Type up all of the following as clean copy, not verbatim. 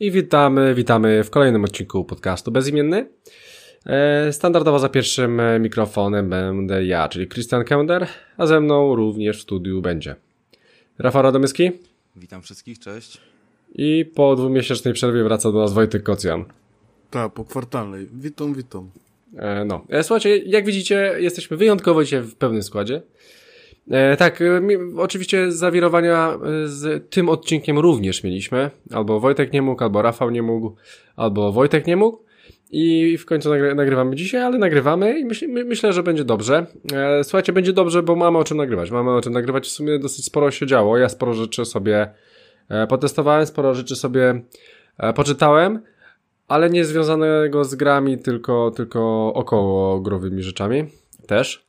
I witamy w kolejnym odcinku podcastu Bezimienny. Standardowo za pierwszym mikrofonem będę ja, czyli Christian Kender, a ze mną również w studiu będzie Rafał Radomyski. Witam wszystkich, cześć. I po 2-miesięcznej przerwie wraca do nas Wojtek Kocjan. Tak, po kwartalnej. Witam. Słuchajcie, jak widzicie, jesteśmy wyjątkowo dzisiaj w pełnym składzie. Oczywiście zawirowania z tym odcinkiem również mieliśmy. Albo Wojtek nie mógł, albo Rafał nie mógł, albo Wojtek nie mógł. I w końcu nagrywamy dzisiaj, ale nagrywamy i myślę, że będzie dobrze. Słuchajcie, będzie dobrze, bo mamy o czym nagrywać. W sumie dosyć sporo się działo. Ja sporo rzeczy sobie potestowałem, sporo rzeczy sobie poczytałem, ale nie związanego z grami, tylko około growymi rzeczami też.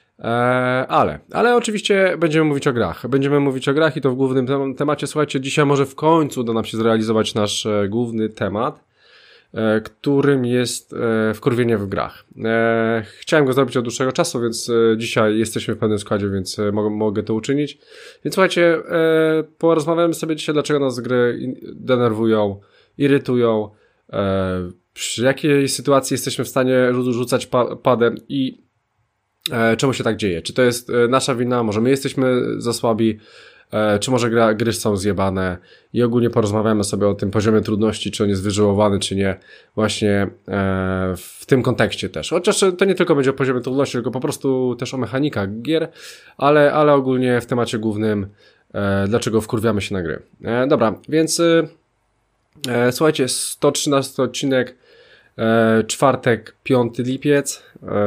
Ale oczywiście będziemy mówić o grach. Będziemy mówić o grach i to w głównym temacie. Słuchajcie, dzisiaj może w końcu uda nam się zrealizować nasz główny temat, którym jest wkurwienie w grach. Chciałem go zrobić od dłuższego czasu, więc dzisiaj jesteśmy w pewnym składzie, więc mogę to uczynić. Więc słuchajcie, porozmawiamy sobie dzisiaj, dlaczego nas gry denerwują, irytują, przy jakiej sytuacji jesteśmy w stanie rzucać padem i czemu się tak dzieje. Czy to jest nasza wina, może my jesteśmy za słabi, czy może gry są zjebane i ogólnie porozmawiamy sobie o tym poziomie trudności, czy on jest wyżyłowany, czy nie, właśnie w tym kontekście też. Chociaż to nie tylko będzie o poziomie trudności, tylko po prostu też o mechanikach gier, ale ogólnie w temacie głównym dlaczego wkurwiamy się na gry. Dobra, więc słuchajcie, 113 odcinek, czwartek, 5 lipiec.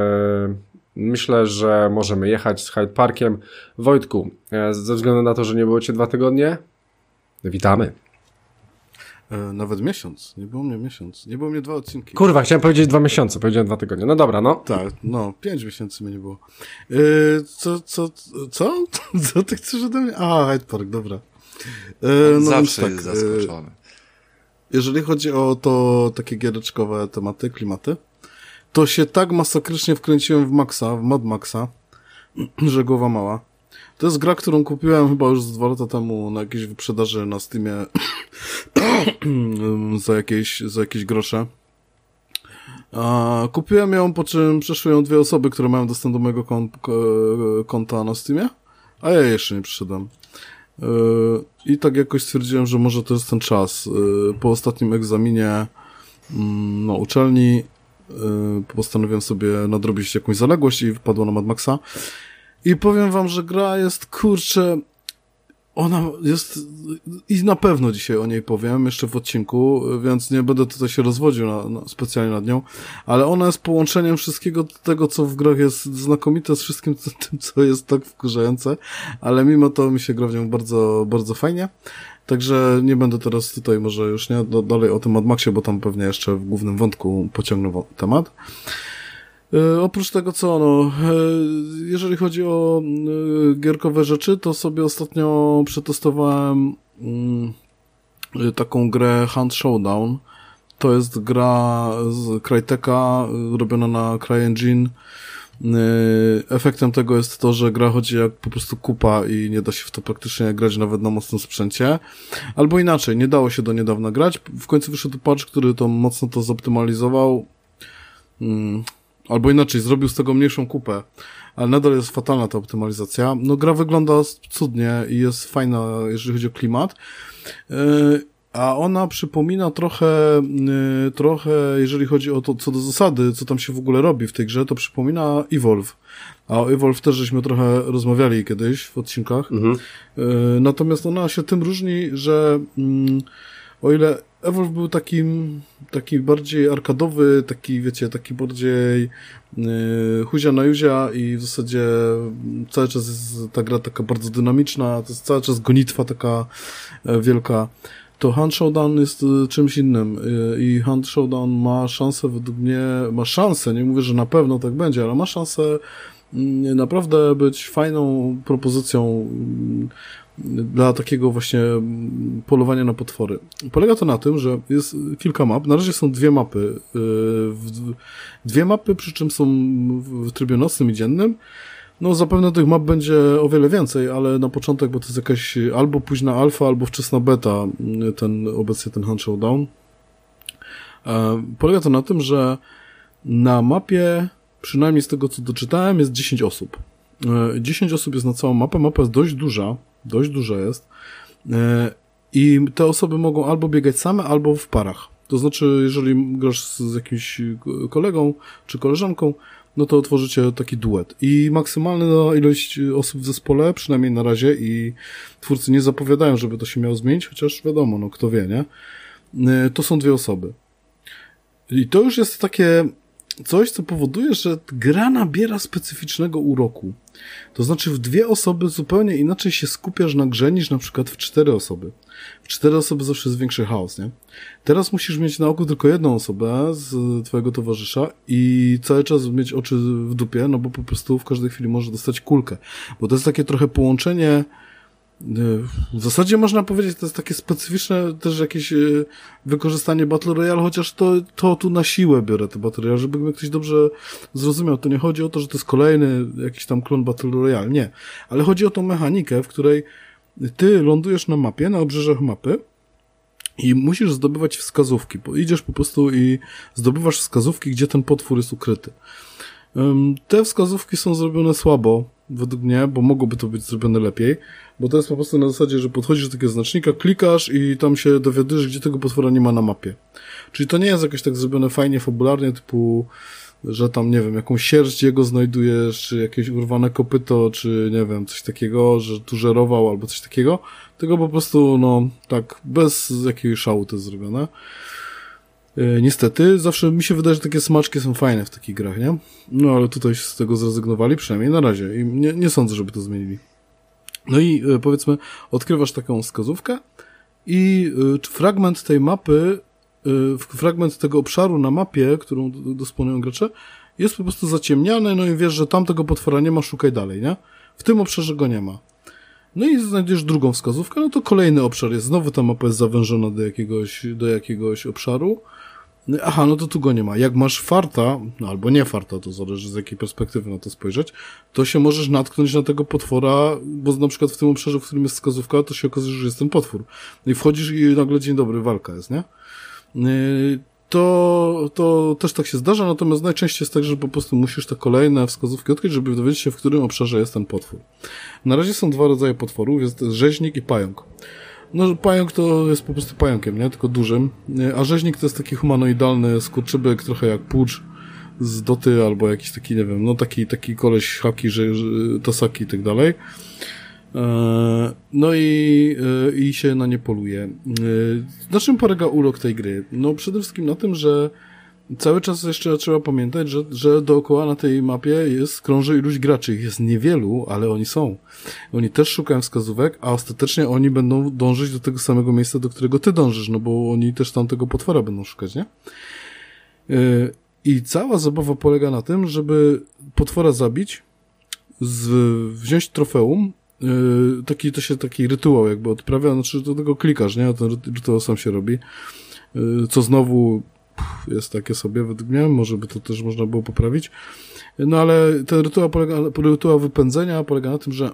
Myślę, że możemy jechać z Hyde Parkiem. Wojtku, ze względu na to, że nie było Cię 2 tygodnie, witamy. Nawet miesiąc. Nie było mnie miesiąc. Nie było mnie 2 odcinki. Kurwa, chciałem powiedzieć 2 miesiące, powiedziałem 2 tygodnie. No dobra, no. Tak, 5 miesięcy mnie nie było. Co ty chcesz ode mnie? Hyde Park, dobra. Zawsze jest zaskoczony. Jeżeli chodzi o to takie giereczkowe tematy, klimaty, to się tak masakrycznie wkręciłem w Mad Maxa, że głowa mała. To jest gra, którą kupiłem chyba już z 2 lata temu na jakiejś wyprzedaży na Steamie za jakieś grosze. Kupiłem ją, po czym przeszły ją 2 osoby, które mają dostęp do mojego konta na Steamie, a ja jeszcze nie przyszedłem. I tak jakoś stwierdziłem, że może to jest ten czas. Po ostatnim egzaminie na uczelni postanowiłem sobie nadrobić jakąś zaległość i wypadło na Mad Maxa. I powiem wam, że gra jest, kurczę, ona jest, i na pewno dzisiaj o niej powiem, jeszcze w odcinku, więc nie będę tutaj się rozwodził specjalnie nad nią, ale ona jest połączeniem wszystkiego tego, co w grach jest znakomite, z wszystkim tym, co jest tak wkurzające, ale mimo to mi się gra w nią bardzo, bardzo fajnie. Także nie będę teraz tutaj może już nie dalej o tym Mad Maxie, bo tam pewnie jeszcze w głównym wątku pociągnę temat. Oprócz tego jeżeli chodzi o gierkowe rzeczy, to sobie ostatnio przetestowałem taką grę Hunt Showdown. To jest gra z Crytek'a, robiona na CryEngine. Efektem tego jest to, że gra chodzi jak po prostu kupa i nie da się w to praktycznie grać nawet na mocnym sprzęcie. Albo inaczej, nie dało się do niedawna grać. W końcu wyszedł patch, który to mocno to zoptymalizował. Albo inaczej, zrobił z tego mniejszą kupę. Ale nadal jest fatalna ta optymalizacja. Gra wygląda cudnie i jest fajna, jeżeli chodzi o klimat. A ona przypomina trochę, jeżeli chodzi o to, co do zasady, co tam się w ogóle robi w tej grze, to przypomina Evolve. A o Evolve też żeśmy trochę rozmawiali kiedyś w odcinkach. Natomiast ona się tym różni, że o ile Evolve był taki bardziej arkadowy, taki, wiecie, taki bardziej huzia na juzia i w zasadzie cały czas jest ta gra taka bardzo dynamiczna, to jest cały czas gonitwa taka wielka, to Hunt Showdown jest czymś innym i Hunt Showdown ma szansę, według mnie, nie mówię, że na pewno tak będzie, ale ma szansę naprawdę być fajną propozycją dla takiego właśnie polowania na potwory. Polega to na tym, że jest kilka map. Na razie są 2 mapy. 2 mapy, przy czym są w trybie nocnym i dziennym. No zapewne tych map będzie o wiele więcej, ale na początek, bo to jest jakaś albo późna alfa, albo wczesna beta, obecnie ten Hunt Showdown. Polega to na tym, że na mapie, przynajmniej z tego co doczytałem, jest 10 osób. 10 osób jest na całą mapę, mapa jest dość duża jest. I te osoby mogą albo biegać same, albo w parach. To znaczy, jeżeli grasz z jakimś kolegą czy koleżanką, no to tworzycie taki duet. I maksymalna ilość osób w zespole, przynajmniej na razie, i twórcy nie zapowiadają, żeby to się miało zmienić, chociaż wiadomo, no kto wie, nie? To są 2 osoby. I to już jest takie coś, co powoduje, że gra nabiera specyficznego uroku. To znaczy w 2 osoby zupełnie inaczej się skupiasz na grze niż na przykład w 4 osoby. W 4 osoby zawsze jest większy chaos, nie? Teraz musisz mieć na oku tylko 1 osobę z twojego towarzysza i cały czas mieć oczy w dupie, no bo po prostu w każdej chwili może dostać kulkę. Bo to jest takie trochę połączenie. W zasadzie można powiedzieć, to jest takie specyficzne też jakieś wykorzystanie Battle Royale, chociaż to tu na siłę biorę te Battle Royale, żeby mnie ktoś dobrze zrozumiał. To nie chodzi o to, że to jest kolejny jakiś tam klon Battle Royale, nie. Ale chodzi o tą mechanikę, w której ty lądujesz na mapie, na obrzeżach mapy i musisz zdobywać wskazówki. Idziesz po prostu i zdobywasz wskazówki, gdzie ten potwór jest ukryty. Te wskazówki są zrobione słabo, według mnie, bo mogłoby to być zrobione lepiej, bo to jest po prostu na zasadzie, że podchodzisz do takiego znacznika, klikasz i tam się dowiadujesz, gdzie tego potwora nie ma na mapie. Czyli to nie jest jakoś tak zrobione fajnie, fabularnie, typu, że tam, nie wiem, jakąś sierść jego znajdujesz, czy jakieś urwane kopyto, czy nie wiem, coś takiego, że tu żerował albo coś takiego, tylko po prostu, no, tak, bez jakiegoś szału to jest zrobione. Niestety, zawsze mi się wydaje, że takie smaczki są fajne w takich grach, nie? No, ale tutaj z tego zrezygnowali, przynajmniej na razie. I nie sądzę, żeby to zmienili. No i powiedzmy, odkrywasz taką wskazówkę i fragment tej mapy, fragment tego obszaru na mapie, którą dysponują gracze, jest po prostu zaciemniany, no i wiesz, że tamtego potwora nie ma, szukaj dalej, nie? W tym obszarze go nie ma. No i znajdziesz drugą wskazówkę, no to kolejny obszar jest. Znowu ta mapa jest zawężona do jakiegoś obszaru. Aha, no to tu go nie ma. Jak masz farta, no albo nie farta, to zależy z jakiej perspektywy na to spojrzeć, to się możesz natknąć na tego potwora, bo na przykład w tym obszarze, w którym jest wskazówka, to się okazuje, że jest ten potwór. No i wchodzisz i nagle dzień dobry, walka jest, nie? To też tak się zdarza, natomiast najczęściej jest tak, że po prostu musisz te kolejne wskazówki odkryć, żeby dowiedzieć się, w którym obszarze jest ten potwór. Na razie są 2 rodzaje potworów, jest rzeźnik i pająk. No, pająk to jest po prostu pająkiem, nie? Tylko dużym. A rzeźnik to jest taki humanoidalny skurczybyk, trochę jak Pudge z Doty, albo jakiś taki, nie wiem, no taki koleś haki, tasaki i tak dalej. No i się na nie poluje. Na czym polega urok tej gry? No przede wszystkim na tym, że cały czas jeszcze trzeba pamiętać, że dookoła na tej mapie krąży iluś graczy. Ich jest niewielu, ale oni są. Oni też szukają wskazówek, a ostatecznie oni będą dążyć do tego samego miejsca, do którego ty dążysz, no bo oni też tam tego potwora będą szukać, nie? I cała zabawa polega na tym, żeby potwora zabić, wziąć trofeum, taki rytuał jakby odprawia, znaczy do tego klikasz, nie? A ten rytuał sam się robi, co znowu jest takie sobie według mnie, może by to też można było poprawić. No ale ten rytuał wypędzenia polega na tym, że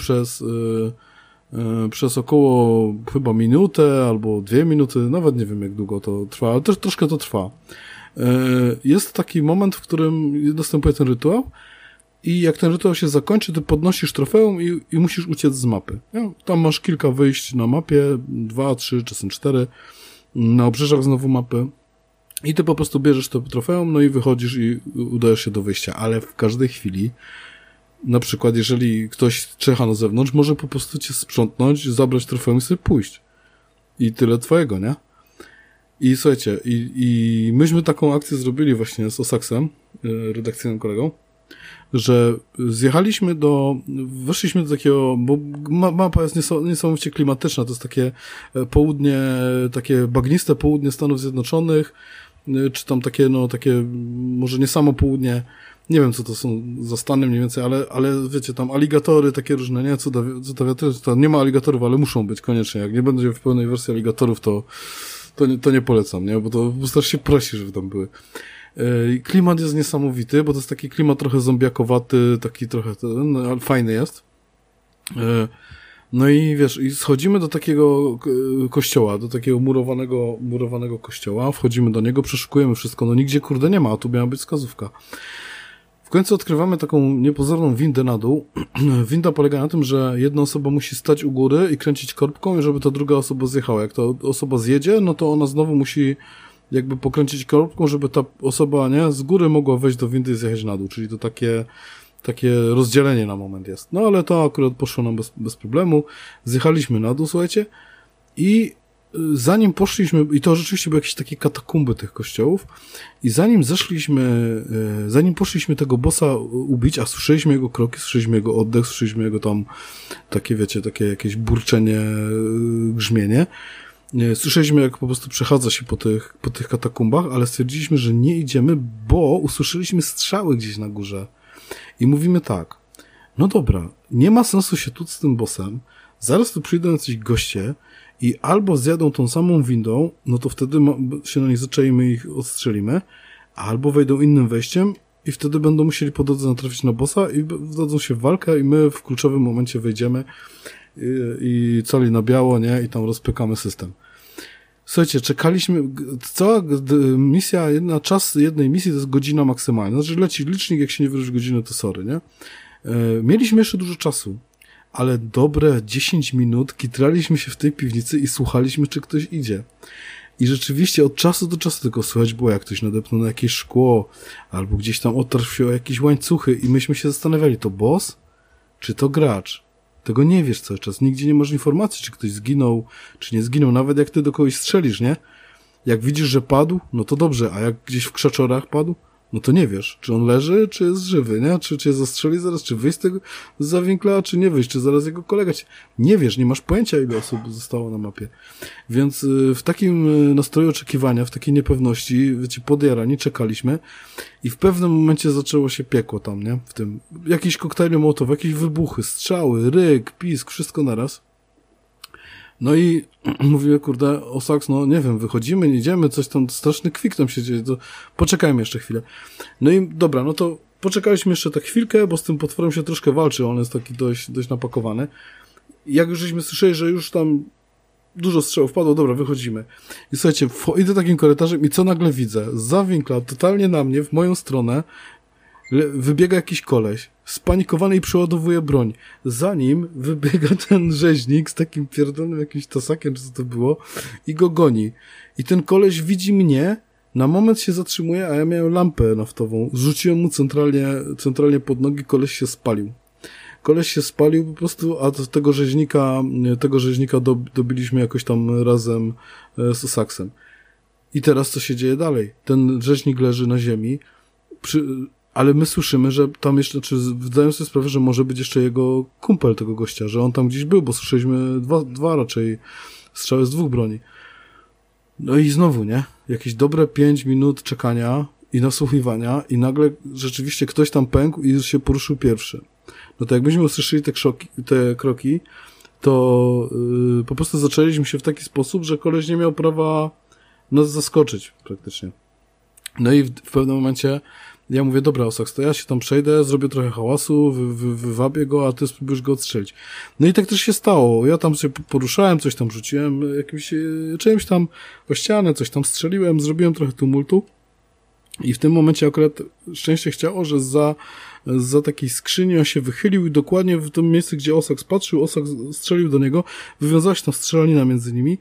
przez około chyba minutę albo 2 minuty, nawet nie wiem jak długo to trwa, ale też troszkę to trwa. Jest taki moment, w którym następuje ten rytuał i jak ten rytuał się zakończy, ty podnosisz trofeum i musisz uciec z mapy. No, tam masz kilka wyjść na mapie, 2, 3, czasem 4, na obrzeżach znowu mapy. I ty po prostu bierzesz to trofeum, no i wychodzisz i udajesz się do wyjścia, ale w każdej chwili, na przykład jeżeli ktoś czyha na zewnątrz, może po prostu cię sprzątnąć, zabrać trofeum i sobie pójść. I tyle twojego, nie? I słuchajcie, i myśmy taką akcję zrobili właśnie z Osaksem, redakcyjnym kolegą, że weszliśmy do takiego, bo mapa jest niesamowicie klimatyczna, to jest takie południe, takie bagniste południe Stanów Zjednoczonych, czy tam takie, no takie, może nie samo południe, nie wiem co to są za Stany mniej więcej, ale wiecie, tam aligatory takie różne, nie, to nie ma aligatorów, ale muszą być koniecznie, jak nie będzie w pełnej wersji aligatorów, to nie polecam, nie, bo to wystarczy się prosi, żeby tam były. Klimat jest niesamowity, bo to jest taki klimat trochę zombiakowaty, taki trochę, no, ale fajny jest. No i wiesz, i schodzimy do takiego kościoła, do takiego murowanego kościoła, wchodzimy do niego, przeszukujemy wszystko, no nigdzie kurde nie ma, a tu miała być wskazówka. W końcu odkrywamy taką niepozorną windę na dół. Winda polega na tym, że jedna osoba musi stać u góry i kręcić korbką, i żeby ta druga osoba zjechała. Jak ta osoba zjedzie, no to ona znowu musi jakby pokręcić korbką, żeby ta osoba, nie, z góry mogła wejść do windy i zjechać na dół, czyli to takie rozdzielenie na moment jest. No ale to akurat poszło nam bez problemu. Zjechaliśmy na dół, słuchajcie, i zanim poszliśmy, i to rzeczywiście były jakieś takie katakumby tych kościołów, i zanim poszliśmy tego bossa ubić, a słyszeliśmy jego kroki, słyszeliśmy jego oddech, słyszeliśmy jego tam takie, wiecie, takie jakieś burczenie, grzmienie, słyszeliśmy, jak po prostu przechadza się po tych katakumbach, ale stwierdziliśmy, że nie idziemy, bo usłyszeliśmy strzały gdzieś na górze. I mówimy tak, no dobra, nie ma sensu się tuc z tym bossem, zaraz tu przyjdą jacyś goście i albo zjadą tą samą windą, no to wtedy się na nich zaczaimy i ich odstrzelimy, albo wejdą innym wejściem i wtedy będą musieli po drodze natrafić na bossa i wdadzą się w walkę i my w kluczowym momencie wejdziemy i cali na biało, nie? I tam rozpykamy system. Słuchajcie, czekaliśmy, cała misja, czas jednej misji to jest godzina maksymalna. Znaczy leci licznik, jak się nie wyróży godziny, to sorry, nie? Mieliśmy jeszcze dużo czasu, ale dobre 10 minut kitraliśmy się w tej piwnicy i słuchaliśmy, czy ktoś idzie. I rzeczywiście od czasu do czasu tylko słychać było, jak ktoś nadepnął na jakieś szkło, albo gdzieś tam otarł się o jakieś łańcuchy i myśmy się zastanawiali, to boss, czy to gracz? Tego nie wiesz cały czas. Nigdzie nie masz informacji, czy ktoś zginął, czy nie zginął. Nawet jak ty do kogoś strzelisz, nie? Jak widzisz, że padł, no to dobrze. A jak gdzieś w krzaczorach padł, no to nie wiesz, czy on leży, czy jest żywy, nie? Czy cię zastrzeli zaraz, czy wyjść z tego zawinkla, czy nie wyjść, czy zaraz jego kolega cię... Nie wiesz, nie masz pojęcia, ile osób zostało na mapie. Więc w takim nastroju oczekiwania, w takiej niepewności, wiecie, podjarani, czekaliśmy i w pewnym momencie zaczęło się piekło tam, nie? W tym, jakieś koktajle mołotowe, jakieś wybuchy, strzały, ryk, pisk, wszystko naraz. No i mówię, kurde, Osax, no nie wiem, wychodzimy, nie idziemy, coś tam, straszny kwik tam się dzieje, to poczekajmy jeszcze chwilę. No i dobra, no to poczekaliśmy jeszcze tak chwilkę, bo z tym potworem się troszkę walczy, on jest taki dość napakowany. I jak już żeśmy słyszeli, że już tam dużo strzałów padło, dobra, wychodzimy. I słuchajcie, idę takim korytarzem i co nagle widzę? Zza winkla, totalnie na mnie, w moją stronę, wybiega jakiś koleś, spanikowany i przeładowuje broń. Za nim wybiega ten rzeźnik z takim pierdolonym jakimś tasakiem, czy co to było, i go goni. I ten koleś widzi mnie, na moment się zatrzymuje, a ja miałem lampę naftową. Zrzuciłem mu centralnie pod nogi, koleś się spalił. Koleś się spalił po prostu, a tego rzeźnika dobiliśmy jakoś tam razem z Osaksem. I teraz co się dzieje dalej? Ten rzeźnik leży na ziemi, ale my słyszymy, że tam jeszcze, zdaję sobie sprawę, że może być jeszcze jego kumpel tego gościa, że on tam gdzieś był, bo słyszeliśmy dwa raczej strzały z 2 broni. No i znowu, nie? Jakieś dobre 5 minut czekania i nasłuchiwania i nagle rzeczywiście ktoś tam pękł i się poruszył pierwszy. No to jakbyśmy usłyszeli te kroki, to po prostu zaczęliśmy się w taki sposób, że koleś nie miał prawa nas zaskoczyć praktycznie. No i w pewnym momencie ja mówię, dobra, Osax, to ja się tam przejdę, zrobię trochę hałasu, wywabię go, a ty spróbujesz go odstrzelić. No i tak też się stało. Ja tam się poruszałem, coś tam rzuciłem, czymś tam o ścianę, coś tam strzeliłem, zrobiłem trochę tumultu i w tym momencie akurat szczęście chciało, że za takiej skrzyni on się wychylił i dokładnie w tym miejscu, gdzie Osax patrzył, Osax strzelił do niego, wywiązała się tam strzelanina między nimi.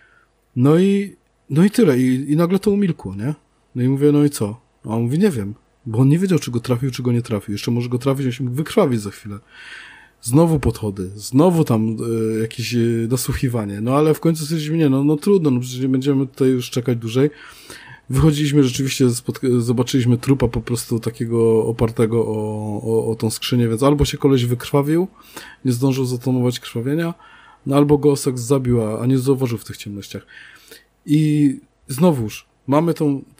No i tyle. I nagle to umilkło, nie? No i mówię, no i co? A on mówi, nie wiem, bo on nie wiedział, czy go trafił, czy go nie trafił. Jeszcze może go trafić, on się mógł wykrwawić za chwilę. Znowu podchody, znowu tam jakieś nasłuchiwanie. No ale w końcu stwierdziliśmy, nie, no trudno, no przecież nie będziemy tutaj już czekać dłużej. Wychodziliśmy rzeczywiście, zobaczyliśmy trupa po prostu takiego opartego o tą skrzynię, więc albo się koleś wykrwawił, nie zdążył zatamować krwawienia, no albo go Osax zabił, a nie zauważył w tych ciemnościach. I znowuż mamy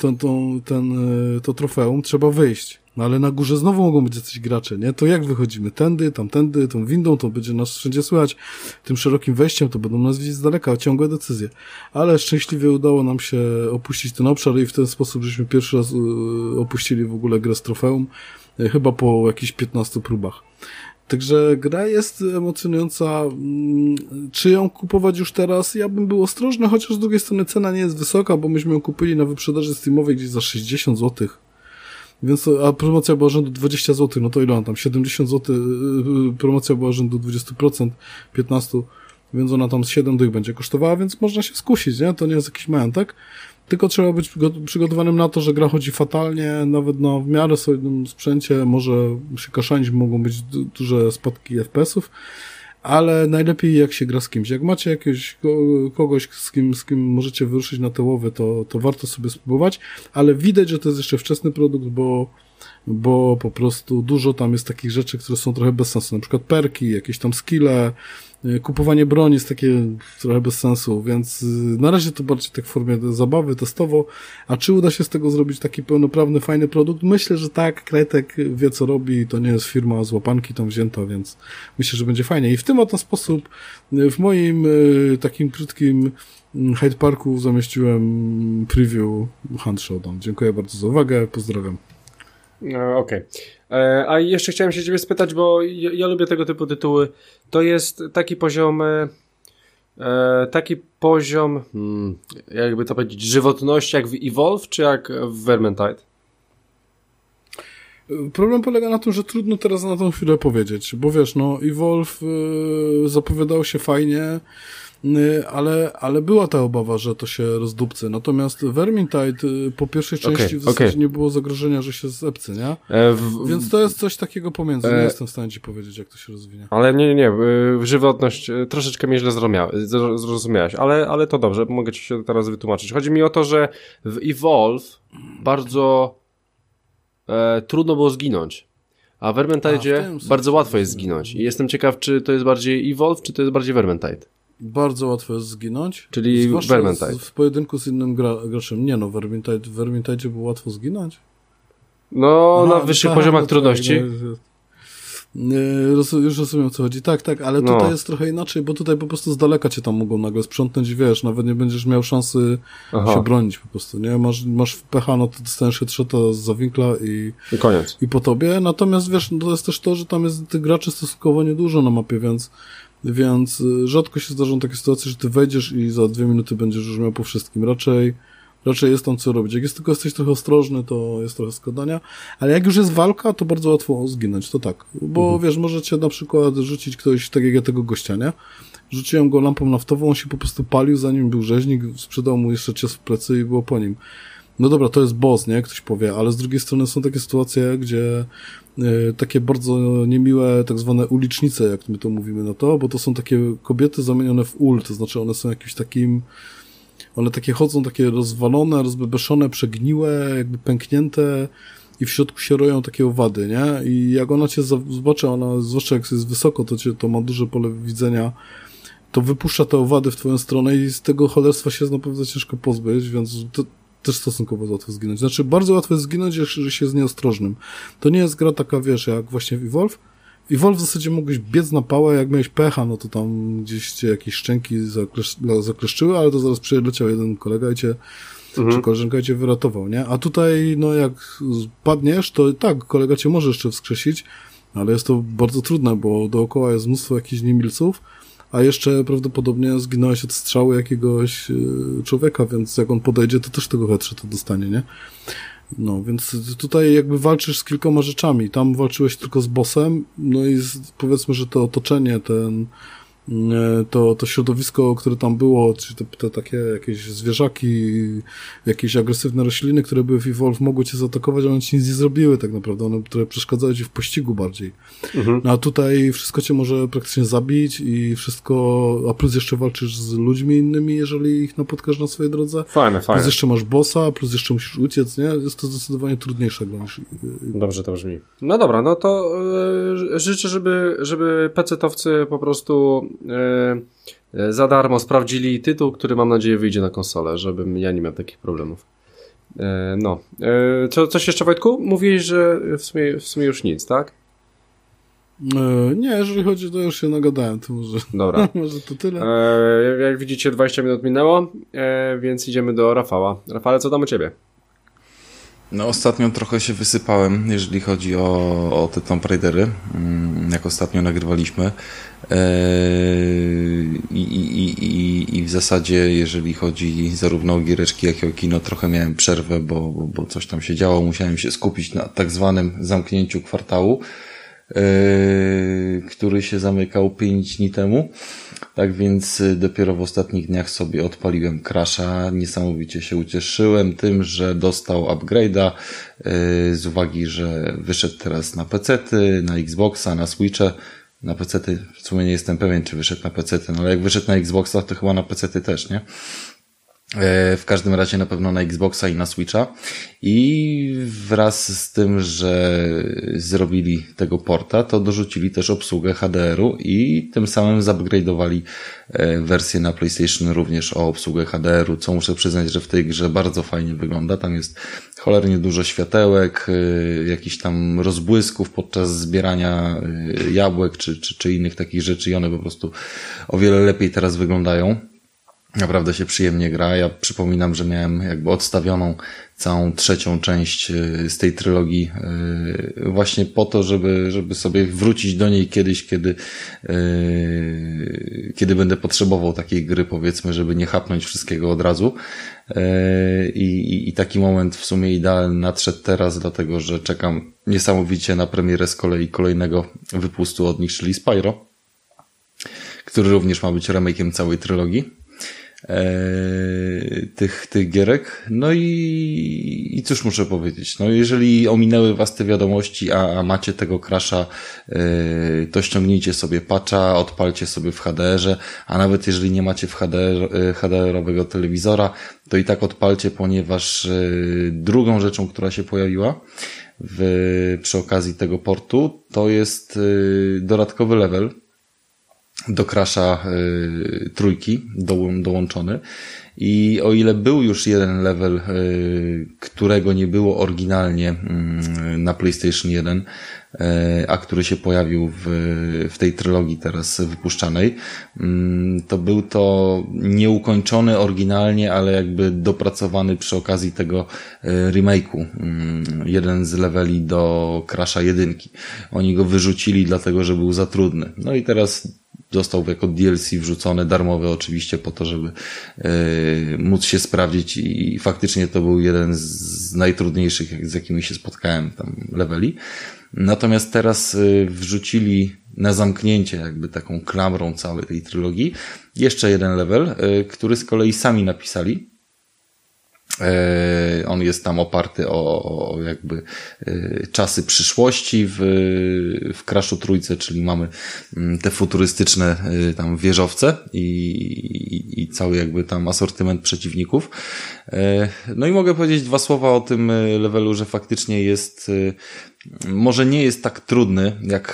to trofeum, trzeba wyjść. No ale na górze znowu mogą być jacyś gracze, nie? To jak wychodzimy? Tędy, tamtędy, tą windą, to będzie nas wszędzie słychać. Tym szerokim wejściem to będą nas widzieć z daleka, ciągłe decyzje. Ale szczęśliwie udało nam się opuścić ten obszar i w ten sposób żeśmy pierwszy raz opuścili w ogóle grę z trofeum, chyba po jakichś 15 próbach. Także gra jest emocjonująca. Czy ją kupować już teraz? Ja bym był ostrożny, chociaż z drugiej strony cena nie jest wysoka, bo myśmy ją kupili na wyprzedaży Steamowej gdzieś za 60 zł. Więc, a promocja była rzędu 20 zł, no to ile on tam? 70 zł, promocja była rzędu 20%, 15%, więc ona tam z 7 dych będzie kosztowała, więc można się skusić, nie? To nie jest jakiś majątek. Tylko trzeba być przygotowanym na to, że gra chodzi fatalnie, nawet na w miarę solidnym sprzęcie może się kaszanić, mogą być duże spadki FPS-ów, ale najlepiej jak się gra z kimś. Jak macie jakiegoś kogoś, z kim możecie wyruszyć na te łowy, to warto sobie spróbować, ale widać, że to jest jeszcze wczesny produkt, bo po prostu dużo tam jest takich rzeczy, które są trochę bez sensu, na przykład perki, jakieś tam skille, kupowanie broni jest takie trochę bez sensu, więc na razie to bardziej tak w formie zabawy, testowo, a czy uda się z tego zrobić taki pełnoprawny, fajny produkt? Myślę, że tak, Crytek wie co robi, to nie jest firma z łapanki tam wzięta, więc myślę, że będzie fajnie i w tym oto sposób w moim takim krótkim Hyde Parku zamieściłem preview Hunt Showdown. Dziękuję bardzo za uwagę, pozdrawiam. No, okej. A jeszcze chciałem się ciebie spytać, bo ja lubię tego typu tytuły. To jest taki poziom, jakby to powiedzieć, żywotności jak w Evolve, czy jak w Vermintide? Problem polega na tym, że trudno teraz na tą chwilę powiedzieć, bo wiesz, no Evolve zapowiadało się fajnie, ale była ta obawa, że to się rozdupcy. Natomiast Vermintide po pierwszej części w zasadzie nie było zagrożenia, że się zepcy, nie? Więc to jest coś takiego pomiędzy. Nie jestem w stanie ci powiedzieć, jak to się rozwinie. Ale nie. Żywotność troszeczkę mnie źle zrozumiałeś, ale to dobrze, mogę ci się teraz wytłumaczyć. Chodzi mi o to, że w Evolve bardzo trudno było zginąć. A w Vermintide bardzo łatwo jest zginąć. I jestem ciekaw, czy to jest bardziej Evolve, czy to jest bardziej Vermintide. Bardzo łatwo jest zginąć. Czyli Vermintide. W pojedynku z innym graczem. Nie no, w Vermintide było łatwo zginąć? No, na wyższych poziomach trudności. Już rozumiem, o co chodzi. Tak, ale tutaj jest trochę inaczej, bo tutaj po prostu z daleka cię tam mogą nagle sprzątnąć, wiesz, nawet nie będziesz miał szansy się bronić po prostu, nie? Masz pecha, no to dostaniesz headshota z winkla i koniec. I po tobie, natomiast wiesz, no to jest też to, że tam jest tych graczy stosunkowo niedużo na mapie, więc rzadko się zdarzą takie sytuacje, że ty wejdziesz i za 2 minuty będziesz już miał po wszystkim. Raczej jest tam co robić. Jak tylko jesteś trochę ostrożny, to jest trochę składania, ale jak już jest walka, to bardzo łatwo zginąć, to tak. Bo wiesz, możecie na przykład rzucić ktoś, tak jak ja tego gościa, nie? Rzuciłem go lampą naftową, on się po prostu palił, zanim był rzeźnik, sprzedał mu jeszcze cios w plecy i było po nim. No dobra, to jest boss, nie? Ktoś powie, ale z drugiej strony są takie sytuacje, gdzie takie bardzo niemiłe, tak zwane ulicznice, jak my to mówimy na to, bo to są takie kobiety zamienione w ul, to znaczy one są jakimś takim, one takie chodzą, takie rozwalone, rozbebeszone, przegniłe, jakby pęknięte i w środku się roją takie owady, nie? I jak ona cię zobaczy, ona, zwłaszcza jak jest wysoko, to ma duże pole widzenia, to wypuszcza te owady w twoją stronę i z tego cholerstwa się naprawdę ciężko pozbyć, więc to też stosunkowo łatwo zginąć. Znaczy, bardzo łatwo jest zginąć, że się jest nieostrożnym. To nie jest gra taka, wiesz, jak właśnie w Evolve. W Evolve w zasadzie mogłeś biec na pałę, jak miałeś pecha, no to tam gdzieś cię jakieś szczęki zakleszczyły, ale to zaraz przyleciał jeden kolega i cię, czy koleżanka i cię wyratował, nie? A tutaj, no jak padniesz, to tak, kolega cię może jeszcze wskrzesić, ale jest to bardzo trudne, bo dookoła jest mnóstwo jakichś niemilców, a jeszcze prawdopodobnie zginąłeś od strzału jakiegoś człowieka, więc jak on podejdzie, to też tego headshota dostanie, nie? No, więc tutaj jakby walczysz z kilkoma rzeczami. Tam walczyłeś tylko z bossem, no i powiedzmy, że to otoczenie, to środowisko, które tam było, czy te takie jakieś zwierzaki, jakieś agresywne rośliny, które były w Evolve, mogły cię zaatakować, ale one ci nic nie zrobiły tak naprawdę, one które przeszkadzały ci w pościgu bardziej. No a tutaj wszystko cię może praktycznie zabić i wszystko, a plus jeszcze walczysz z ludźmi innymi, jeżeli ich napotkasz na swojej drodze. Fajne. Plus jeszcze masz bossa, plus jeszcze musisz uciec, nie? Jest to zdecydowanie trudniejsze gra niż... Dobrze to brzmi. No dobra, no to życzę, żeby PC-towcy po prostu za darmo sprawdzili tytuł, który mam nadzieję wyjdzie na konsolę, żebym ja nie miał takich problemów. Coś jeszcze, Wojtku? Mówiłeś, że w sumie już nic, tak? Nie, jeżeli chodzi, to już się nagadałem, to Dobra. może to tyle. Jak widzicie, 20 minut minęło, więc idziemy do Rafała. Rafale, co tam u ciebie? No ostatnio trochę się wysypałem, jeżeli chodzi o te Tomb Raidery, jak ostatnio nagrywaliśmy. I w zasadzie, jeżeli chodzi zarówno o giereczki, jak i o kino, trochę miałem przerwę, bo coś tam się działo. Musiałem się skupić na tak zwanym zamknięciu kwartału, który się zamykał 5 dni temu. Tak więc dopiero w ostatnich dniach sobie odpaliłem Crasha. Niesamowicie się ucieszyłem tym, że dostał upgrade'a z uwagi, że wyszedł teraz na PC-ty, na Xboxa, na Switche. Na PC-ty w sumie nie jestem pewien, czy wyszedł na PC-ty, no ale jak wyszedł na Xboxa, to chyba na PC-ty też, nie? W każdym razie na pewno na Xboxa i na Switcha. I wraz z tym, że zrobili tego porta, to dorzucili też obsługę HDR-u i tym samym zupgrade'owali wersję na PlayStation również o obsługę HDR-u, co muszę przyznać, że w tej grze bardzo fajnie wygląda. Tam jest cholernie dużo światełek, jakichś tam rozbłysków podczas zbierania jabłek czy innych takich rzeczy i one po prostu o wiele lepiej teraz wyglądają. Naprawdę się przyjemnie gra. Ja przypominam, że miałem jakby odstawioną całą trzecią część z tej trylogii właśnie po to, żeby sobie wrócić do niej kiedyś, kiedy będę potrzebował takiej gry, powiedzmy, żeby nie chapnąć wszystkiego od razu. I taki moment w sumie idealny nadszedł teraz, dlatego że czekam niesamowicie na premierę z kolei kolejnego wypustu od nich, czyli Spyro, który również ma być remake'iem całej trylogii. Tych gierek. No i cóż muszę powiedzieć, no jeżeli ominęły was te wiadomości, a macie tego Crasha, to ściągnijcie sobie patcha, odpalcie sobie w HDR-ze, a nawet jeżeli nie macie w HDR-owego telewizora, to i tak odpalcie, ponieważ drugą rzeczą, która się pojawiła przy okazji tego portu, to jest dodatkowy level do Crasha trójki dołączony i o ile był już jeden level, którego nie było oryginalnie na PlayStation 1, a który się pojawił w tej trylogii teraz wypuszczanej, to był to nieukończony oryginalnie, ale jakby dopracowany przy okazji tego remake'u. Jeden z leveli do Crasha 1. Oni go wyrzucili dlatego, że był za trudny. No i teraz został jako DLC wrzucony, darmowy oczywiście, po to, żeby móc się sprawdzić i faktycznie to był jeden z najtrudniejszych, z jakimi się spotkałem tam leveli. Natomiast teraz wrzucili na zamknięcie jakby taką klamrą całej tej trylogii jeszcze jeden level, który z kolei sami napisali. On jest tam oparty o jakby czasy przyszłości w Crashu trójce, czyli mamy te futurystyczne tam wieżowce i cały jakby tam asortyment przeciwników. No i mogę powiedzieć 2 słowa o tym levelu, że faktycznie jest, może nie jest tak trudny jak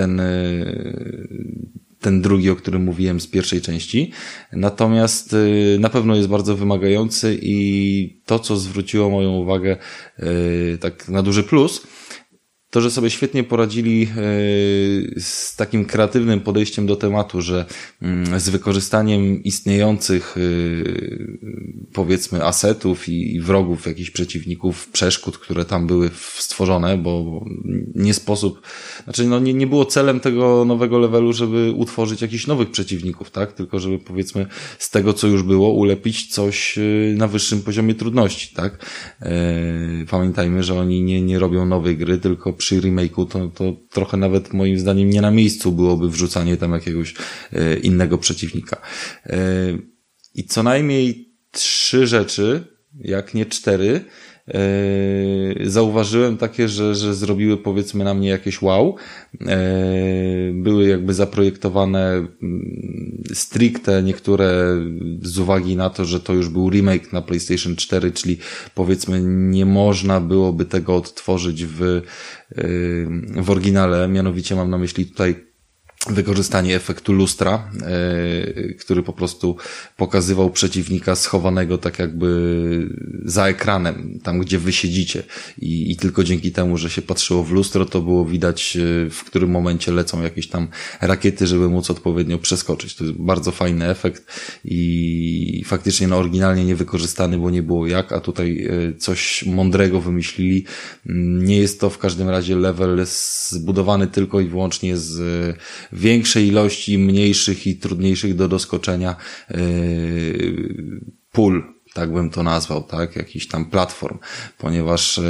ten drugi, o którym mówiłem z pierwszej części. Natomiast na pewno jest bardzo wymagający i to, co zwróciło moją uwagę tak na duży plus, to, że sobie świetnie poradzili z takim kreatywnym podejściem do tematu, że z wykorzystaniem istniejących powiedzmy asetów i wrogów, jakichś przeciwników, przeszkód, które tam były stworzone, bo nie sposób, znaczy no nie było celem tego nowego levelu, żeby utworzyć jakichś nowych przeciwników, tak? Tylko żeby powiedzmy z tego, co już było, ulepić coś na wyższym poziomie trudności, tak? Pamiętajmy, że oni nie robią nowej gry, tylko przy remake'u to trochę nawet moim zdaniem nie na miejscu byłoby wrzucanie tam jakiegoś innego przeciwnika. I co najmniej 3 rzeczy, jak nie 4, zauważyłem takie, że zrobiły powiedzmy na mnie jakieś wow. Były jakby zaprojektowane stricte niektóre z uwagi na to, że to już był remake na PlayStation 4, czyli powiedzmy nie można byłoby tego odtworzyć w oryginale. Mianowicie mam na myśli tutaj wykorzystanie efektu lustra, który po prostu pokazywał przeciwnika schowanego tak jakby za ekranem, tam gdzie wy siedzicie i tylko dzięki temu, że się patrzyło w lustro, to było widać, w którym momencie lecą jakieś tam rakiety, żeby móc odpowiednio przeskoczyć. To jest bardzo fajny efekt i faktycznie oryginalnie niewykorzystany, bo nie było jak, a tutaj coś mądrego wymyślili. Nie jest to w każdym razie level zbudowany tylko i wyłącznie z większej ilości mniejszych i trudniejszych do doskoczenia pól, tak bym to nazwał, tak, jakichś tam platform, ponieważ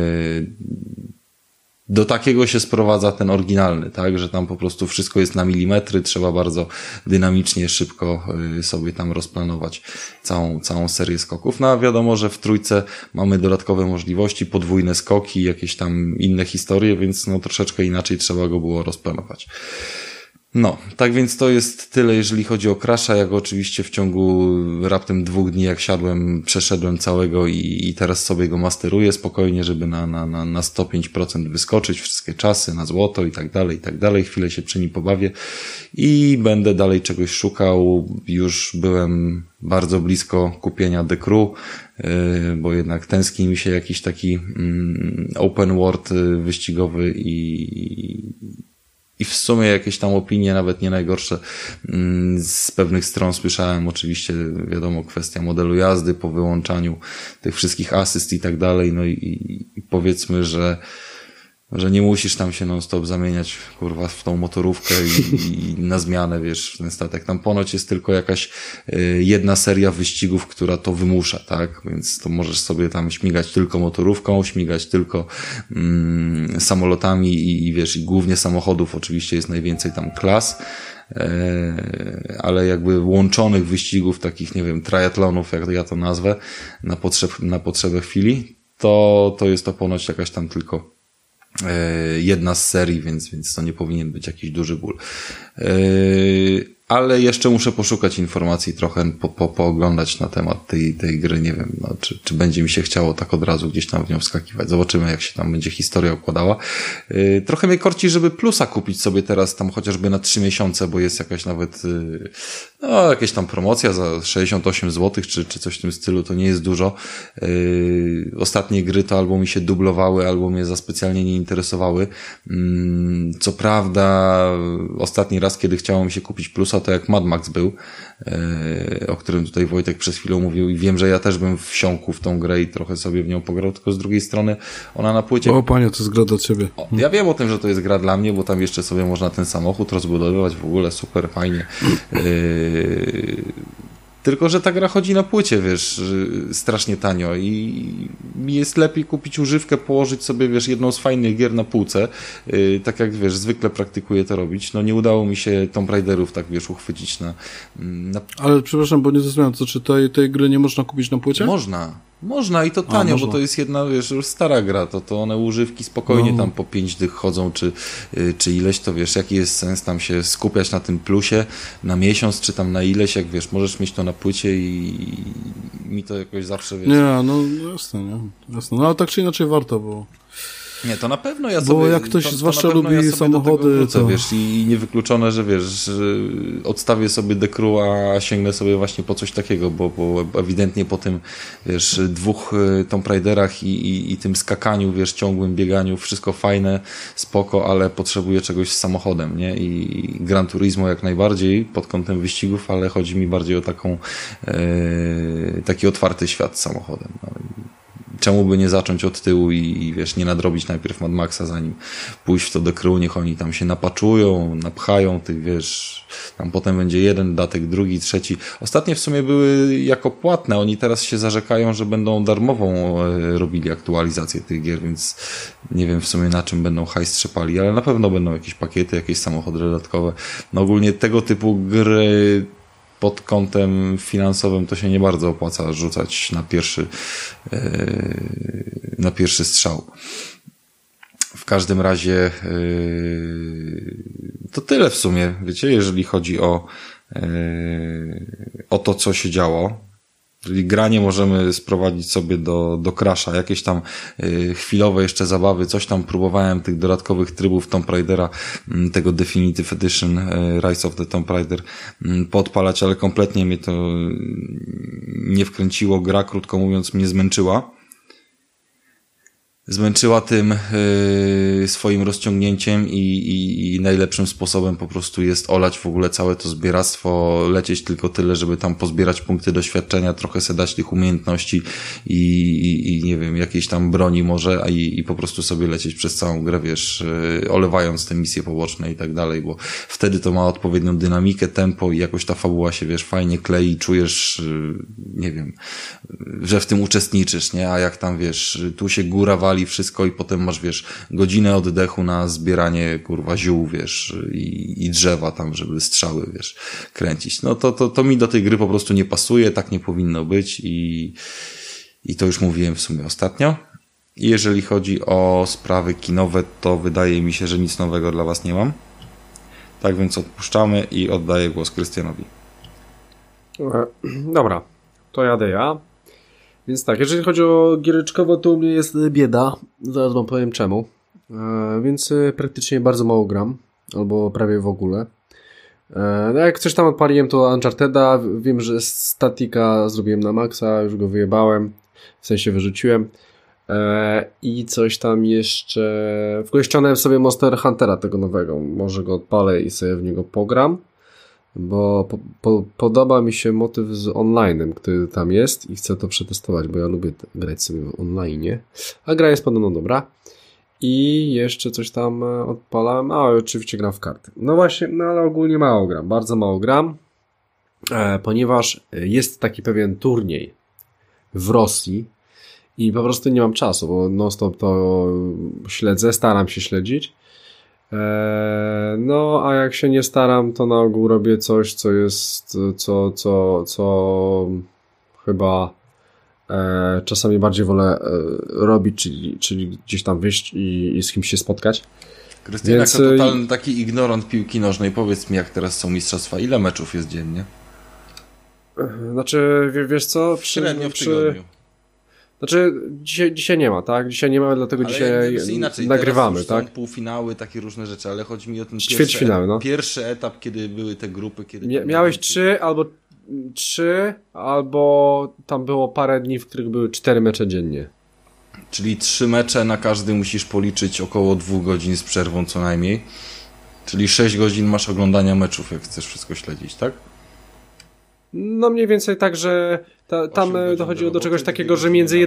do takiego się sprowadza ten oryginalny, tak, że tam po prostu wszystko jest na milimetry, trzeba bardzo dynamicznie, szybko sobie tam rozplanować całą serię skoków. No a wiadomo, że w trójce mamy dodatkowe możliwości, podwójne skoki, jakieś tam inne historie, więc no troszeczkę inaczej trzeba go było rozplanować. No, tak więc to jest tyle, jeżeli chodzi o Crasha. Ja go oczywiście w ciągu raptem 2 dni, jak siadłem, przeszedłem całego i teraz sobie go masteruję spokojnie, żeby na 105% wyskoczyć, wszystkie czasy, na złoto i tak dalej. Chwilę się przy nim pobawię i będę dalej czegoś szukał. Już byłem bardzo blisko kupienia The Crew, bo jednak tęskni mi się jakiś taki open world wyścigowy i w sumie jakieś tam opinie, nawet nie najgorsze, z pewnych stron słyszałem. Oczywiście, wiadomo, kwestia modelu jazdy po wyłączaniu tych wszystkich asyst i tak dalej. No i powiedzmy, że nie musisz tam się non-stop zamieniać, kurwa, w tą motorówkę i na zmianę, wiesz, w ten statek. Tam ponoć jest tylko jakaś jedna seria wyścigów, która to wymusza, tak? Więc to możesz sobie tam śmigać tylko motorówką, śmigać tylko samolotami i wiesz, i głównie samochodów oczywiście jest najwięcej tam klas, ale jakby łączonych wyścigów, takich, nie wiem, triatlonów, jak ja to nazwę, na potrzebę chwili, to jest to ponoć jakaś tam tylko jedna z serii, więc to nie powinien być jakiś duży ból. Ale jeszcze muszę poszukać informacji trochę, pooglądać na temat tej gry. Nie wiem, no, czy będzie mi się chciało tak od razu gdzieś tam w nią wskakiwać. Zobaczymy, jak się tam będzie historia układała. Trochę mnie korci, żeby plusa kupić sobie teraz tam chociażby na 3 miesiące, bo jest jakaś nawet jakaś tam promocja za 68 zł, czy coś w tym stylu. To nie jest dużo. Ostatnie gry to albo mi się dublowały, albo mnie za specjalnie nie interesowały. Co prawda ostatni raz, kiedy chciało mi się kupić plusa, to jak Mad Max był, o którym tutaj Wojtek przed chwilą mówił, i wiem, że ja też bym wsiąkł w tą grę i trochę sobie w nią pograł, tylko z drugiej strony ona na płycie... O panie, to jest gra dla ciebie. Ja wiem o tym, że to jest gra dla mnie, bo tam jeszcze sobie można ten samochód rozbudowywać, w ogóle super, fajnie. Tylko że ta gra chodzi na płycie, wiesz, strasznie tanio i jest lepiej kupić używkę, położyć sobie, wiesz, jedną z fajnych gier na półce, tak jak, wiesz, zwykle praktykuję to robić. No nie udało mi się Tomb Raiderów tak, wiesz, uchwycić na... Ale przepraszam, bo nie zrozumiałem, to czy tej gry nie można kupić na płycie? Można i to tanio, bo to jest jedna, wiesz, już stara gra, to one używki spokojnie tam po 5 dych chodzą, czy ileś, to wiesz, jaki jest sens tam się skupiać na tym plusie na miesiąc, czy tam na ileś, jak wiesz, możesz mieć to na płycie i mi to jakoś zawsze, wiesz... Nie, no jasne, nie? Jasne. No ale tak czy inaczej warto, bo... Nie, to na pewno ja bo sobie... Bo jak ktoś zwłaszcza lubi ja samochody, wrócę, to... wiesz, i niewykluczone, że wiesz, że odstawię sobie The Crew, a sięgnę sobie właśnie po coś takiego, bo ewidentnie po tym, wiesz, 2 Tomb Raiderach i tym skakaniu, wiesz, ciągłym bieganiu, wszystko fajne, spoko, ale potrzebuję czegoś z samochodem, nie? I Gran Turismo jak najbardziej pod kątem wyścigów, ale chodzi mi bardziej o taki otwarty świat z samochodem. No. Czemu by nie zacząć od tyłu i wiesz, nie nadrobić najpierw Mad Maxa, zanim pójść w to The Crew, niech oni tam się napaczują, napchają tych, wiesz, tam potem będzie jeden dodatek, drugi, trzeci. Ostatnie w sumie były jako płatne, oni teraz się zarzekają, że będą darmową robili aktualizację tych gier, więc nie wiem w sumie na czym będą hajs trzepali, ale na pewno będą jakieś pakiety, jakieś samochody dodatkowe. No ogólnie tego typu gry pod kątem finansowym to się nie bardzo opłaca rzucać na pierwszy strzał. W każdym razie to tyle w sumie, wiecie, jeżeli chodzi o to, co się działo. Czyli granie możemy sprowadzić sobie do Crasha, jakieś tam chwilowe jeszcze zabawy, coś tam próbowałem tych dodatkowych trybów Tomb Raidera, tego Definitive Edition Rise of the Tomb Raider podpalać, ale kompletnie mnie to nie wkręciło. Gra, krótko mówiąc, mnie zmęczyła. Zmęczyła tym swoim rozciągnięciem i najlepszym sposobem po prostu jest olać w ogóle całe to zbieractwo, lecieć tylko tyle, żeby tam pozbierać punkty doświadczenia, trochę se dać tych umiejętności i nie wiem, jakiejś tam broni może, i po prostu sobie lecieć przez całą grę, wiesz, olewając te misje poboczne i tak dalej, bo wtedy to ma odpowiednią dynamikę, tempo i jakoś ta fabuła się, wiesz, fajnie klei, czujesz, nie wiem, że w tym uczestniczysz, nie? A jak tam, wiesz, tu się góra wali wszystko i potem masz, wiesz, godzinę oddechu na zbieranie, kurwa, ziół, wiesz, i drzewa tam, żeby strzały, wiesz, kręcić. No to mi do tej gry po prostu nie pasuje, tak nie powinno być i to już mówiłem w sumie ostatnio. I jeżeli chodzi o sprawy kinowe, to wydaje mi się, że nic nowego dla was nie mam. Tak więc odpuszczamy i oddaję głos Krystianowi. Dobra, to jadę ja. Więc tak, jeżeli chodzi o giereczkowo, to u mnie jest bieda. Zaraz wam powiem czemu. Więc praktycznie bardzo mało gram. Albo prawie w ogóle. No jak coś tam odpaliłem, to Uncharteda. Wiem, że statika zrobiłem na maksa. Już go wyjebałem. W sensie wyrzuciłem. I coś tam jeszcze... W ogóle ściągnąłem sobie Monster Huntera tego nowego. Może go odpalę i sobie w niego pogram. Bo podoba mi się motyw z online'em, który tam jest i chcę to przetestować, bo ja lubię grać sobie w online'ie, a gra jest podobno dobra. I jeszcze coś tam odpalam, a oczywiście gram w karty. No właśnie, no ale ogólnie mało gram, bardzo mało gram, ponieważ jest taki pewien turniej w Rosji i po prostu nie mam czasu, bo non-stop to śledzę, staram się śledzić. No, a jak się nie staram, to na ogół robię coś, co jest, co chyba czasami bardziej wolę robić, czyli gdzieś tam wyjść i z kimś się spotkać. Krystian, jako totalny taki ignorant piłki nożnej, powiedz mi, jak teraz są mistrzostwa, ile meczów jest dziennie? Znaczy, wiesz co? Średnio w tygodniu. Znaczy, dzisiaj nie ma, tak? Dzisiaj nie ma, dlatego ale dzisiaj inaczej, nagrywamy, tak? Są półfinały, takie różne rzeczy, ale chodzi mi o ten pierwszy etap, kiedy były te grupy. Kiedy miałeś 3 albo tam było parę dni, w których były 4 mecze dziennie. Czyli 3 mecze na każdy musisz policzyć około 2 godzin z przerwą co najmniej. Czyli 6 godzin masz oglądania meczów, jak chcesz wszystko śledzić, tak? No mniej więcej tak, że tam dochodziło do czegoś takiego, że między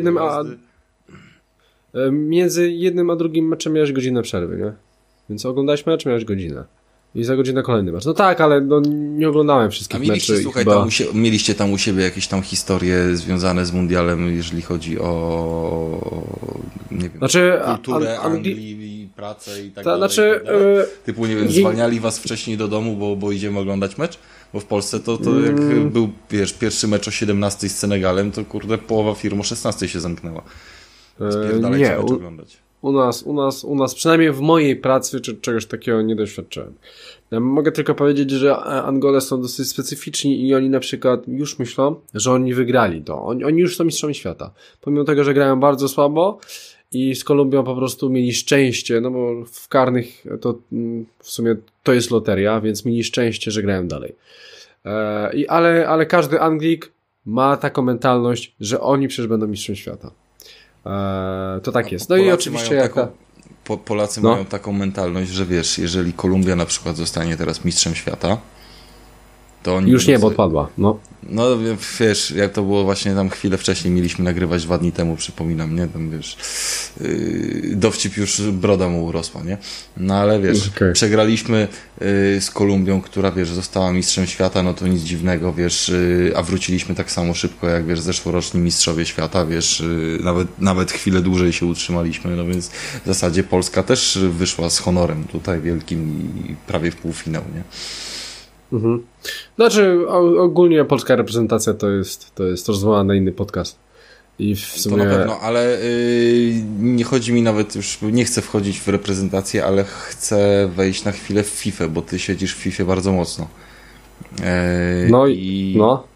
jednym a drugim meczem miałeś godzinę przerwy, nie? Więc oglądałeś mecz, miałeś godzinę. I za godzinę kolejny mecz. No tak, ale no, nie oglądałem wszystkich meczy. Słuchaj, mieliście tam u siebie jakieś tam historie związane z mundialem, jeżeli chodzi o nie wiem, kulturę Anglii i pracę i tak dalej. Znaczy, typu, nie wiem, zwalniali was wcześniej do domu, bo idziemy oglądać mecz? Bo w Polsce to jak był, wiesz, pierwszy mecz o 17 z Senegalem, to kurde połowa firm o 16 się zamknęła. Spierdalaj, co mecz oglądać. U nas, przynajmniej w mojej pracy, czegoś takiego nie doświadczyłem. Ja mogę tylko powiedzieć, że Angole są dosyć specyficzni i oni na przykład już myślą, że oni wygrali to. Oni już są mistrzami świata. Pomimo tego, że grają bardzo słabo i z Kolumbią po prostu mieli szczęście, no bo w karnych to w sumie to jest loteria, więc mieli szczęście, że grają dalej. Ale każdy Anglik ma taką mentalność, że oni przecież będą mistrzem świata. To tak jest. No Polacy i oczywiście Polacy mają taką mentalność, że wiesz, jeżeli Kolumbia na przykład zostanie teraz mistrzem świata, to oni już nie, bo odpadła. No wiesz, jak to było właśnie tam chwilę wcześniej, mieliśmy nagrywać 2 dni temu, przypominam, nie? Tam wiesz, dowcip już broda mu urosła, nie? No ale wiesz, przegraliśmy z Kolumbią, która wiesz, została mistrzem świata, no to nic dziwnego, wiesz, a wróciliśmy tak samo szybko, jak wiesz, zeszłoroczni mistrzowie świata, wiesz, nawet chwilę dłużej się utrzymaliśmy, no więc w zasadzie Polska też wyszła z honorem tutaj wielkim i prawie w półfinał, nie? Mhm. Znaczy ogólnie polska reprezentacja to jest rozmowa na inny podcast. I w sumie... To na pewno, ale nie chodzi mi nawet już, nie chcę wchodzić w reprezentację, ale chcę wejść na chwilę w FIFA, bo ty siedzisz w FIFA bardzo mocno.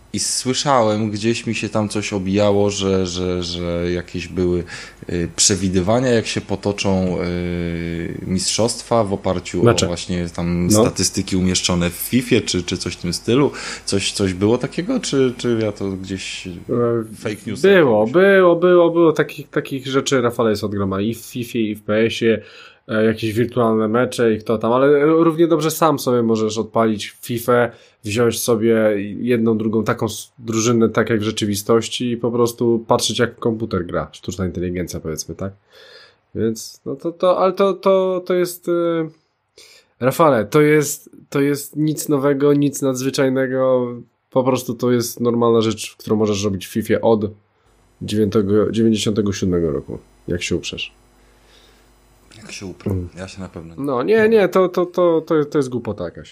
I słyszałem, gdzieś mi się tam coś obijało, że jakieś były przewidywania, jak się potoczą mistrzostwa w oparciu o właśnie tam statystyki umieszczone w FIFA, czy coś w tym stylu. Coś było takiego, czy ja to gdzieś fake news? Było. Takich rzeczy Rafale jest od groma i w FIFA, i w PS-ie. Jakieś wirtualne mecze i kto tam, ale równie dobrze sam sobie możesz odpalić FIFA, wziąć sobie jedną, drugą taką drużynę, tak jak w rzeczywistości i po prostu patrzeć jak komputer gra, sztuczna inteligencja powiedzmy, tak? Więc no ale to jest Rafale, to jest nic nowego, nic nadzwyczajnego, po prostu to jest normalna rzecz, którą możesz robić w FIFA od 97 roku, jak się uprzesz. Jak się uprę. Ja się na pewno nie. No nie, to jest głupota jakaś.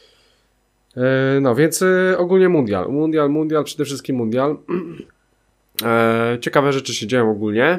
No więc ogólnie mundial, przede wszystkim mundial. Ciekawe rzeczy się dzieją ogólnie.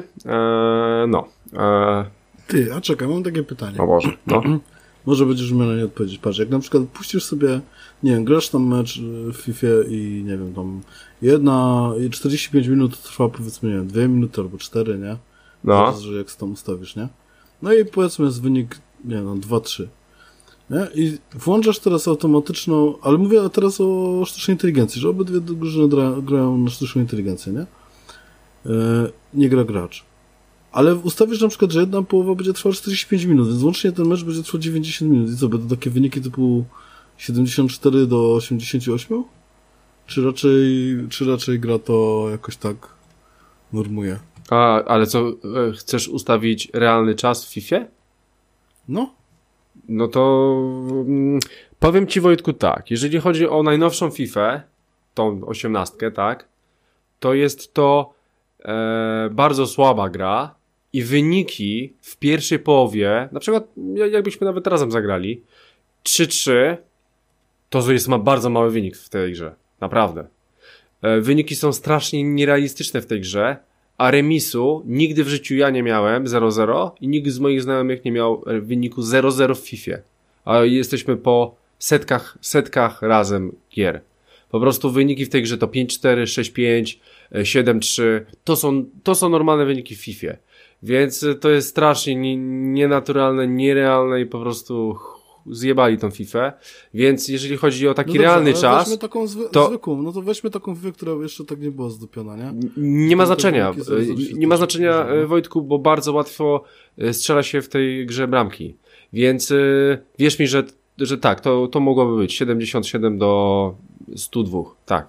Ty, a czekaj, mam takie pytanie. O Boże, no. Może będziesz miał na nie odpowiedzieć. Patrz, jak na przykład puścisz sobie, nie wiem, grasz tam mecz w FIFA i nie wiem, tam 45 minut trwa, powiedzmy, nie wiem, 2 minuty albo 4, nie? No. Że jak z tam ustawisz, nie? No i powiedzmy jest wynik, nie wiem, 2-3. Nie? I włączasz teraz automatyczną, ale mówię teraz o sztucznej inteligencji, że obydwie drużyny grają na sztuczną inteligencję, nie? Nie gra gracz. Ale ustawisz na przykład, że jedna połowa będzie trwała 45 minut, więc łącznie ten mecz będzie trwał 90 minut. I co, będą takie wyniki typu 74 do 88? Czy raczej gra to jakoś tak normuje? Ale co, chcesz ustawić realny czas w FIFA? No. No to powiem Ci, Wojtku, tak, jeżeli chodzi o najnowszą FIFA, tą 18, tak, to jest to bardzo słaba gra i wyniki w pierwszej połowie, na przykład jakbyśmy nawet razem zagrali, 3-3, to jest bardzo mały wynik w tej grze, naprawdę. Wyniki są strasznie nierealistyczne w tej grze, a remisu nigdy w życiu ja nie miałem 0-0 i nikt z moich znajomych nie miał wyniku 0-0 w FIFA. A jesteśmy po setkach razem gier. Po prostu wyniki w tej grze to 5-4, 6-5, 7-3. To są normalne wyniki w FIFA. Więc to jest strasznie nienaturalne, nierealne i po prostu zjebali tą FIFA. Więc jeżeli chodzi o taki realny czas, weźmy taką zwykłą, no to weźmy taką FIFA, która jeszcze tak nie była zdupiona, nie? Nie ma znaczenia. Nie ma znaczenia, Wojtku, bo bardzo łatwo strzela się w tej grze bramki. Więc wierz mi, że tak, to mogłoby być 77 do 102. Tak.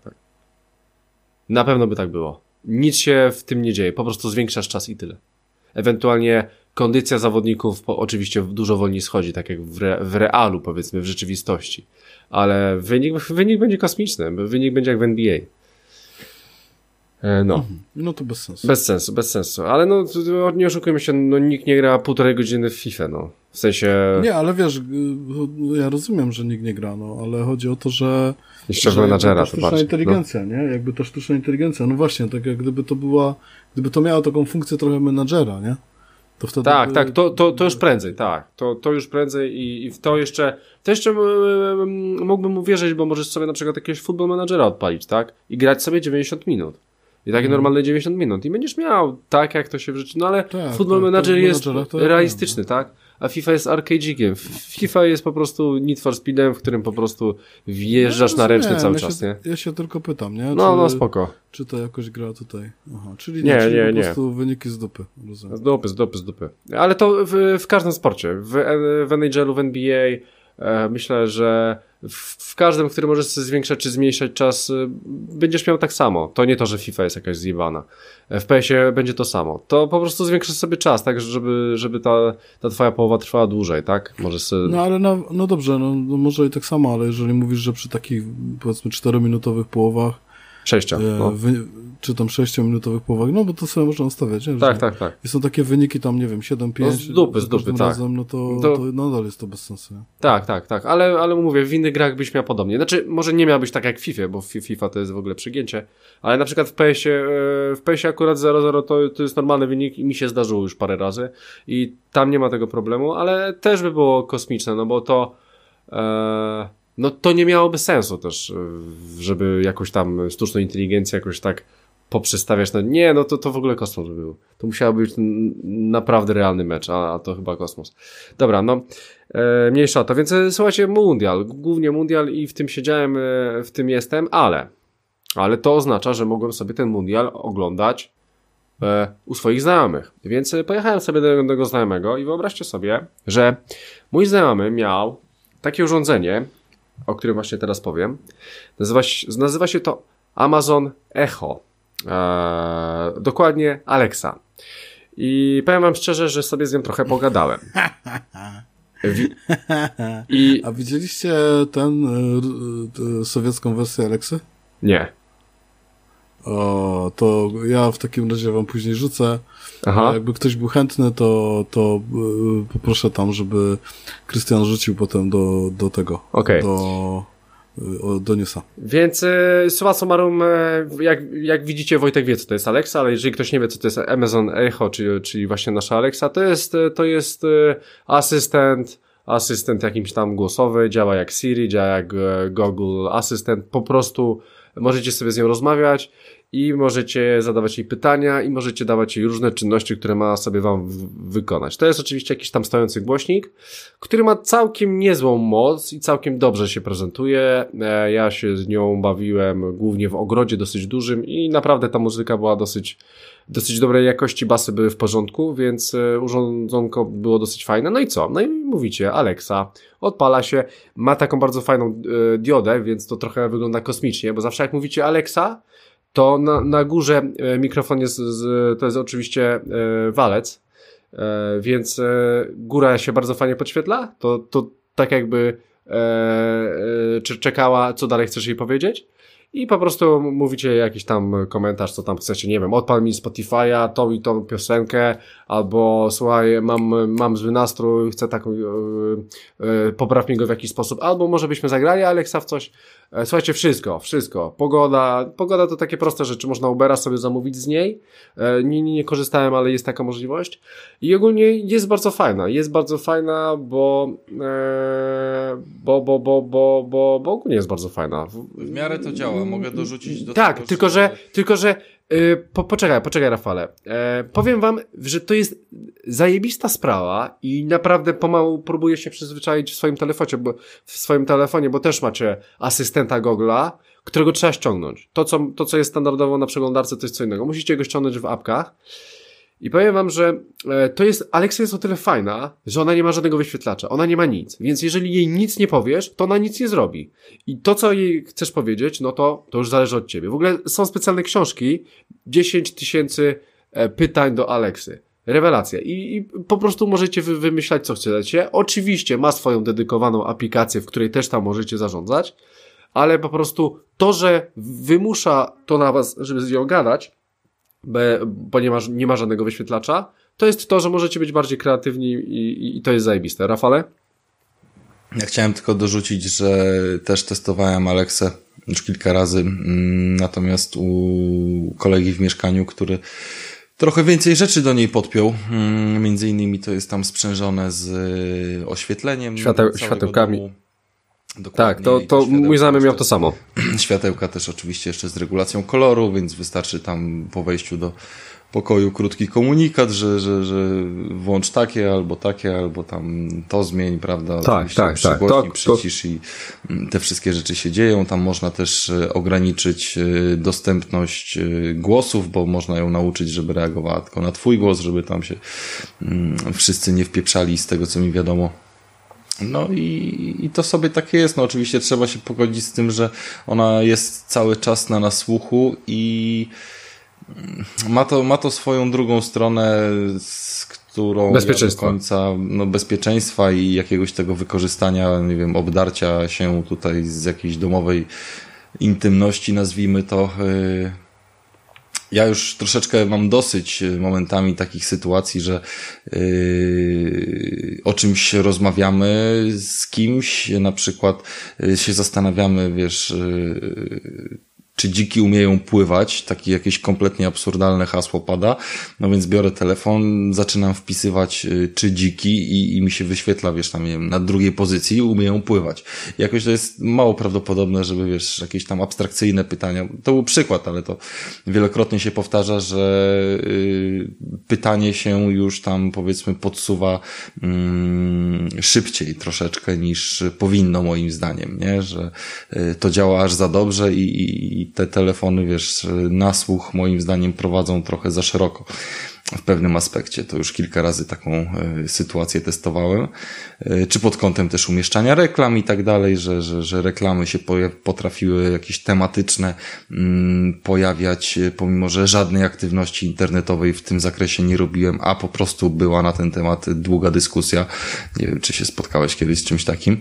Na pewno by tak było. Nic się w tym nie dzieje, po prostu zwiększasz czas i tyle. Ewentualnie kondycja zawodników oczywiście dużo wolniej schodzi, tak jak w realu, powiedzmy, w rzeczywistości. Ale wynik będzie kosmiczny, wynik będzie jak w NBA. No. No to bez sensu. Bez sensu. Ale no, nie oszukujmy się, no nikt nie gra 1,5 godziny w FIFA, no. W sensie... Nie, ale wiesz, ja rozumiem, że nikt nie gra, no, ale chodzi o to, że... Jeszcze w menadżera to sztuczna inteligencja, nie? Jakby to sztuczna inteligencja, no właśnie, tak jak gdyby to miało taką funkcję trochę menadżera, nie? To wtedy tak, to już prędzej, tak. To już prędzej i w to jeszcze mógłbym uwierzyć, bo możesz sobie na przykład jakiegoś Football Managera odpalić, tak? I grać sobie 90 minut. I takie normalne 90 minut. I będziesz miał tak, jak to się w życiu. No ale Football Manager jest realistyczny, tak? A FIFA jest arcade'ikiem. FIFA jest po prostu Need for Speedem, w którym po prostu wjeżdżasz na ręczny cały czas, nie? Ja się tylko pytam, nie? No spoko. Czy to jakoś gra tutaj? Aha, czyli nie. po prostu wyniki z dupy. Rozumiem. Z dupy. Ale to w każdym sporcie. W NHL-u, w NBA, myślę, że w każdym, w którym możesz sobie zwiększać czy zmniejszać czas, będziesz miał tak samo. To nie to, że FIFA jest jakaś zjebana. W PS-ie będzie to samo. To po prostu zwiększasz sobie czas, tak, żeby ta twoja połowa trwała dłużej, tak? Możesz sobie... No ale no dobrze, no może i tak samo, ale jeżeli mówisz, że przy takich powiedzmy 4-minutowych połowach 6, no. Czy tam 6-minutowych połowach, no bo to sobie można ustawiać, nie? Tak. I są takie wyniki tam, nie wiem, 7-5. No z dupy, tak. Razem, no to nadal jest to bez sensu. Nie? Tak, ale mówię, w innych grach byś miał podobnie. Znaczy, może nie miałbyś tak jak w FIFA, bo FIFA to jest w ogóle przegięcie, ale na przykład w PS-ie akurat 0-0 to jest normalny wynik i mi się zdarzyło już parę razy i tam nie ma tego problemu, ale też by było kosmiczne, no bo to no to nie miałoby sensu też, żeby jakąś tam sztuczną inteligencję jakoś tak poprzestawiać. Nie, no to w ogóle kosmos by był. To musiał być naprawdę realny mecz, a to chyba kosmos. Dobra, no mniejsza o to, więc słuchajcie, mundial, głównie mundial i w tym siedziałem, w tym jestem, ale to oznacza, że mogłem sobie ten mundial oglądać u swoich znajomych. Więc pojechałem sobie do jednego znajomego i wyobraźcie sobie, że mój znajomy miał takie urządzenie, o którym właśnie teraz powiem. Nazywa się to Amazon Echo. Dokładnie Alexa. I powiem wam szczerze, że sobie z nią trochę pogadałem. A widzieliście sowiecką wersję Alexy? Nie. O, to ja w takim razie wam później rzucę. Aha. Jakby ktoś był chętny, to poproszę tam, żeby Krystian rzucił potem do tego. Okay. Do newsa. Więc summa summarum, jak widzicie, Wojtek wie, co to jest Alexa, ale jeżeli ktoś nie wie, co to jest Amazon Echo, czyli właśnie nasza Alexa, to jest asystent jakimś tam głosowy, działa jak Siri, działa jak Google Assistant, po prostu możecie sobie z nią rozmawiać i możecie zadawać jej pytania i możecie dawać jej różne czynności, które ma sobie wam wykonać. To jest oczywiście jakiś tam stojący głośnik, który ma całkiem niezłą moc i całkiem dobrze się prezentuje. Ja się z nią bawiłem głównie w ogrodzie dosyć dużym i naprawdę ta muzyka była dosyć dobrej jakości, basy były w porządku, więc urządzonko było dosyć fajne. No i co? No i mówicie, Alexa, odpala się, ma taką bardzo fajną diodę, więc to trochę wygląda kosmicznie, bo zawsze jak mówicie Alexa, to na górze mikrofon jest, to jest oczywiście walec, więc góra się bardzo fajnie podświetla, to tak jakby czekała, co dalej chcesz jej powiedzieć. I po prostu mówicie jakiś tam komentarz, co tam chcecie, nie wiem, odpal mi Spotify'a, tą i tą piosenkę, albo słuchaj, mam zły nastrój, chcę taką, popraw mi go w jakiś sposób, albo może byśmy zagrali Alexa w coś. Słuchajcie, wszystko. Pogoda to takie proste rzeczy, można Ubera sobie zamówić z niej. Nie korzystałem, ale jest taka możliwość. I ogólnie jest bardzo fajna, bo ogólnie jest bardzo fajna. W miarę to działa, mogę dorzucić do tak, tego. tylko że poczekaj Rafale. Powiem wam, że to jest zajebista sprawa i naprawdę pomału próbuję się przyzwyczaić w swoim telefonie, bo też macie asystenta Google'a, którego trzeba ściągnąć. To, co jest standardowo na przeglądarce, to jest co innego. Musicie go ściągnąć w apkach. I powiem wam, że Alexa jest o tyle fajna, że ona nie ma żadnego wyświetlacza. Ona nie ma nic. Więc jeżeli jej nic nie powiesz, to ona nic nie zrobi. I to, co jej chcesz powiedzieć, no to już zależy od ciebie. W ogóle są specjalne książki, 10 000 pytań do Alexy. Rewelacja. I po prostu możecie wymyślać, co chcecie. Oczywiście ma swoją dedykowaną aplikację, w której też tam możecie zarządzać, ale po prostu to, że wymusza to na was, żeby z nią gadać, bo nie ma żadnego wyświetlacza, to jest to, że możecie być bardziej kreatywni i to jest zajebiste. Rafale? Ja chciałem tylko dorzucić, że też testowałem Alexę już kilka razy, natomiast u kolegi w mieszkaniu, który trochę więcej rzeczy do niej podpiął, między innymi to jest tam sprzężone z oświetleniem. Światełkami. Tak, to mój znajomy miał to samo. Światełka też oczywiście jeszcze z regulacją koloru, więc wystarczy tam po wejściu do pokoju krótki komunikat, że włącz takie, albo tam to zmień, prawda? Tak. Przygłośnij, przycisz i te wszystkie rzeczy się dzieją. Tam można też ograniczyć dostępność głosów, bo można ją nauczyć, żeby reagowała tylko na twój głos, żeby tam się wszyscy nie wpieprzali z tego, co mi wiadomo. No i to sobie takie jest. No oczywiście trzeba się pogodzić z tym, że ona jest cały czas na nasłuchu i ma to swoją drugą stronę, z którą ja do końca bezpieczeństwa i jakiegoś tego wykorzystania, nie wiem, obdarcia się tutaj z jakiejś domowej intymności, nazwijmy to. Ja już troszeczkę mam dosyć momentami takich sytuacji, że o czymś rozmawiamy z kimś, na przykład się zastanawiamy, wiesz, czy dziki umieją pływać, takie jakieś kompletnie absurdalne hasło pada, no więc biorę telefon, zaczynam wpisywać czy dziki i mi się wyświetla, wiesz, tam, nie wiem, na drugiej pozycji umieją pływać. I jakoś to jest mało prawdopodobne, żeby, wiesz, jakieś tam abstrakcyjne pytania, to był przykład, ale to wielokrotnie się powtarza, że pytanie się już tam, powiedzmy, podsuwa szybciej troszeczkę niż powinno, moim zdaniem, nie? Że to działa aż za dobrze i te telefony, wiesz, na słuch moim zdaniem prowadzą trochę za szeroko w pewnym aspekcie. To już kilka razy taką sytuację testowałem. Czy pod kątem też umieszczania reklam i tak dalej, że reklamy się potrafiły jakieś tematyczne pojawiać, pomimo że żadnej aktywności internetowej w tym zakresie nie robiłem, a po prostu była na ten temat długa dyskusja. Nie wiem, czy się spotkałeś kiedyś z czymś takim.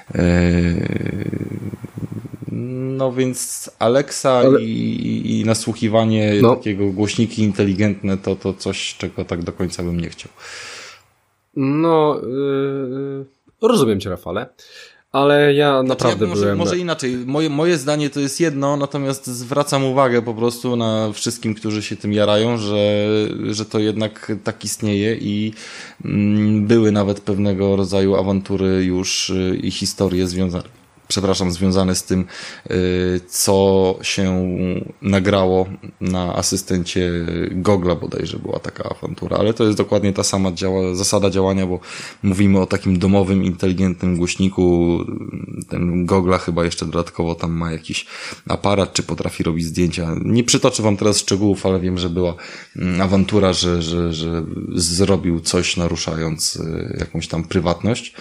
No więc Alexa i nasłuchiwanie takiego głośniki inteligentne to coś, czego tak do końca bym nie chciał. No, rozumiem cię, Rafale, ale ja naprawdę byłem... Może inaczej, moje zdanie to jest jedno, natomiast zwracam uwagę po prostu na wszystkim, którzy się tym jarają, że to jednak tak istnieje i były nawet pewnego rodzaju awantury już i historie związane z tym, co się nagrało na asystencie Google'a, bodajże była taka awantura, ale to jest dokładnie ta sama zasada działania, bo mówimy o takim domowym, inteligentnym głośniku. Ten Google'a chyba jeszcze dodatkowo tam ma jakiś aparat, czy potrafi robić zdjęcia. Nie przytoczę wam teraz szczegółów, ale wiem, że była awantura, że zrobił coś naruszając jakąś tam prywatność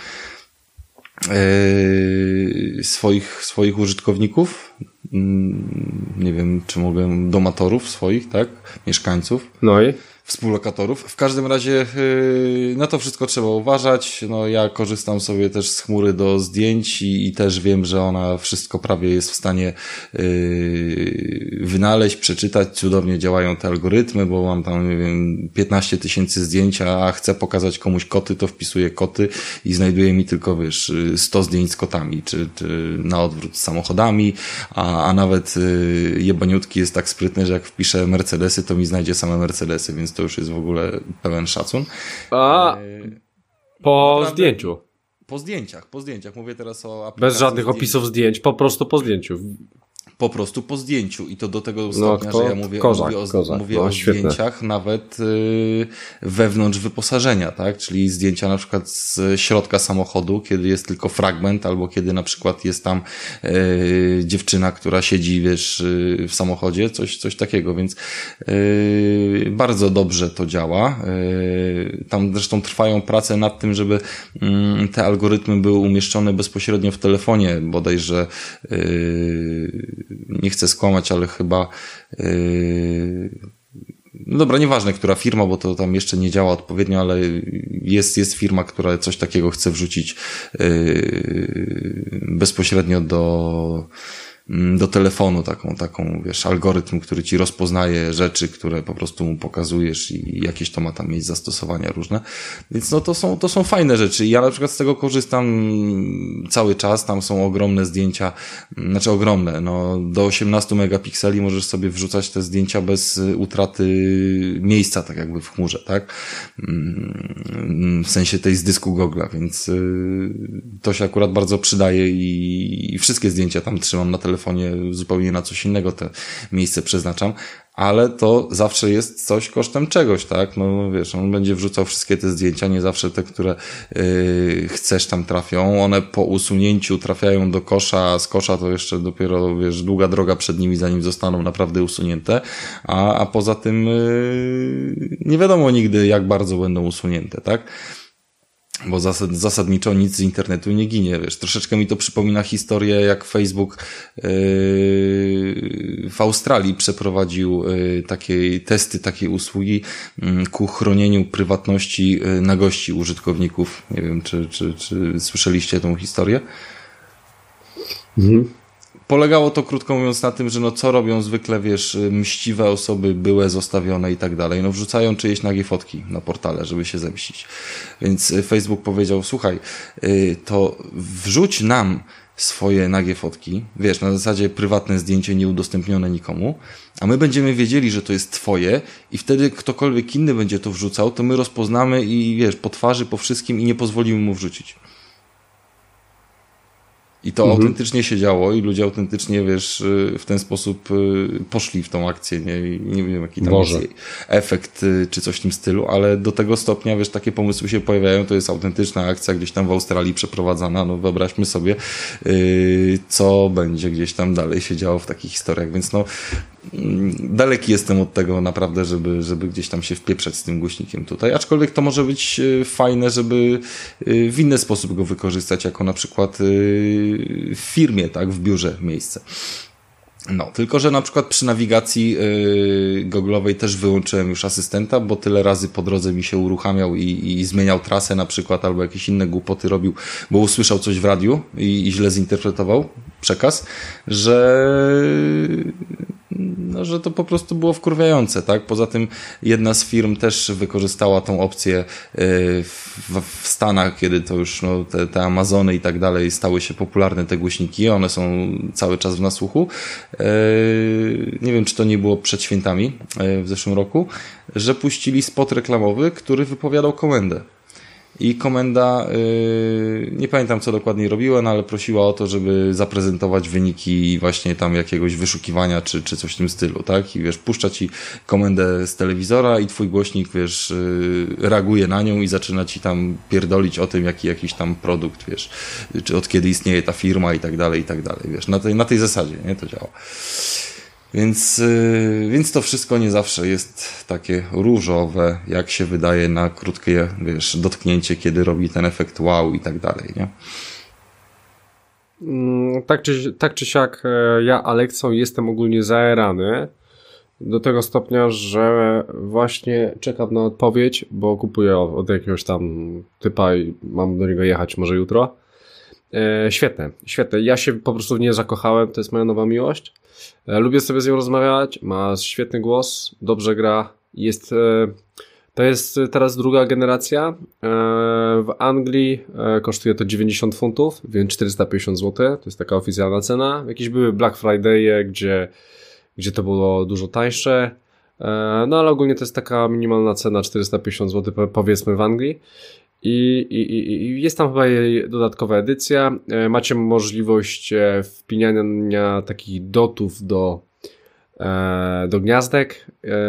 swoich użytkowników, nie wiem, czy mogę, domatorów swoich, tak, mieszkańców. No i? Współlokatorów. W każdym razie na to wszystko trzeba uważać. No ja korzystam sobie też z chmury do zdjęć i też wiem, że ona wszystko prawie jest w stanie wynaleźć, przeczytać. Cudownie działają te algorytmy, bo mam tam, nie wiem, 15 000 zdjęć, a chcę pokazać komuś koty, to wpisuję koty i znajduje mi tylko, wiesz, 100 zdjęć z kotami, czy na odwrót z samochodami, a nawet jebaniutki jest tak sprytny, że jak wpiszę Mercedesy, to mi znajdzie same Mercedesy, więc to już jest w ogóle pełen szacun. Po naprawdę, zdjęciu. Po zdjęciach. Mówię teraz o aplikacji. Bez żadnych opisów zdjęć, po prostu po zdjęciu. Po prostu po zdjęciu i to do tego stopnia, że ja mówię o zdjęciach nawet wewnątrz wyposażenia, tak? Czyli zdjęcia na przykład z środka samochodu, kiedy jest tylko fragment, albo kiedy na przykład jest tam dziewczyna, która siedzi, wiesz, w samochodzie, coś takiego, więc bardzo dobrze to działa. Tam zresztą trwają prace nad tym, żeby te algorytmy były umieszczone bezpośrednio w telefonie, bodajże nie chcę skłamać, ale chyba no dobra, nieważne, która firma, bo to tam jeszcze nie działa odpowiednio, ale jest firma, która coś takiego chce wrzucić bezpośrednio do telefonu, taką, wiesz, algorytm, który ci rozpoznaje rzeczy, które po prostu mu pokazujesz i jakieś to ma tam mieć zastosowania różne. Więc no to są fajne rzeczy. Ja na przykład z tego korzystam cały czas. Tam są ogromne zdjęcia, znaczy ogromne, no do 18 megapikseli możesz sobie wrzucać te zdjęcia bez utraty miejsca, tak jakby w chmurze, tak? W sensie tej z dysku Google'a, więc to się akurat bardzo przydaje i wszystkie zdjęcia tam trzymam na telefonie, zupełnie na coś innego te miejsce przeznaczam, ale to zawsze jest coś kosztem czegoś, tak? No wiesz, on będzie wrzucał wszystkie te zdjęcia, nie zawsze te, które chcesz tam trafią, one po usunięciu trafiają do kosza, a z kosza to jeszcze dopiero, wiesz, długa droga przed nimi, zanim zostaną naprawdę usunięte, a poza tym nie wiadomo nigdy, jak bardzo będą usunięte, tak? Bo zasadniczo nic z internetu nie ginie, wiesz. Troszeczkę mi to przypomina historię, jak Facebook w Australii przeprowadził testy takiej usługi ku chronieniu prywatności nagości użytkowników. Nie wiem, czy słyszeliście tą historię? Mhm. Polegało to, krótko mówiąc, na tym, że no co robią zwykle, wiesz, mściwe osoby, byłe, zostawione i tak dalej. No wrzucają czyjeś nagie fotki na portale, żeby się zemścić. Więc Facebook powiedział, słuchaj, to wrzuć nam swoje nagie fotki, wiesz, na zasadzie prywatne zdjęcie nieudostępnione nikomu, a my będziemy wiedzieli, że to jest twoje i wtedy ktokolwiek inny będzie to wrzucał, to my rozpoznamy i wiesz, po twarzy, po wszystkim i nie pozwolimy mu wrzucić. I to autentycznie się działo i ludzie autentycznie, wiesz, w ten sposób poszli w tą akcję, nie wiem jaki tam jest efekt czy coś w tym stylu, ale do tego stopnia, wiesz, takie pomysły się pojawiają, to jest autentyczna akcja gdzieś tam w Australii przeprowadzana, no wyobraźmy sobie, co będzie gdzieś tam dalej się działo w takich historiach, więc no daleki jestem od tego naprawdę, żeby gdzieś tam się wpieprzać z tym głośnikiem tutaj, aczkolwiek to może być fajne, żeby w inny sposób go wykorzystać, jako na przykład w firmie, tak, w biurze miejsce. No, tylko że na przykład przy nawigacji Google'owej też wyłączyłem już asystenta, bo tyle razy po drodze mi się uruchamiał i zmieniał trasę na przykład, albo jakieś inne głupoty robił, bo usłyszał coś w radiu i źle zinterpretował przekaz, że to po prostu było wkurwiające, tak? Poza tym jedna z firm też wykorzystała tą opcję w Stanach, kiedy to już no, te Amazony i tak dalej stały się popularne, te głośniki, one są cały czas w nasłuchu. Nie wiem, czy to nie było przed świętami w zeszłym roku, że puścili spot reklamowy, który wypowiadał komendę. I komenda, nie pamiętam co dokładnie robiła, no ale prosiła o to, żeby zaprezentować wyniki właśnie tam jakiegoś wyszukiwania czy coś w tym stylu, tak? I wiesz, puszcza ci komendę z telewizora i twój głośnik, wiesz, reaguje na nią i zaczyna ci tam pierdolić o tym, jaki jakiś tam produkt, wiesz, czy od kiedy istnieje ta firma i tak dalej, wiesz, na tej zasadzie, nie, to działa. Więc to wszystko nie zawsze jest takie różowe, jak się wydaje na krótkie, wiesz, dotknięcie, kiedy robi ten efekt wow i tak dalej, nie? Tak czy siak, ja Alexą jestem ogólnie zajarany do tego stopnia, że właśnie czekam na odpowiedź, bo kupuję od jakiegoś tam typa i mam do niego jechać może jutro. Świetne. Ja się po prostu w nie zakochałem, to jest moja nowa miłość. Lubię sobie z nią rozmawiać, ma świetny głos, dobrze gra. To jest teraz druga generacja. W Anglii kosztuje to 90 funtów, więc 450 zł. To jest taka oficjalna cena. Jakieś były Black Friday, gdzie to było dużo tańsze. No ale ogólnie to jest taka minimalna cena 450 zł, powiedzmy w Anglii. I jest tam chyba jej dodatkowa edycja. Macie możliwość wpinania takich dotów do gniazdek.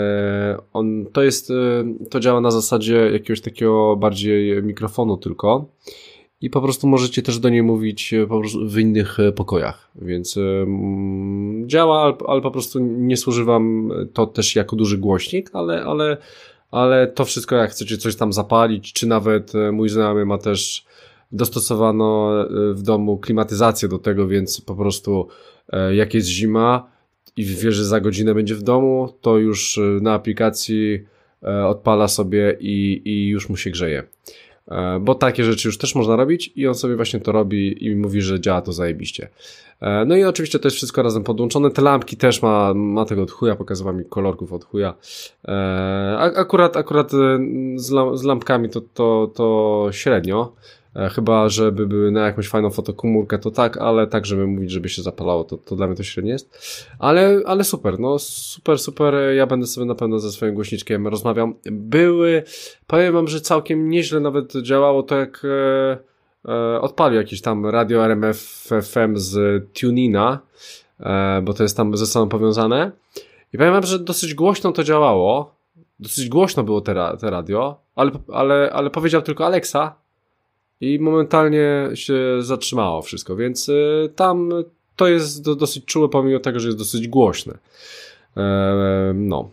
To działa na zasadzie jakiegoś takiego bardziej mikrofonu tylko. I po prostu możecie też do niej mówić po prostu w innych pokojach. Więc działa, ale po prostu nie służy wam to też jako duży głośnik, ale to wszystko, jak chcecie coś tam zapalić, czy nawet mój znajomy ma też dostosowano w domu klimatyzację do tego, więc po prostu jak jest zima i wie, że za godzinę będzie w domu, to już na aplikacji odpala sobie i już mu się grzeje. Bo takie rzeczy już też można robić i on sobie właśnie to robi i mówi, że działa to zajebiście. No i oczywiście to jest wszystko razem podłączone. Te lampki też ma tego od chuja, pokazywa mi kolorków od chuja. Akurat z lampkami to średnio. Chyba, żeby były na jakąś fajną fotokomórkę, to tak, ale tak, żeby mówić, żeby się zapalało, to dla mnie to średnie jest. Ale super, no super. Ja będę sobie na pewno ze swoim głośniczkiem rozmawiał. Powiem wam, że całkiem nieźle nawet działało to, jak odpalił jakieś tam radio RMF FM z TuneIna, bo to jest tam ze sobą powiązane. I powiem wam, że dosyć głośno to działało. Dosyć głośno było te radio, ale powiedział tylko Alexa, i momentalnie się zatrzymało wszystko, więc tam to jest dosyć czułe, pomimo tego, że jest dosyć głośne. No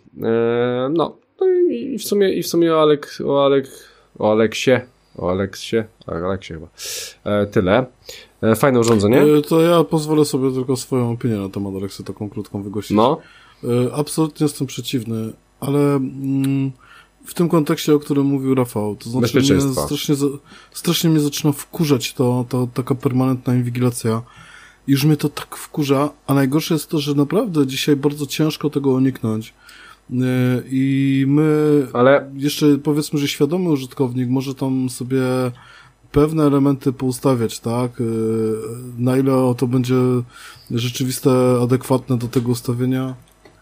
i w sumie o Aleksie chyba. Tyle. Fajne urządzenie. To ja pozwolę sobie tylko swoją opinię na temat Aleksy taką krótką wygłosić. No. Absolutnie jestem przeciwny, ale w tym kontekście, o którym mówił Rafał, to znaczy strasznie mnie zaczyna wkurzać to taka permanentna inwigilacja. Już mnie to tak wkurza, a najgorsze jest to, że naprawdę dzisiaj bardzo ciężko tego uniknąć. I my, jeszcze powiedzmy, że świadomy użytkownik może tam sobie pewne elementy poustawiać, tak? Na ile to będzie rzeczywiste, adekwatne do tego ustawienia,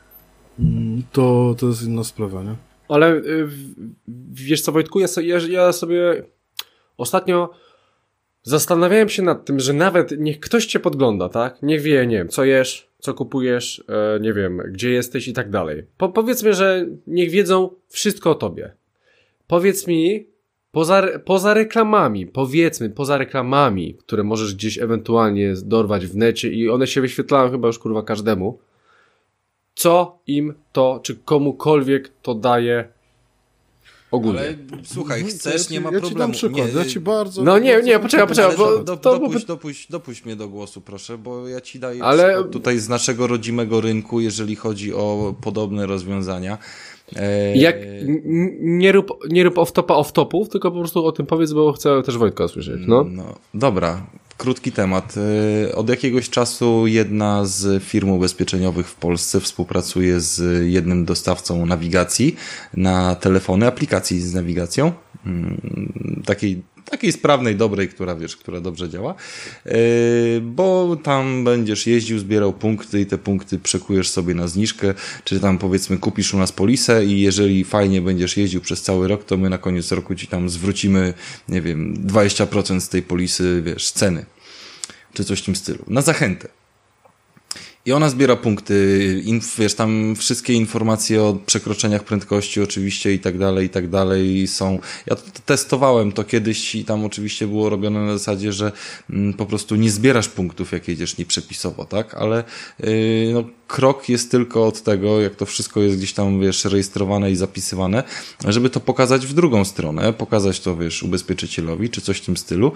to jest inna sprawa, nie? Ale wiesz co, Wojtku, ja sobie ostatnio zastanawiałem się nad tym, że nawet niech ktoś cię podgląda, tak? Niech wie, nie wiem, co jesz, co kupujesz, nie wiem, gdzie jesteś i tak dalej. Powiedzmy, że niech wiedzą wszystko o tobie. Powiedz mi, poza reklamami, które możesz gdzieś ewentualnie dorwać w necie i one się wyświetlają chyba już kurwa każdemu, co im to, czy komukolwiek to daje ogólnie. Ale słuchaj, chcesz, nie ma problemu. Ja ci dam przykład, ja ci bardzo... No nie, poczekaj, bo... Dopuść mnie do głosu, proszę, bo ja ci daję przykład tutaj z naszego rodzimego rynku, jeżeli chodzi o podobne rozwiązania. Jak nie rób off-topów, tylko po prostu o tym powiedz, bo chcę też Wojtka usłyszeć. No, dobra. Krótki temat. Od jakiegoś czasu jedna z firm ubezpieczeniowych w Polsce współpracuje z jednym dostawcą nawigacji na telefony, aplikacji z nawigacją, takiej sprawnej, dobrej, która dobrze działa, bo tam będziesz jeździł, zbierał punkty i te punkty przekujesz sobie na zniżkę, czy tam powiedzmy kupisz u nas polisę i jeżeli fajnie będziesz jeździł przez cały rok, to my na koniec roku ci tam zwrócimy, nie wiem, 20% z tej polisy, ceny, czy coś w tym stylu, na zachętę. I ona zbiera punkty, tam wszystkie informacje o przekroczeniach prędkości oczywiście i tak dalej są. Ja testowałem to kiedyś i tam oczywiście było robione na zasadzie, że po prostu nie zbierasz punktów, jak jedziesz nieprzepisowo, tak? Ale krok jest tylko od tego, jak to wszystko jest gdzieś tam, rejestrowane i zapisywane, żeby to pokazać w drugą stronę, pokazać to, ubezpieczycielowi, czy coś w tym stylu.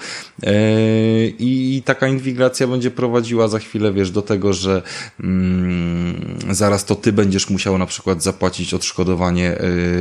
I taka inwigilacja będzie prowadziła za chwilę, do tego, że zaraz to ty będziesz musiał na przykład zapłacić odszkodowanie,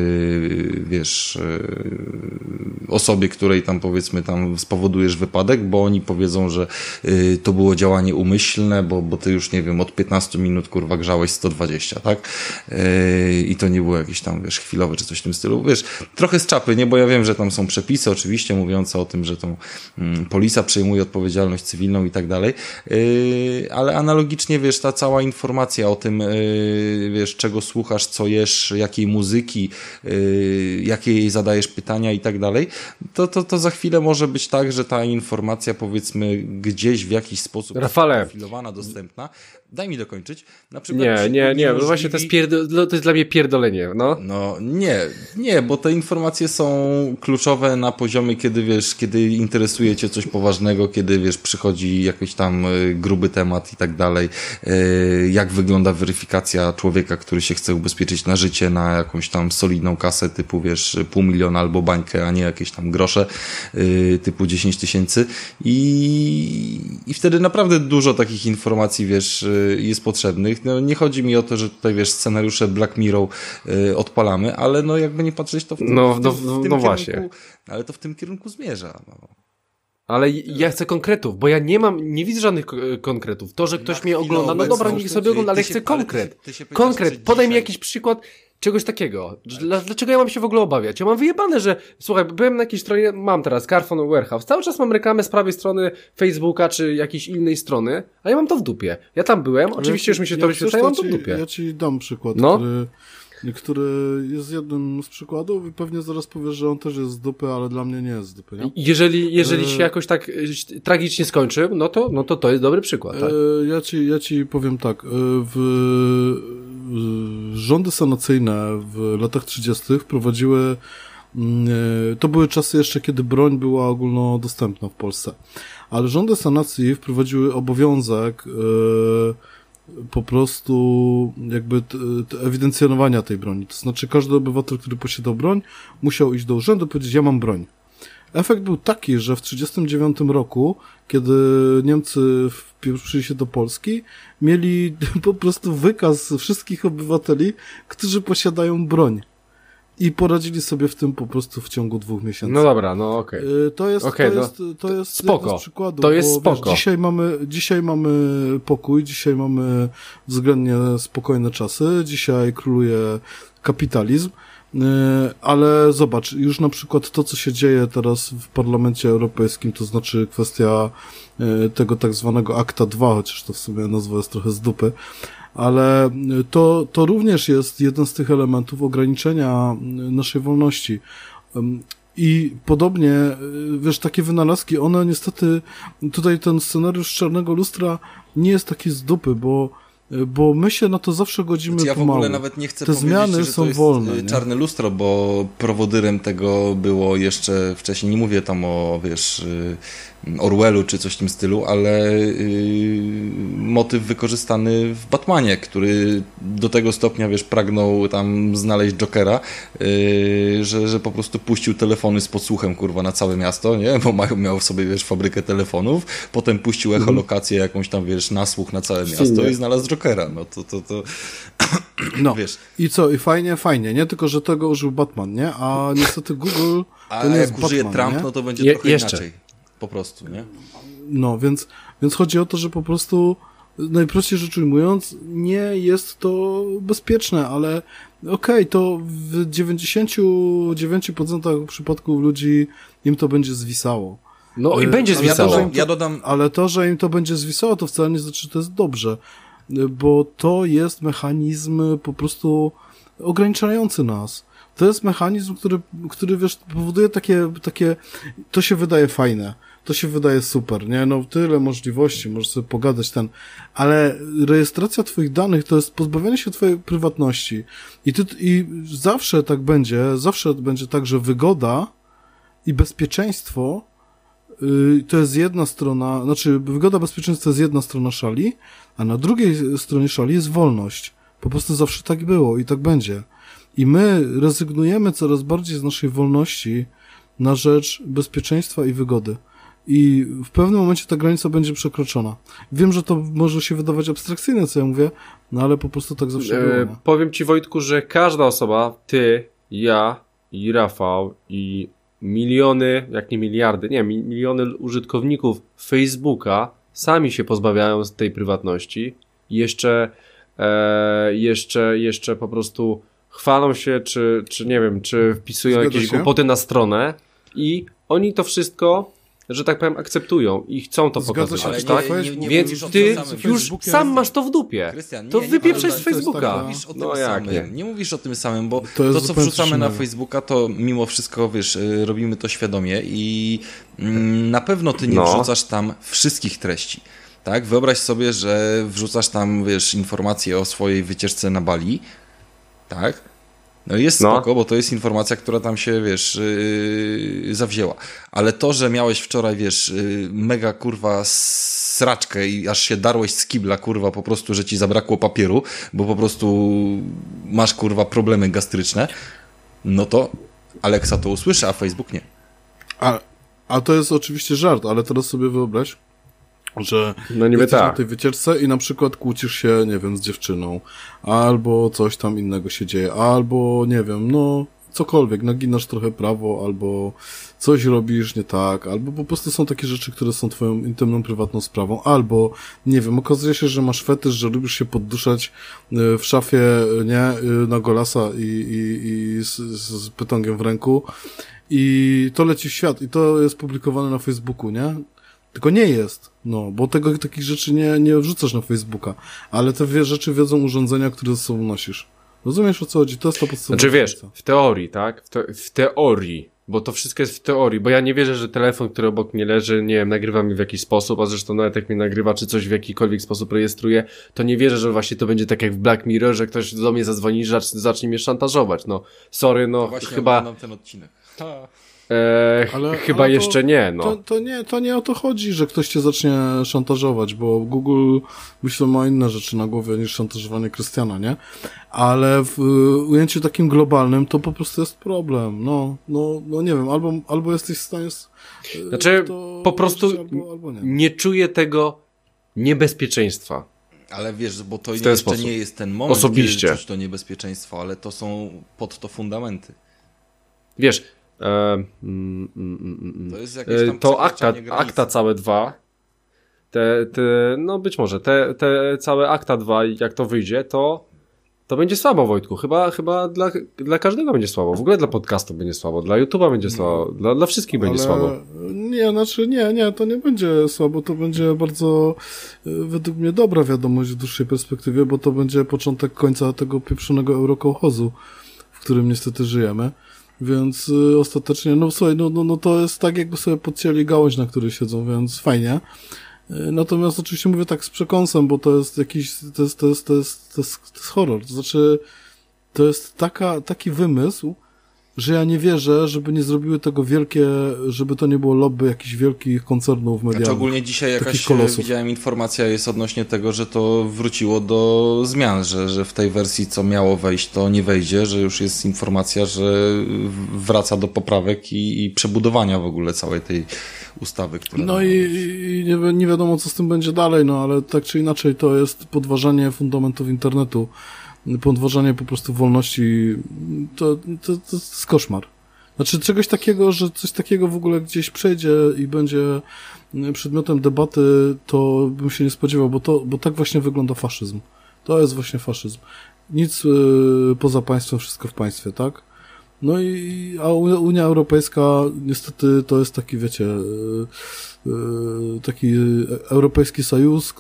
osobie, której tam powiedzmy tam spowodujesz wypadek, bo oni powiedzą, że to było działanie umyślne, bo ty już, nie wiem, od 15 minut kurwa grzałeś 120, tak? I to nie było jakieś tam, chwilowe czy coś w tym stylu. Trochę z czapy, nie? Bo ja wiem, że tam są przepisy oczywiście mówiące o tym, że tą polisa przejmuje odpowiedzialność cywilną i tak dalej, ale analogicznie, ta cała informacja o tym, czego słuchasz, co jesz, jakiej muzyki, jakie jej zadajesz pytania i tak dalej, to za chwilę może być tak, że ta informacja, powiedzmy, gdzieś w jakiś sposób profilowana, dostępna. Daj mi dokończyć. Na przykład nie, bo właśnie to jest dla mnie pierdolenie, no. No, nie, bo te informacje są kluczowe na poziomie, kiedy interesuje cię coś poważnego, kiedy, przychodzi jakiś tam gruby temat i tak dalej, jak wygląda weryfikacja człowieka, który się chce ubezpieczyć na życie, na jakąś tam solidną kasę typu, 500 000 albo bańkę, a nie jakieś tam grosze typu 10 000 i wtedy naprawdę dużo takich informacji, jest potrzebnych. No, nie chodzi mi o to, że tutaj, scenariusze Black Mirror odpalamy, ale jakby nie patrzeć, to w tym kierunku, właśnie. Ale to w tym kierunku zmierza. No. Ale ja chcę konkretów, bo ja nie widzę żadnych konkretów. To, że ktoś mnie ogląda, no dobra, niech sobie ogląda, ale chcę konkret. Konkret, podaj mi jakiś przykład czegoś takiego. Dlaczego ja mam się w ogóle obawiać? Ja mam wyjebane, że słuchaj, byłem na jakiejś stronie, mam teraz Carphone Warehouse, cały czas mam reklamę z prawej strony Facebooka czy jakiejś innej strony, a ja mam to w dupie. Ja tam byłem, oczywiście już mi się to wyświetla, ja mam to w dupie. Ja ci dam przykład, który jest jednym z przykładów i pewnie zaraz powiesz, że on też jest z dupy, ale dla mnie nie jest z dupy, nie? Jeżeli się jakoś tak tragicznie skończy, no to jest dobry przykład. Tak? Ja ci powiem tak. Rządy sanacyjne w latach 30. wprowadziły, to były czasy jeszcze, kiedy broń była ogólnodostępna w Polsce, ale rządy sanacji wprowadziły obowiązek po prostu jakby ewidencjonowania tej broni. To znaczy każdy obywatel, który posiadał broń, musiał iść do urzędu i powiedzieć, ja mam broń. Efekt był taki, że w 1939 roku, kiedy Niemcy wpieprzyli się do Polski, mieli po prostu wykaz wszystkich obywateli, którzy posiadają broń. I poradzili sobie w tym po prostu w ciągu 2 miesięcy. No dobra, no okej. To jest spoko. Z przykładów, to jest bo, spoko. Dzisiaj mamy pokój, dzisiaj mamy względnie spokojne czasy, dzisiaj króluje kapitalizm. Ale zobacz, już na przykład to, co się dzieje teraz w Parlamencie Europejskim, to znaczy kwestia tego tak zwanego Akta 2, chociaż to w sumie nazwa jest trochę z dupy, ale to również jest jeden z tych elementów ograniczenia naszej wolności. I podobnie, wiesz, takie wynalazki, one niestety, tutaj ten scenariusz czarnego lustra nie jest taki z dupy, bo my się na to zawsze godzimy pomału. Ja w ogóle nawet nie chcę powiedzieć, zmiany że to jest wolne, czarne lustro, bo prowodyrem tego było jeszcze wcześniej, nie mówię tam o, wiesz, Orwellu czy coś w tym stylu, ale motyw wykorzystany w Batmanie, który do tego stopnia, wiesz, pragnął tam znaleźć Jokera, że po prostu puścił telefony z podsłuchem, kurwa, na całe miasto, nie? Bo miał w sobie, wiesz, fabrykę telefonów, potem puścił echolokację jakąś tam, wiesz, nasłuch na całe miasto i znalazł Jokera, no to... No, wiesz. I co? I fajnie, nie? Tylko, że tego użył Batman, nie? A niestety Google to nie jest Batman, użyje Trump, nie? No to będzie trochę inaczej. Po prostu, nie? No, więc chodzi o to, że po prostu najprościej rzecz ujmując, nie jest to bezpieczne, ale okej, to w 99% przypadków ludzi im to będzie zwisało. No i będzie zwisało. Ja dodam... Ale to, że im to będzie zwisało, to wcale nie znaczy, że to jest dobrze, bo to jest mechanizm po prostu ograniczający nas. To jest mechanizm, który wiesz, powoduje takie, to się wydaje fajne, to się wydaje super, nie? No tyle możliwości, możesz sobie pogadać ale rejestracja twoich danych to jest pozbawienie się twojej prywatności. I zawsze będzie tak, że wygoda i bezpieczeństwo to jest jedna strona, znaczy wygoda, bezpieczeństwo to jest jedna strona szali, a na drugiej stronie szali jest wolność. Po prostu zawsze tak było i tak będzie. I my rezygnujemy coraz bardziej z naszej wolności na rzecz bezpieczeństwa i wygody. I w pewnym momencie ta granica będzie przekroczona. Wiem, że to może się wydawać abstrakcyjne, co ja mówię, no ale po prostu tak zawsze było. Nie? Powiem ci, Wojtku, że każda osoba, ty, ja i Rafał i miliony, jak nie miliardy, nie, miliony użytkowników Facebooka sami się pozbawiają z tej prywatności. Jeszcze po prostu chwalą się, czy nie wiem, czy wpisują jakieś głupoty na stronę i oni to wszystko, że tak powiem, akceptują i chcą to pokazywać, tak? Więc ty już sam masz to w dupie. Krystian, to wypieprzaj z Facebooka. Nie mówisz o tym samym, bo to co wrzucamy na Facebooka, to mimo wszystko, wiesz, robimy to świadomie i na pewno ty nie wrzucasz tam wszystkich treści. Tak? Wyobraź sobie, że wrzucasz tam, wiesz, informacje o swojej wycieczce na Bali, tak? No jest spoko, bo to jest informacja, która tam się, wiesz, zawzięła. Ale to, że miałeś wczoraj, wiesz, mega, kurwa, sraczkę i aż się darłeś z kibla, kurwa, po prostu, że ci zabrakło papieru, bo po prostu masz, kurwa, problemy gastryczne, no to Alexa to usłyszy, a Facebook nie. A to jest oczywiście żart, ale teraz sobie wyobraź, że jesteś na tej wycieczce i na przykład kłócisz się, nie wiem, z dziewczyną, albo coś tam innego się dzieje, albo, nie wiem, no, cokolwiek, naginasz trochę prawo, albo coś robisz nie tak, albo po prostu są takie rzeczy, które są twoją intymną, prywatną sprawą, albo, nie wiem, okazuje się, że masz fetysz, że lubisz się podduszać w szafie, nie, na golasa i z pytongiem w ręku i to leci w świat i to jest publikowane na Facebooku, nie? Tylko nie jest, no, bo takich rzeczy nie wrzucasz na Facebooka, ale te rzeczy wiedzą urządzenia, które ze sobą nosisz. Rozumiesz, o co chodzi? To jest to podstawowe. Znaczy wiesz, w teorii, tak? W teorii, bo to wszystko jest w teorii, bo ja nie wierzę, że telefon, który obok mnie leży, nie wiem, nagrywa mi w jakiś sposób, a zresztą nawet jak mnie nagrywa, czy coś w jakikolwiek sposób rejestruje, to nie wierzę, że właśnie to będzie tak jak w Black Mirror, że ktoś do mnie zadzwoni i zacznie mnie szantażować, no. Sorry, no, chyba... Oglądam ten odcinek. Chyba jeszcze nie, no. To nie o to chodzi, że ktoś cię zacznie szantażować, bo Google, myślę, ma inne rzeczy na głowie niż szantażowanie Krystiana, nie? Ale w ujęciu takim globalnym to po prostu jest problem. No nie wiem, albo jesteś w stanie... Znaczy, po prostu albo nie czuję tego niebezpieczeńststwa. Ale wiesz, bo to jeszcze nie jest ten moment, osobiście, kiedy czuć to niebezpieczeństwo, ale to są pod to fundamenty. Wiesz, to jest jakieś tam to akta całe 2, no być może, te całe akta 2, jak to wyjdzie, to to będzie słabo, Wojtku. Chyba dla każdego będzie słabo. W ogóle dla podcastu będzie słabo, dla YouTube'a będzie słabo, dla wszystkich będzie słabo. Nie, to nie będzie słabo, to będzie bardzo według mnie dobra wiadomość w dłuższej perspektywie, bo to będzie początek końca tego pieprzonego eurokołchozu, w którym niestety żyjemy. Więc ostatecznie, no słuchaj, no to jest tak, jakby sobie podcięli gałąź, na której siedzą, więc fajnie. Natomiast oczywiście mówię tak z przekąsem, bo to jest jakiś, to jest horror. To znaczy, to jest taki wymysł, że ja nie wierzę, żeby nie zrobiły tego żeby to nie było lobby jakichś wielkich koncernów medialnych. Znaczy ogólnie dzisiaj jakaś, widziałem informacja jest odnośnie tego, że to wróciło do zmian, że w tej wersji, co miało wejść, to nie wejdzie, że już jest informacja, że wraca do poprawek i przebudowania w ogóle całej tej ustawy, która... No i nie wiadomo, co z tym będzie dalej, no ale tak czy inaczej to jest podważanie fundamentów internetu, podważanie po prostu wolności, to jest koszmar. Znaczy czegoś takiego, że coś takiego w ogóle gdzieś przejdzie i będzie przedmiotem debaty, to bym się nie spodziewał, bo tak właśnie wygląda faszyzm. To jest właśnie faszyzm. Nic poza państwem, wszystko w państwie, tak? No a Unia Europejska niestety to jest taki, wiecie, taki europejski sojusz,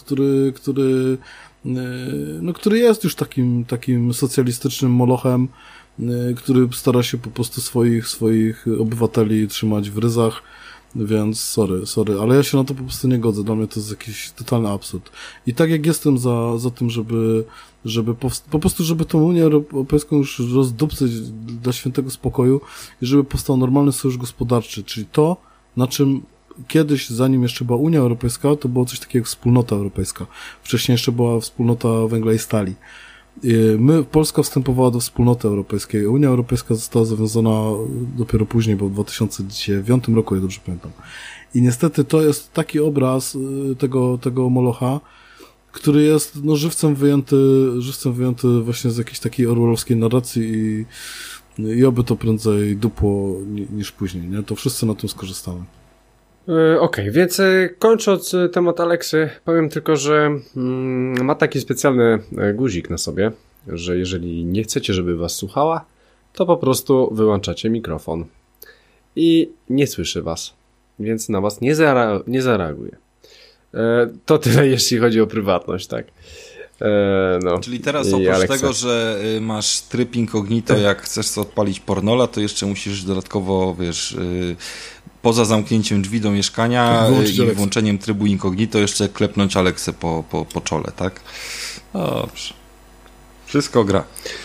który jest już takim socjalistycznym molochem, który stara się po prostu swoich obywateli trzymać w ryzach, więc sorry, ale ja się na to po prostu nie godzę, dla mnie to jest jakiś totalny absurd. I tak jak jestem za tym, po prostu, żeby tą Unię Europejską już rozdupcyć dla świętego spokoju i żeby powstał normalny sojusz gospodarczy, czyli to, na czym kiedyś, zanim jeszcze była Unia Europejska, to było coś takiego jak Wspólnota Europejska. Wcześniej jeszcze była Wspólnota Węgla i Stali. Polska wstępowała do Wspólnoty Europejskiej. Unia Europejska została zawiązana dopiero później, bo w 2009 roku, ja dobrze pamiętam. I niestety to jest taki obraz tego molocha, który jest żywcem wyjęty właśnie z jakiejś takiej orwellowskiej narracji i oby to prędzej dupło niż później, nie? To wszyscy na tym skorzystamy. Okej, więc kończąc temat Aleksy, powiem tylko, że ma taki specjalny guzik na sobie, że jeżeli nie chcecie, żeby was słuchała, to po prostu wyłączacie mikrofon i nie słyszy was, więc na was nie zareaguje. To tyle, jeśli chodzi o prywatność, tak? No. Czyli teraz oprócz tego, że masz tryb incognito, jak chcesz sobie odpalić pornola, to jeszcze musisz dodatkowo, wiesz, poza zamknięciem drzwi do mieszkania i włączeniem trybu incognito jeszcze klepnąć Aleksę po czole, tak? Dobrze. Wszystko gra.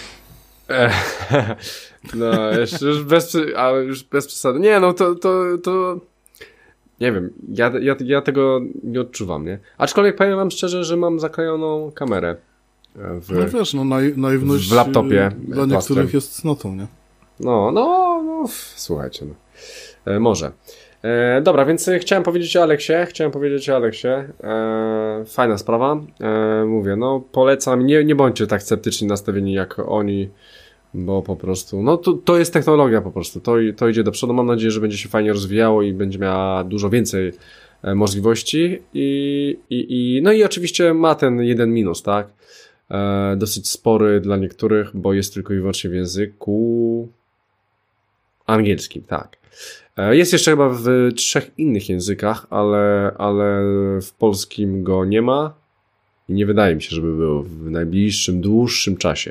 No, jeszcze już bez przesady. Nie, no to nie wiem, ja tego nie odczuwam, nie? Aczkolwiek powiem wam szczerze, że mam zaklejoną kamerę no wiesz, naiwność w laptopie dla niektórych jest cnotą, nie? No, słuchajcie, no. Może. Dobra, więc chciałem powiedzieć o Aleksie. Fajna sprawa. Mówię, no polecam, nie bądźcie tak sceptyczni nastawieni jak oni, bo po prostu, no to jest technologia po prostu, to idzie do przodu. Mam nadzieję, że będzie się fajnie rozwijało i będzie miała dużo więcej możliwości no i oczywiście ma ten jeden minus, tak? Dosyć spory dla niektórych, bo jest tylko i wyłącznie w języku angielskim, tak. Jest jeszcze chyba w 3 innych językach, ale w polskim go nie ma i nie wydaje mi się, żeby był w najbliższym, dłuższym czasie.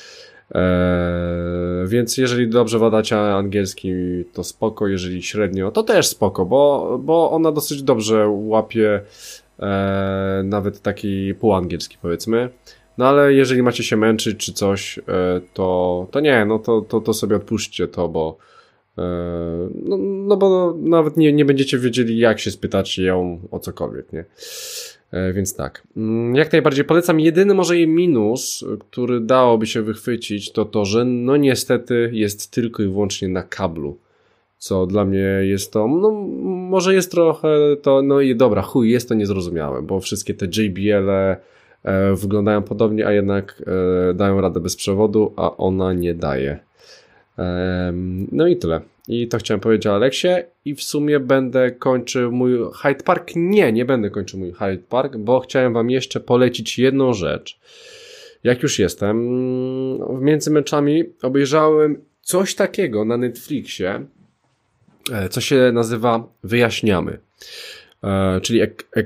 Więc jeżeli dobrze wladacie angielski, to spoko, jeżeli średnio, to też spoko, bo ona dosyć dobrze łapie nawet taki półangielski, powiedzmy. No ale jeżeli macie się męczyć czy coś, to nie, no to sobie odpuśćcie to, bo bo nawet nie będziecie wiedzieli, jak się spytać ją o cokolwiek, nie? Więc tak. Jak najbardziej polecam. Jedyny może jej minus, który dałoby się wychwycić, to, że no niestety jest tylko i wyłącznie na kablu. Co dla mnie jest to, no może jest trochę to, no i dobra, jest to niezrozumiałe, bo wszystkie te JBL-e wyglądają podobnie, a jednak dają radę bez przewodu, a ona nie daje. No i tyle. I to chciałem powiedzieć o Aleksie i w sumie będę kończył mój Hyde Park. Nie będę kończył mój Hyde Park, bo chciałem wam jeszcze polecić jedną rzecz, jak już jestem, między meczami obejrzałem coś takiego na Netflixie, co się nazywa Wyjaśniamy. Czyli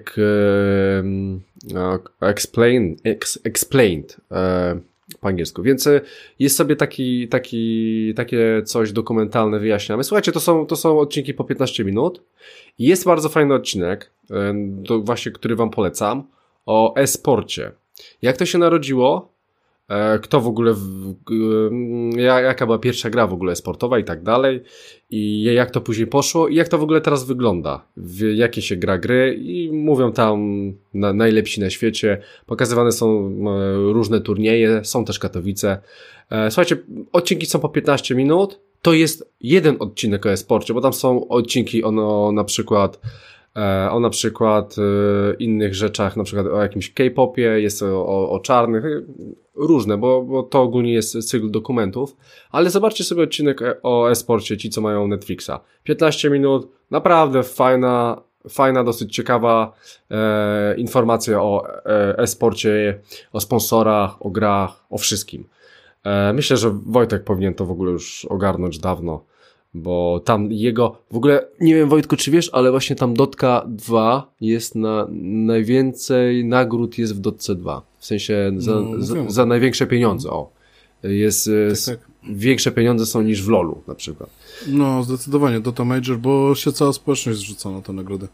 explained po angielsku. Więc jest sobie takie coś dokumentalne, wyjaśniamy. Słuchajcie, to są odcinki po 15 minut. Jest bardzo fajny odcinek, właśnie, który wam polecam, o e-sporcie. Jak to się narodziło? Kto w ogóle, jaka była pierwsza gra w ogóle sportowa i tak dalej, i jak to później poszło i jak to w ogóle teraz wygląda, w jakie się gra gry, i mówią tam najlepsi na świecie, pokazywane są różne turnieje, są też Katowice. Słuchajcie, odcinki są po 15 minut, to jest jeden odcinek o e-sporcie, bo tam są odcinki o na przykład innych rzeczach, na przykład o jakimś K-popie, jest o czarnych, różne, bo to ogólnie jest cykl dokumentów, ale zobaczcie sobie odcinek o e-sporcie, ci co mają Netflixa. 15 minut, naprawdę fajna, dosyć ciekawa informacja o e-sporcie, o sponsorach, o grach, o wszystkim. Myślę, że Wojtek powinien to w ogóle już ogarnąć dawno, bo tam w ogóle, nie wiem Wojtku, czy wiesz, ale właśnie tam Dotka 2 jest najwięcej nagród jest w Dotce 2. W sensie za największe pieniądze, tak. Większe pieniądze są niż w LoLu na przykład. No, zdecydowanie Dota Major, bo się cała społeczność zrzuca na te nagrody.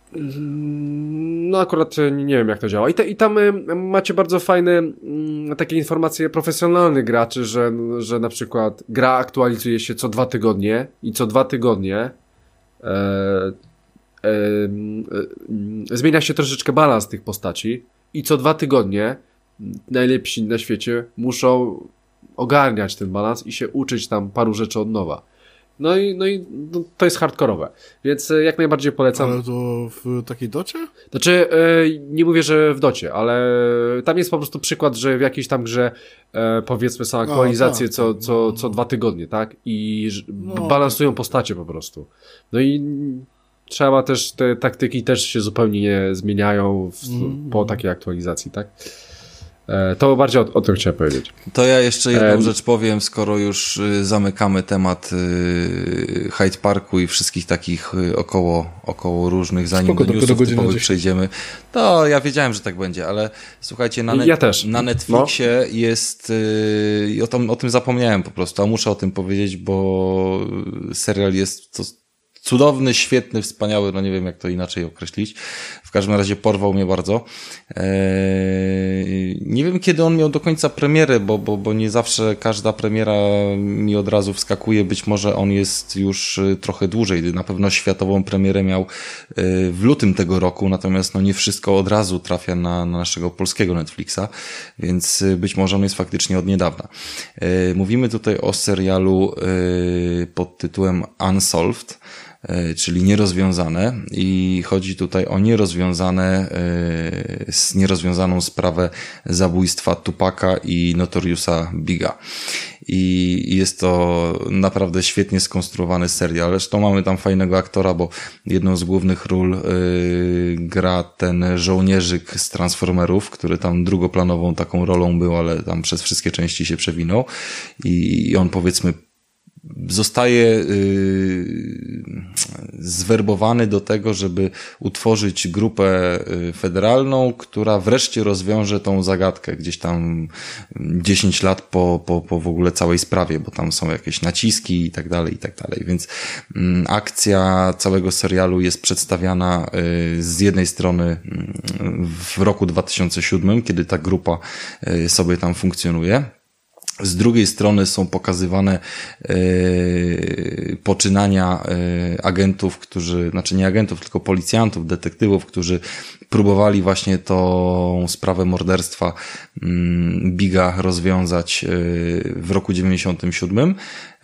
No akurat nie wiem jak to działa. I tam macie bardzo fajne takie informacje profesjonalnych graczy, że na przykład gra aktualizuje się co 2 tygodnie i co 2 tygodnie zmienia się troszeczkę balans tych postaci i co 2 tygodnie najlepsi na świecie muszą ogarniać ten balans i się uczyć tam paru rzeczy od nowa. No i to jest hardkorowe, więc jak najbardziej polecam. Ale to w takiej docie? Znaczy, nie mówię, że w docie, ale tam jest po prostu przykład, że w jakiejś tam grze powiedzmy są aktualizacje co 2 tygodnie, tak? I balansują postacie po prostu. No i trzeba też, te taktyki też się zupełnie nie zmieniają po takiej aktualizacji, tak? To bardziej o tym chciałem powiedzieć. To ja jeszcze jedną rzecz powiem, skoro już zamykamy temat Hyde Parku i wszystkich takich około różnych, zanim do newsów typowych przejdziemy. To ja wiedziałem, że tak będzie, ale słuchajcie, na Netflixie jest, o tym zapomniałem po prostu, a muszę o tym powiedzieć, bo serial jest cudowny, świetny, wspaniały, no nie wiem jak to inaczej określić. W każdym razie porwał mnie bardzo. Nie wiem kiedy on miał do końca premierę, bo nie zawsze każda premiera mi od razu wskakuje. Być może on jest już trochę dłużej. Na pewno światową premierę miał w lutym tego roku, natomiast no nie wszystko od razu trafia na naszego polskiego Netflixa, więc być może on jest faktycznie od niedawna. Mówimy tutaj o serialu pod tytułem Unsolved, czyli nierozwiązane, i chodzi tutaj o nierozwiązaną sprawę zabójstwa Tupaca i Notoriousa Biga. I jest to naprawdę świetnie skonstruowany serial. Zresztą mamy tam fajnego aktora, bo jedną z głównych ról gra ten żołnierzyk z Transformerów, który tam drugoplanową taką rolą był, ale tam przez wszystkie części się przewinął. I on powiedzmy zostaje zwerbowany do tego, żeby utworzyć grupę federalną, która wreszcie rozwiąże tą zagadkę gdzieś tam 10 lat po w ogóle całej sprawie, bo tam są jakieś naciski i tak dalej, więc akcja całego serialu jest przedstawiana z jednej strony w roku 2007, kiedy ta grupa sobie tam funkcjonuje. Z drugiej strony są pokazywane poczynania agentów, nie agentów, tylko policjantów, detektywów, którzy próbowali właśnie tą sprawę morderstwa Biga rozwiązać w roku 97.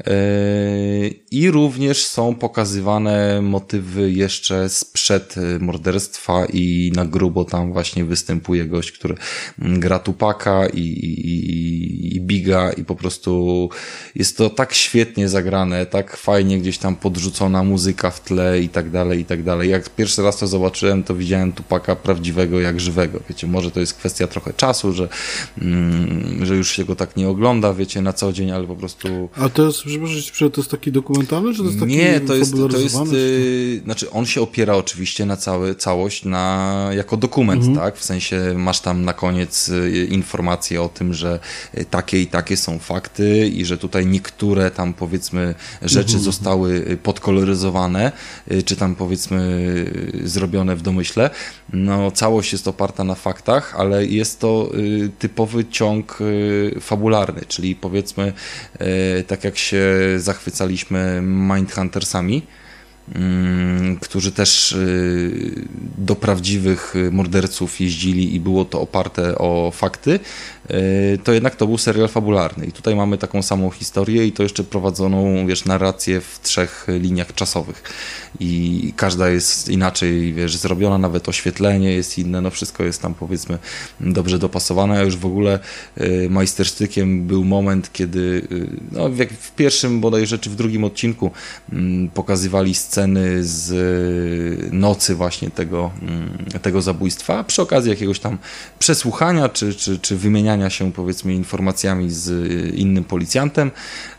I również są pokazywane motywy jeszcze sprzed morderstwa i na grubo tam właśnie występuje gość, który gra Tupaca i Biga Biga i po prostu jest to tak świetnie zagrane, tak fajnie gdzieś tam podrzucona muzyka w tle i tak dalej, i tak dalej. Jak pierwszy raz to zobaczyłem, to widziałem Tupaka prawdziwego jak żywego. Wiecie, może to jest kwestia trochę czasu, że już się go tak nie ogląda, wiecie, na co dzień, ale po prostu... A to jest, przepraszam, to jest taki dokumentalny, czy to jest taki Nie, to jest, fabularyzowany? znaczy on się opiera oczywiście na całość jako dokument, tak? W sensie masz tam na koniec informacje o tym, że takie i takie są fakty i że tutaj niektóre tam powiedzmy rzeczy zostały podkoloryzowane, czy tam powiedzmy zrobione w domyśle. No całość jest oparta na faktach, ale jest to typowy ciąg fabularny, czyli powiedzmy tak jak się zachwycaliśmy Mindhuntersami, którzy też do prawdziwych morderców jeździli i było to oparte o fakty, to jednak to był serial fabularny. I tutaj mamy taką samą historię i to jeszcze prowadzoną, wiesz, narrację w 3 liniach czasowych. I każda jest inaczej, wiesz, zrobiona, nawet oświetlenie jest inne, no wszystko jest tam, powiedzmy, dobrze dopasowane. A już w ogóle majstersztykiem był moment, kiedy no, jak w pierwszym bodajże, czy w drugim odcinku pokazywali sceny z nocy właśnie tego zabójstwa, przy okazji jakiegoś tam przesłuchania, czy wymieniania się, powiedzmy, informacjami z innym policjantem.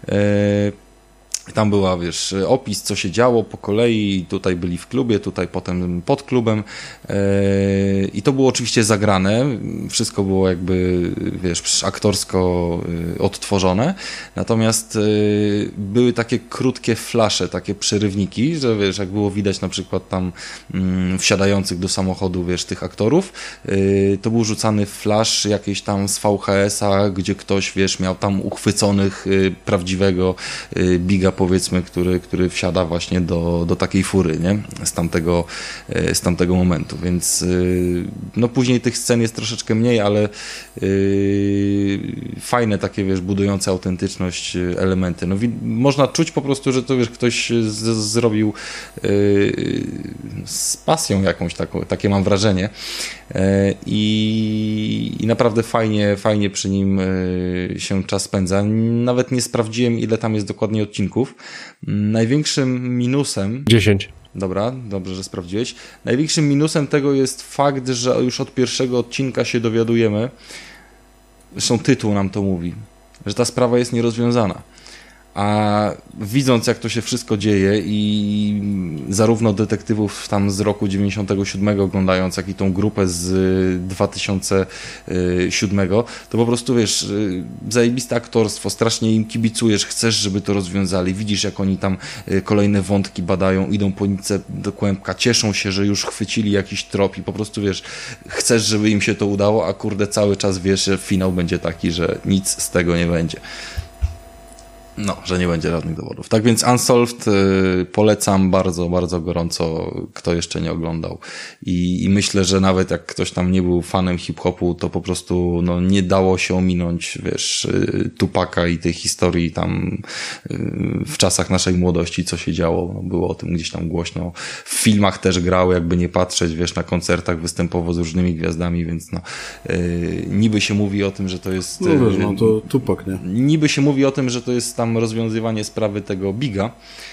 Tam była, wiesz, opis, co się działo po kolei, tutaj byli w klubie, tutaj potem pod klubem i to było oczywiście zagrane, wszystko było jakby, wiesz, aktorsko odtworzone, natomiast były takie krótkie flasze, takie przerywniki, że wiesz, jak było widać na przykład tam wsiadających do samochodu, wiesz, tych aktorów, to był rzucany flash jakiejś tam z VHS-a, gdzie ktoś, wiesz, miał tam uchwyconych prawdziwego Biga, powiedzmy, który wsiada właśnie do takiej fury, nie? Z tamtego momentu, więc no później tych scen jest troszeczkę mniej, ale fajne takie, wiesz, budujące autentyczność elementy. No można czuć po prostu, że to, wiesz, ktoś zrobił z pasją jakąś taką, takie mam wrażenie i naprawdę fajnie przy nim się czas spędza. Nawet nie sprawdziłem, ile tam jest dokładnie odcinków. Największym minusem... 10. Dobra, dobrze, że sprawdziłeś. Największym minusem tego jest fakt, że już od pierwszego odcinka się dowiadujemy, zresztą tytuł nam to mówi, że ta sprawa jest nierozwiązana. A widząc, jak to się wszystko dzieje i zarówno detektywów tam z roku 97 oglądając, jak i tą grupę z 2007, to po prostu, wiesz, zajebiste aktorstwo, strasznie im kibicujesz, chcesz, żeby to rozwiązali, widzisz, jak oni tam kolejne wątki badają, idą po nitce do kłębka, cieszą się, że już chwycili jakiś trop i po prostu, wiesz, chcesz, żeby im się to udało, a kurde, cały czas wiesz, że finał będzie taki, że nic z tego nie będzie. No, że nie będzie żadnych dowodów. Tak więc Unsolved polecam bardzo, bardzo gorąco, kto jeszcze nie oglądał. I myślę, że nawet jak ktoś tam nie był fanem hip-hopu, to po prostu no, nie dało się ominąć, wiesz, Tupaka i tej historii tam w czasach naszej młodości, co się działo. No, było o tym gdzieś tam głośno. W filmach też grał, jakby nie patrzeć, wiesz, na koncertach występował z różnymi gwiazdami, więc no, niby się mówi o tym, że to jest... No wiesz, no to Tupak, nie? Niby się mówi o tym, że to jest tam rozwiązywanie sprawy tego Biga,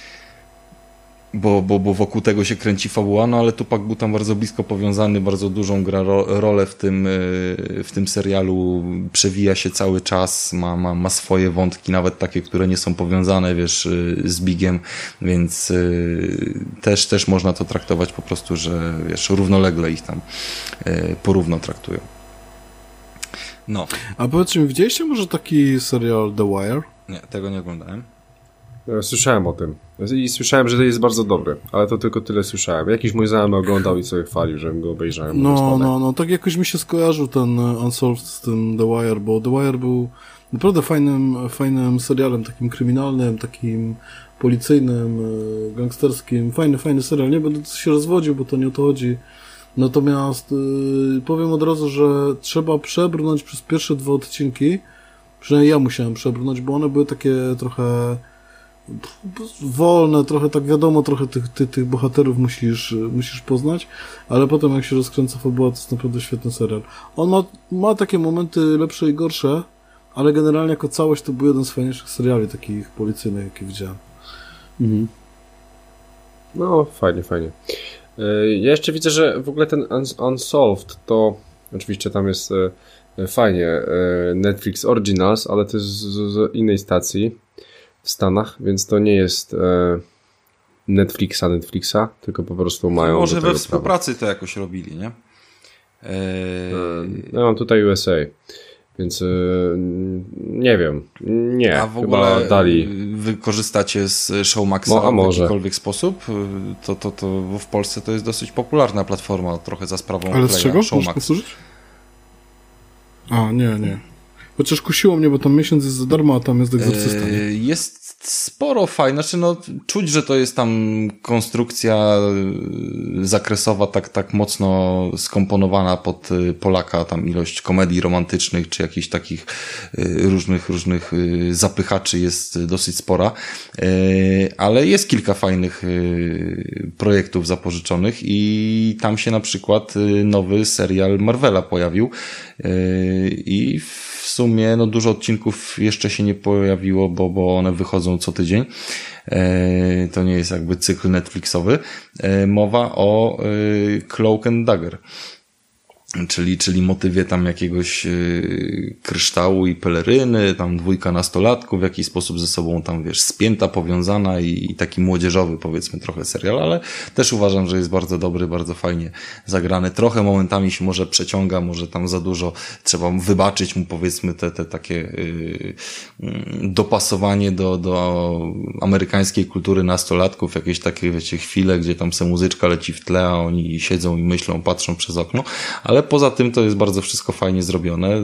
bo wokół tego się kręci fabuła, no ale Tupak był tam bardzo blisko powiązany, bardzo dużą gra rolę w tym serialu, przewija się cały czas, ma swoje wątki, nawet takie, które nie są powiązane, wiesz, z Bigiem, więc też można to traktować po prostu, że wiesz, równolegle ich tam porówno traktują. No. A powiedzcie mi, widzieliście może taki serial The Wire? Nie, tego nie oglądałem. Słyszałem o tym. I słyszałem, że to jest bardzo dobry, ale to tylko tyle słyszałem. Jakiś mój znajomy oglądał i sobie chwalił, żebym go obejrzałem. No, tak jakoś mi się skojarzył ten Unsolved z tym The Wire, bo The Wire był naprawdę fajnym serialem, takim kryminalnym, takim policyjnym, gangsterskim. Fajny serial. Nie będę się rozwodził, bo to nie o to chodzi. Natomiast powiem od razu, że trzeba przebrnąć przez pierwsze 2 odcinki. Przynajmniej ja musiałem przebrnąć, bo one były takie trochę wolne, trochę tak wiadomo, trochę tych bohaterów musisz poznać, ale potem jak się rozkręca fabuła, to jest naprawdę świetny serial. On ma takie momenty lepsze i gorsze, ale generalnie jako całość to był jeden z fajniejszych seriali takich policyjnych, jakie widziałem. Mhm. No, fajnie. Ja jeszcze widzę, że w ogóle ten Unsolved to oczywiście tam jest fajnie Netflix Originals, ale to jest z innej stacji w Stanach, więc to nie jest Netflixa, tylko po prostu mają Może do we tego współpracy to jakoś robili, nie? Ja mam tutaj USA, więc nie wiem. Nie, a w chyba ogóle dali. wy korzystacie z Showmaxa w jakikolwiek sposób? To w Polsce to jest dosyć popularna platforma, trochę za sprawą Ale z czego? Showmax. Możesz powtórzyć? A, nie. Chociaż kusiło mnie, bo tam miesiąc jest za darmo, a tam jest egzorcysta. Jest sporo fajne, czuć, że to jest tam konstrukcja zakresowa tak mocno skomponowana pod Polaka, tam ilość komedii romantycznych, czy jakichś takich różnych zapychaczy jest dosyć spora, ale jest kilka fajnych projektów zapożyczonych i tam się na przykład nowy serial Marvela pojawił i w sumie dużo odcinków jeszcze się nie pojawiło, bo one wychodzą co tydzień. To nie jest jakby cykl Netflixowy. Mowa o Cloak and Dagger. Czyli motywie tam jakiegoś kryształu i peleryny, tam 2 nastolatków w jakiś sposób ze sobą tam, spięta, powiązana i taki młodzieżowy, powiedzmy, trochę serial, ale też uważam, że jest bardzo dobry, bardzo fajnie zagrany. Trochę momentami się może przeciąga, może tam za dużo trzeba wybaczyć mu, powiedzmy, te takie dopasowanie do amerykańskiej kultury nastolatków, jakieś takie, chwile, gdzie tam se muzyczka leci w tle, a oni siedzą i myślą, patrzą przez okno, ale poza tym to jest bardzo wszystko fajnie zrobione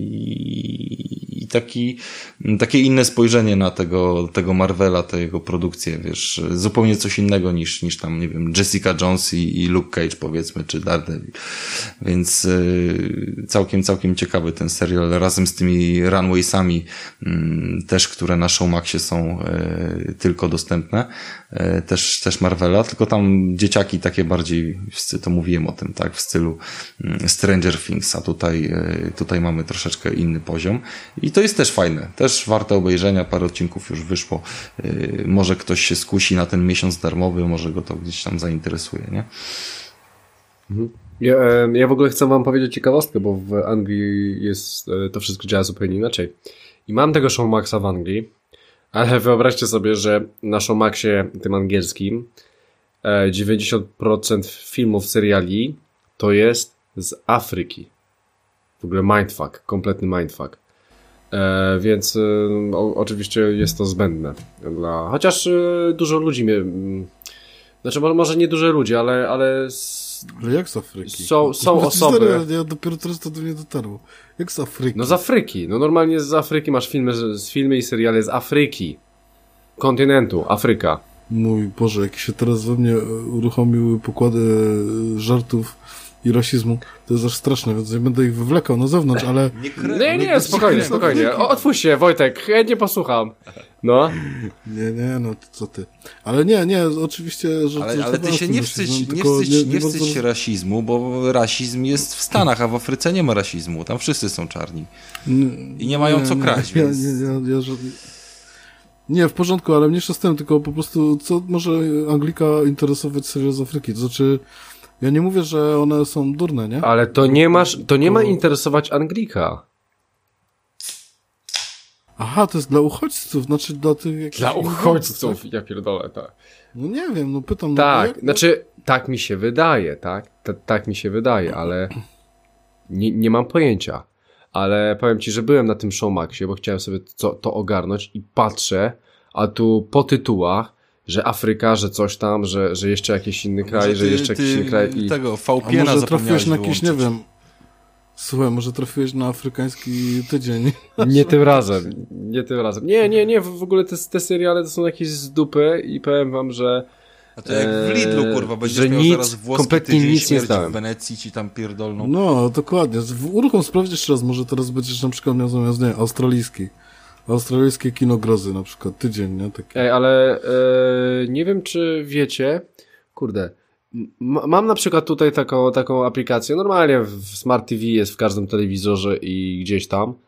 i takie inne spojrzenie na tego Marvela, te jego produkcje, zupełnie coś innego niż tam, nie wiem, Jessica Jones i Luke Cage, powiedzmy, czy Daredevil. Więc całkiem ciekawy ten serial, razem z tymi Runwaysami też, które na Showmaxie są tylko dostępne, też Marvela, tylko tam dzieciaki takie bardziej, to mówiłem o tym, tak, w stylu Stranger Things, a tutaj mamy troszeczkę inny poziom i to jest też fajne, też warte obejrzenia, parę odcinków już wyszło, może ktoś się skusi na ten miesiąc darmowy, może go to gdzieś tam zainteresuje, nie? Ja w ogóle chcę wam powiedzieć ciekawostkę, bo w Anglii to wszystko działa zupełnie inaczej i mam tego Showmaxa w Anglii, ale wyobraźcie sobie, że na Showmaxie tym angielskim 90% filmów, seriali to jest z Afryki. W ogóle mindfuck, kompletny mindfuck. Więc oczywiście jest to zbędne. Chociaż dużo ludzi znaczy może nie dużo ludzi, ale Ale jak z Afryki? Są osoby... Ja dopiero teraz to do mnie dotarło. Jak z Afryki? No z Afryki. No normalnie z Afryki masz filmy i seriale z Afryki. Kontynentu, Afryka. Mój Boże, jak się teraz we mnie uruchomiły pokłady żartów i rasizmu, to jest aż straszne, więc nie będę ich wywlekał na zewnątrz, ale... Nie, spokojnie. Otwórz się, Wojtek, chętnie posłucham. No. Nie, no to co ty. Ale nie, oczywiście... Że ale ty się nie wstydź się rasizmu, bo rasizm jest w Stanach, a w Afryce nie ma rasizmu. Tam wszyscy są czarni. I nie mają co kraść, więc... Nie, w porządku, ale mniejsza z tym, tylko po prostu co może Anglika interesować serial z Afryki? To znaczy, ja nie mówię, że one są durne, nie? Ale to nie ma interesować Anglika. Aha, to jest dla uchodźców, znaczy dla tych jakichś... Dla uchodźców, tak? Ja pierdolę, tak. No nie wiem, pytam... Tak, znaczy, tak mi się wydaje, tak? Tak mi się wydaje, ale nie mam pojęcia. Ale powiem ci, że byłem na tym Showmaxie, bo chciałem sobie to ogarnąć i patrzę, a tu po tytułach, że Afryka, że coś tam, że jeszcze jakiś inny kraj, że jeszcze jakiś inny kraj i... Tego VPN-a może trafiłeś na jakiś, wyłączyć. nie wiem... Słuchaj, może trafiłeś na afrykański tydzień. Nie tym razem. Nie, w ogóle te seriale to są jakieś z dupy i powiem wam, że... A to jak w Lidlu, kurwa, będziesz miał zaraz włoski kompletnie tydzień nic nie śmierci znałem. w Wenecji ci tam pierdolną. No, dokładnie. Uruchom sprawdź jeszcze raz, może teraz będziesz na przykład miał zamiast, nie, australijskie kino grozy na przykład, tydzień, nie? Taki. Ej, ale nie wiem, czy wiecie, kurde, mam na przykład tutaj taką aplikację, normalnie w Smart TV jest w każdym telewizorze i gdzieś tam,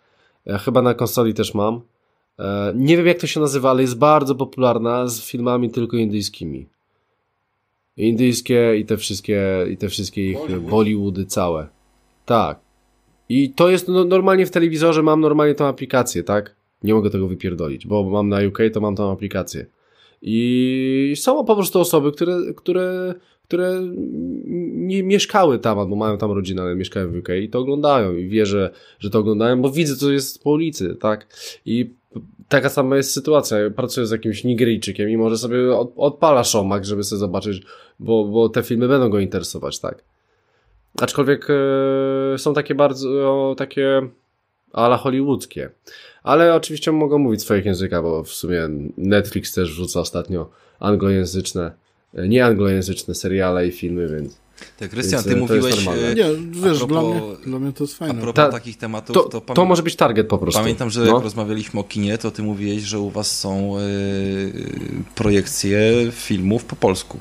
Chyba na konsoli też mam. Nie wiem jak to się nazywa, ale jest bardzo popularna z filmami tylko indyjskimi. Indyjskie i te wszystkie ich Bollywoody całe. Tak. I to jest normalnie w telewizorze mam normalnie tą aplikację, tak? Nie mogę tego wypierdolić, bo mam na UK, to mam tą aplikację. I są po prostu osoby, które nie mieszkały tam, albo mają tam rodzinę, ale mieszkają w UK i to oglądają i wierzę, że to oglądają, bo widzę, co jest po ulicy, tak? I taka sama jest sytuacja. Pracuję z jakimś Nigeryjczykiem i może sobie odpala Showmax, żeby sobie zobaczyć, bo te filmy będą go interesować, tak? Aczkolwiek są takie bardzo takie a la hollywoodzkie. Ale oczywiście mogą mówić w swoich językach, bo w sumie Netflix też wrzuca ostatnio nieanglojęzyczne seriale i filmy, więc... Tak, Krystian, ty mówiłeś... Nie, wiesz, dla mnie to jest fajne. A propos takich tematów... To może być target po prostu. Pamiętam, że jak rozmawialiśmy o kinie, to ty mówiłeś, że u was są projekcje filmów po polsku.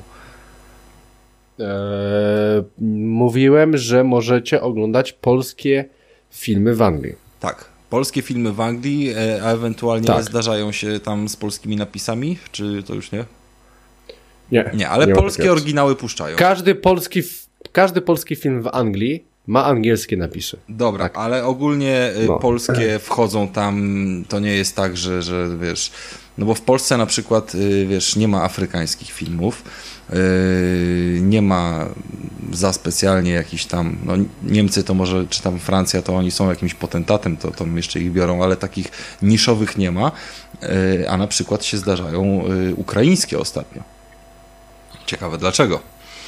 Mówiłem, że możecie oglądać polskie filmy w Anglii. Tak, polskie filmy w Anglii, a ewentualnie zdarzają się tam z polskimi napisami, czy to już nie? Nie, ale polskie oryginały puszczają. Każdy polski film w Anglii ma angielskie napisy. Dobra, tak. Ale ogólnie polskie wchodzą tam, to nie jest tak, że wiesz, no bo w Polsce na przykład, wiesz, nie ma afrykańskich filmów, nie ma za specjalnie jakiś tam, no Niemcy to może, czy tam Francja, to oni są jakimś potentatem, to jeszcze ich biorą, ale takich niszowych nie ma, a na przykład się zdarzają ukraińskie ostatnio. Ciekawe dlaczego.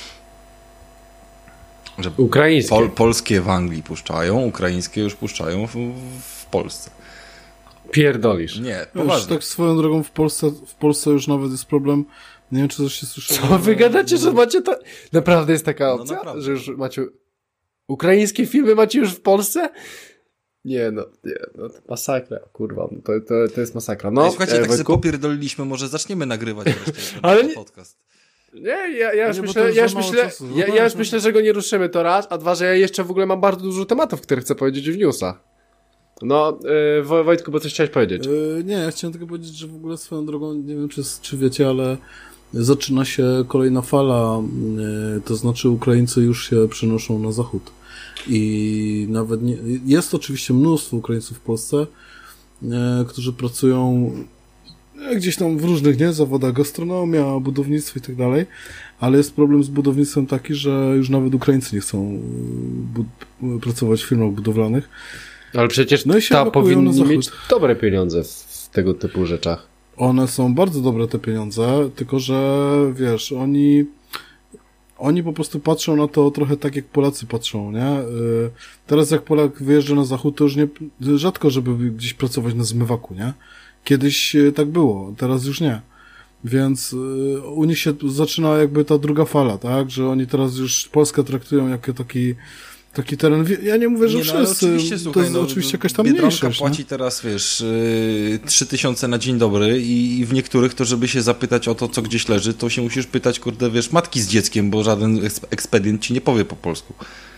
Że ukraińskie. Polskie w Anglii puszczają, ukraińskie już puszczają w Polsce. Pierdolisz. Nie, poważnie. Tak swoją drogą w Polsce już nawet jest problem. Nie wiem, czy coś się słyszało. Co wy gadacie, że macie to... Naprawdę jest taka opcja? No, że już macie... Ukraińskie filmy macie już w Polsce? Nie, no to masakra, kurwa, to jest masakra. No, słuchajcie, tak sobie popierdoliliśmy, może zaczniemy nagrywać wreszcie ten podcast. Nie, ja już myślę, że go nie ruszymy, to raz, a dwa, że ja jeszcze w ogóle mam bardzo dużo tematów, które chcę powiedzieć w newsach. No, Wojtku, bo coś chciałeś powiedzieć. Nie, ja chciałem tylko powiedzieć, że w ogóle swoją drogą, nie wiem czy wiecie, ale zaczyna się kolejna fala, to znaczy Ukraińcy już się przenoszą na zachód. I nawet jest oczywiście mnóstwo Ukraińców w Polsce, którzy pracują gdzieś tam w różnych, zawodach, gastronomia, budownictwo i tak dalej, ale jest problem z budownictwem taki, że już nawet Ukraińcy nie chcą pracować w firmach budowlanych. Ale przecież powinni mieć dobre pieniądze w tego typu rzeczach. One są bardzo dobre, te pieniądze, tylko że wiesz, oni po prostu patrzą na to trochę tak, jak Polacy patrzą, nie? Teraz jak Polak wyjeżdża na zachód, to już rzadko, żeby gdzieś pracować na zmywaku, nie? Kiedyś tak było, teraz już nie. Więc u nich się zaczyna jakby ta druga fala, tak? Że oni teraz już Polskę traktują jako taki teren, ja nie mówię, że wszyscy, to jest oczywiście jakaś tam mniejszość. Płaci teraz, wiesz, 3000 na dzień dobry i w niektórych to, żeby się zapytać o to, co gdzieś leży, to się musisz pytać, kurde, wiesz, matki z dzieckiem, bo żaden ekspedient ci nie powie po polsku.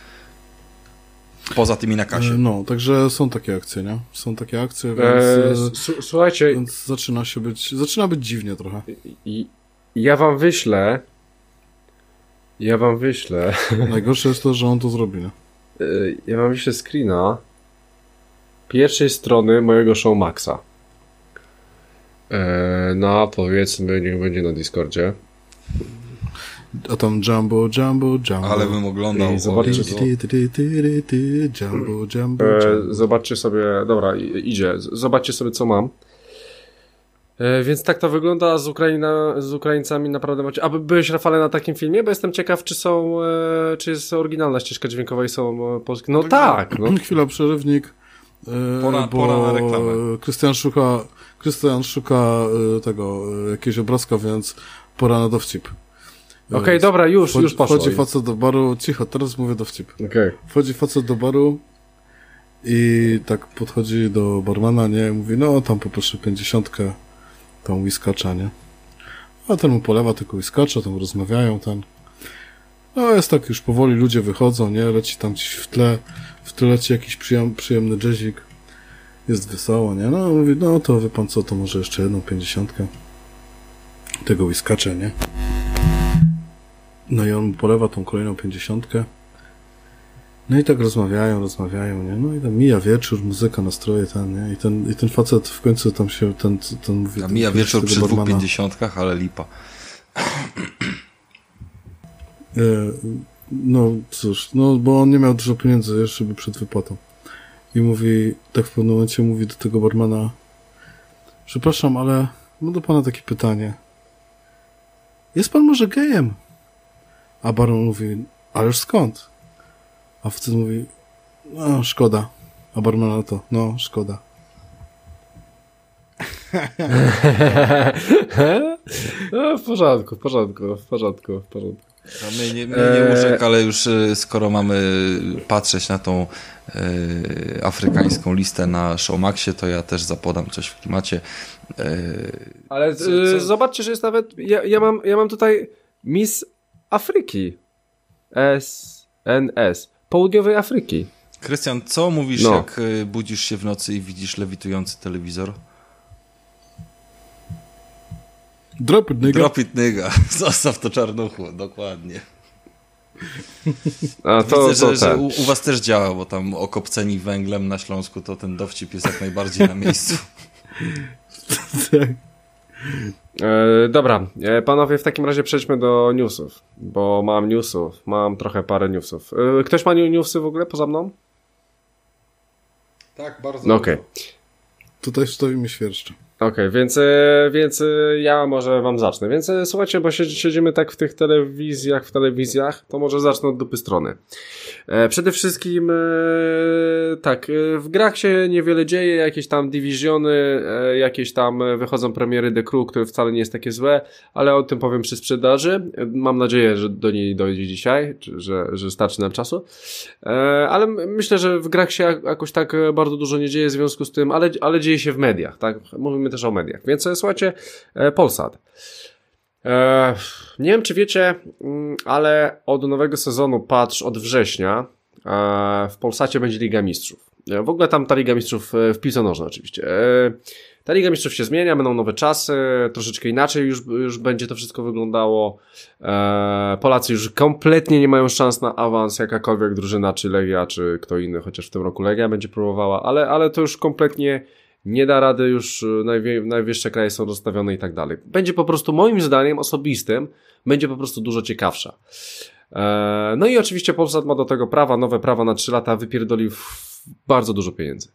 Poza tymi na kasie. No, także są takie akcje, nie? Są takie akcje, więc słuchajcie, więc zaczyna być dziwnie trochę. Ja wam wyślę. Najgorsze jest to, że on to zrobi, nie? Ja wam wyślę screena pierwszej strony mojego Showmaxa. No, powiedzmy, niech będzie na Discordzie. A tam Jumbo. Ale bym oglądał. Zobaczcie, Jumbo. Zobaczcie sobie, dobra, idzie. Zobaczcie sobie, co mam. Więc tak to wygląda, z Ukraińcami naprawdę macie... A byłeś, Rafale, na takim filmie? Bo jestem ciekaw, czy jest oryginalna ścieżka dźwiękowa i są polskie... No tak! No. Chwila, przerywnik. Pora na reklamę. Krystian szuka tego, jakiegoś obrazka, więc pora na dowcip. Okej, dobra, już poszło. Wchodzi facet do baru, cicho, teraz mówię dowcip. Okay. Wchodzi facet do baru i tak podchodzi do barmana, nie? Mówi, no tam poproszę 50, tam whiskacza, nie? A ten mu polewa tylko whiskacza, tam rozmawiają, no jest tak, już powoli ludzie wychodzą, nie? Leci tam gdzieś w tle leci jakiś przyjemny jazzik jest wesoło, nie? No, mówi, no to wie pan co, to może jeszcze jedną 50 tego whiskacza, nie? No i on mu polewa tą kolejną 50. No i tak rozmawiają, nie? No i tam mija wieczór, muzyka, nastroje, nie? I ten facet w końcu tam się, ten mówi... A mija wieczór przy dwóch 50, ale lipa. No cóż, no bo on nie miał dużo pieniędzy jeszcze by przed wypłatą. I mówi, tak w pewnym momencie mówi do tego barmana: przepraszam, ale mam do pana takie pytanie. Jest pan może gejem? A barman mówi: ależ skąd? A facet mówi: no, szkoda. A barman na to: no, szkoda. No, w porządku. A mnie nie urzekł, ale już skoro mamy patrzeć na tą afrykańską listę na Showmaxie, to ja też zapodam coś w klimacie. Ale zobaczcie, że jest nawet... Ja mam tutaj Miss Afryki. SNS. Południowej Afryki. Krystian, co mówisz, jak budzisz się w nocy i widzisz lewitujący telewizor? Drop it, nigga. Drop it, nigga. Zostaw to czarnuchu, dokładnie. A to, widzę, że u was też działa, bo tam okopceni węglem na Śląsku, to ten dowcip jest jak najbardziej na miejscu. Tak. Dobra, panowie, w takim razie przejdźmy do newsów, bo mam trochę parę newsów. Ktoś ma newsy w ogóle poza mną? Tak, bardzo. No okej. Tutaj wstawimy świerszcze. Okej, więc ja może wam zacznę. Więc słuchajcie, bo siedzimy tak w tych telewizjach, to może zacznę od dupy strony. Przede wszystkim tak, w grach się niewiele dzieje, jakieś tam Divisiony, jakieś tam wychodzą premiery The Crew, które wcale nie jest takie złe, ale o tym powiem przy sprzedaży. Mam nadzieję, że do niej dojdzie dzisiaj, że starczy nam czasu. Ale myślę, że w grach się jakoś tak bardzo dużo nie dzieje w związku z tym, ale dzieje się w mediach, tak? Mówimy też o mediach. Więc słuchajcie, Polsat. Nie wiem, czy wiecie, ale od nowego sezonu, patrz, od września w Polsacie będzie Liga Mistrzów. W ogóle tam ta Liga Mistrzów w piłce nożnej oczywiście. Ta Liga Mistrzów się zmienia, będą nowe czasy, troszeczkę inaczej już będzie to wszystko wyglądało. Polacy już kompletnie nie mają szans na awans, jakakolwiek drużyna, czy Legia, czy kto inny, chociaż w tym roku Legia będzie próbowała, ale to już kompletnie nie da rady, już najwyższe kraje są rozstawione i tak dalej. Będzie po prostu, moim zdaniem osobistym, będzie po prostu dużo ciekawsza. No i oczywiście Polsat ma do tego nowe prawa na 3 lata, wypierdolił bardzo dużo pieniędzy.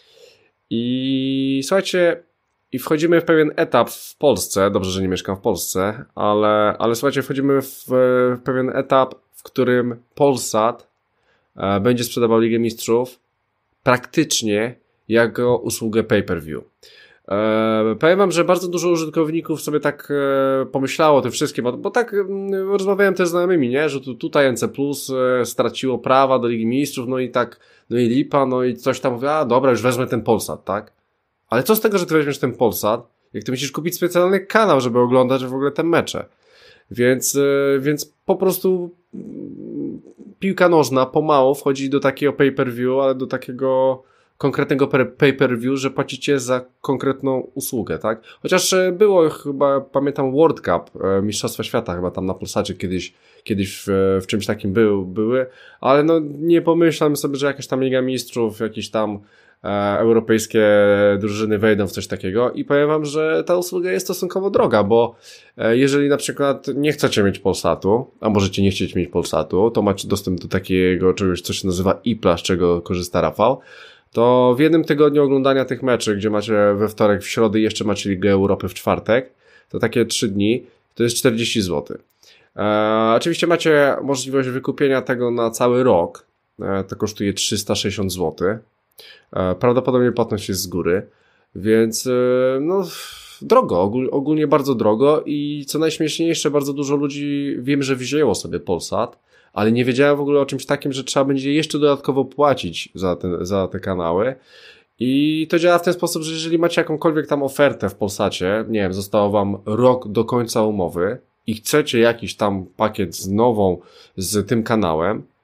I słuchajcie, i wchodzimy w pewien etap w Polsce, dobrze, że nie mieszkam w Polsce, ale słuchajcie, wchodzimy w pewien etap, w którym Polsat będzie sprzedawał Ligę Mistrzów praktycznie jako usługę pay-per-view. Powiem wam, że bardzo dużo użytkowników sobie tak pomyślało o tym wszystkim, bo tak rozmawiałem też z znajomymi, nie? Że tutaj NC Plus straciło prawa do Ligi Mistrzów, no i tak, no i lipa, no i coś tam mówi, a dobra, już wezmę ten Polsat, tak? Ale co z tego, że ty weźmiesz ten Polsat, jak ty musisz kupić specjalny kanał, żeby oglądać w ogóle te mecze. Więc po prostu piłka nożna pomału wchodzi do takiego pay-per-view, ale do takiego konkretnego pay-per-view, że płacicie za konkretną usługę, tak? Chociaż było chyba, pamiętam, World Cup, Mistrzostwa Świata chyba tam na Polsacie kiedyś w czymś takim były, ale no nie pomyślałem sobie, że jakaś tam Liga Mistrzów, jakieś tam europejskie drużyny wejdą w coś takiego i powiem wam, że ta usługa jest stosunkowo droga, bo jeżeli na przykład nie chcecie mieć Polsatu, a możecie nie chcieć mieć Polsatu, to macie dostęp do takiego czegoś, co się nazywa iPlus, z czego korzysta Rafał, to w jednym tygodniu oglądania tych meczy, gdzie macie we wtorek, w środę i jeszcze macie Ligę Europy w czwartek, to takie 3 dni, to jest 40 zł. Oczywiście macie możliwość wykupienia tego na cały rok, to kosztuje 360 zł. Prawdopodobnie płatność jest z góry, więc no drogo, ogólnie bardzo drogo i co najśmieszniejsze, bardzo dużo ludzi wiem, że wzięło sobie Polsat, ale nie wiedziałem w ogóle o czymś takim, że trzeba będzie jeszcze dodatkowo płacić za te kanały. I to działa w ten sposób, że jeżeli macie jakąkolwiek tam ofertę w Polsacie, nie wiem, zostało wam rok do końca umowy i chcecie jakiś tam pakiet z tym kanałem,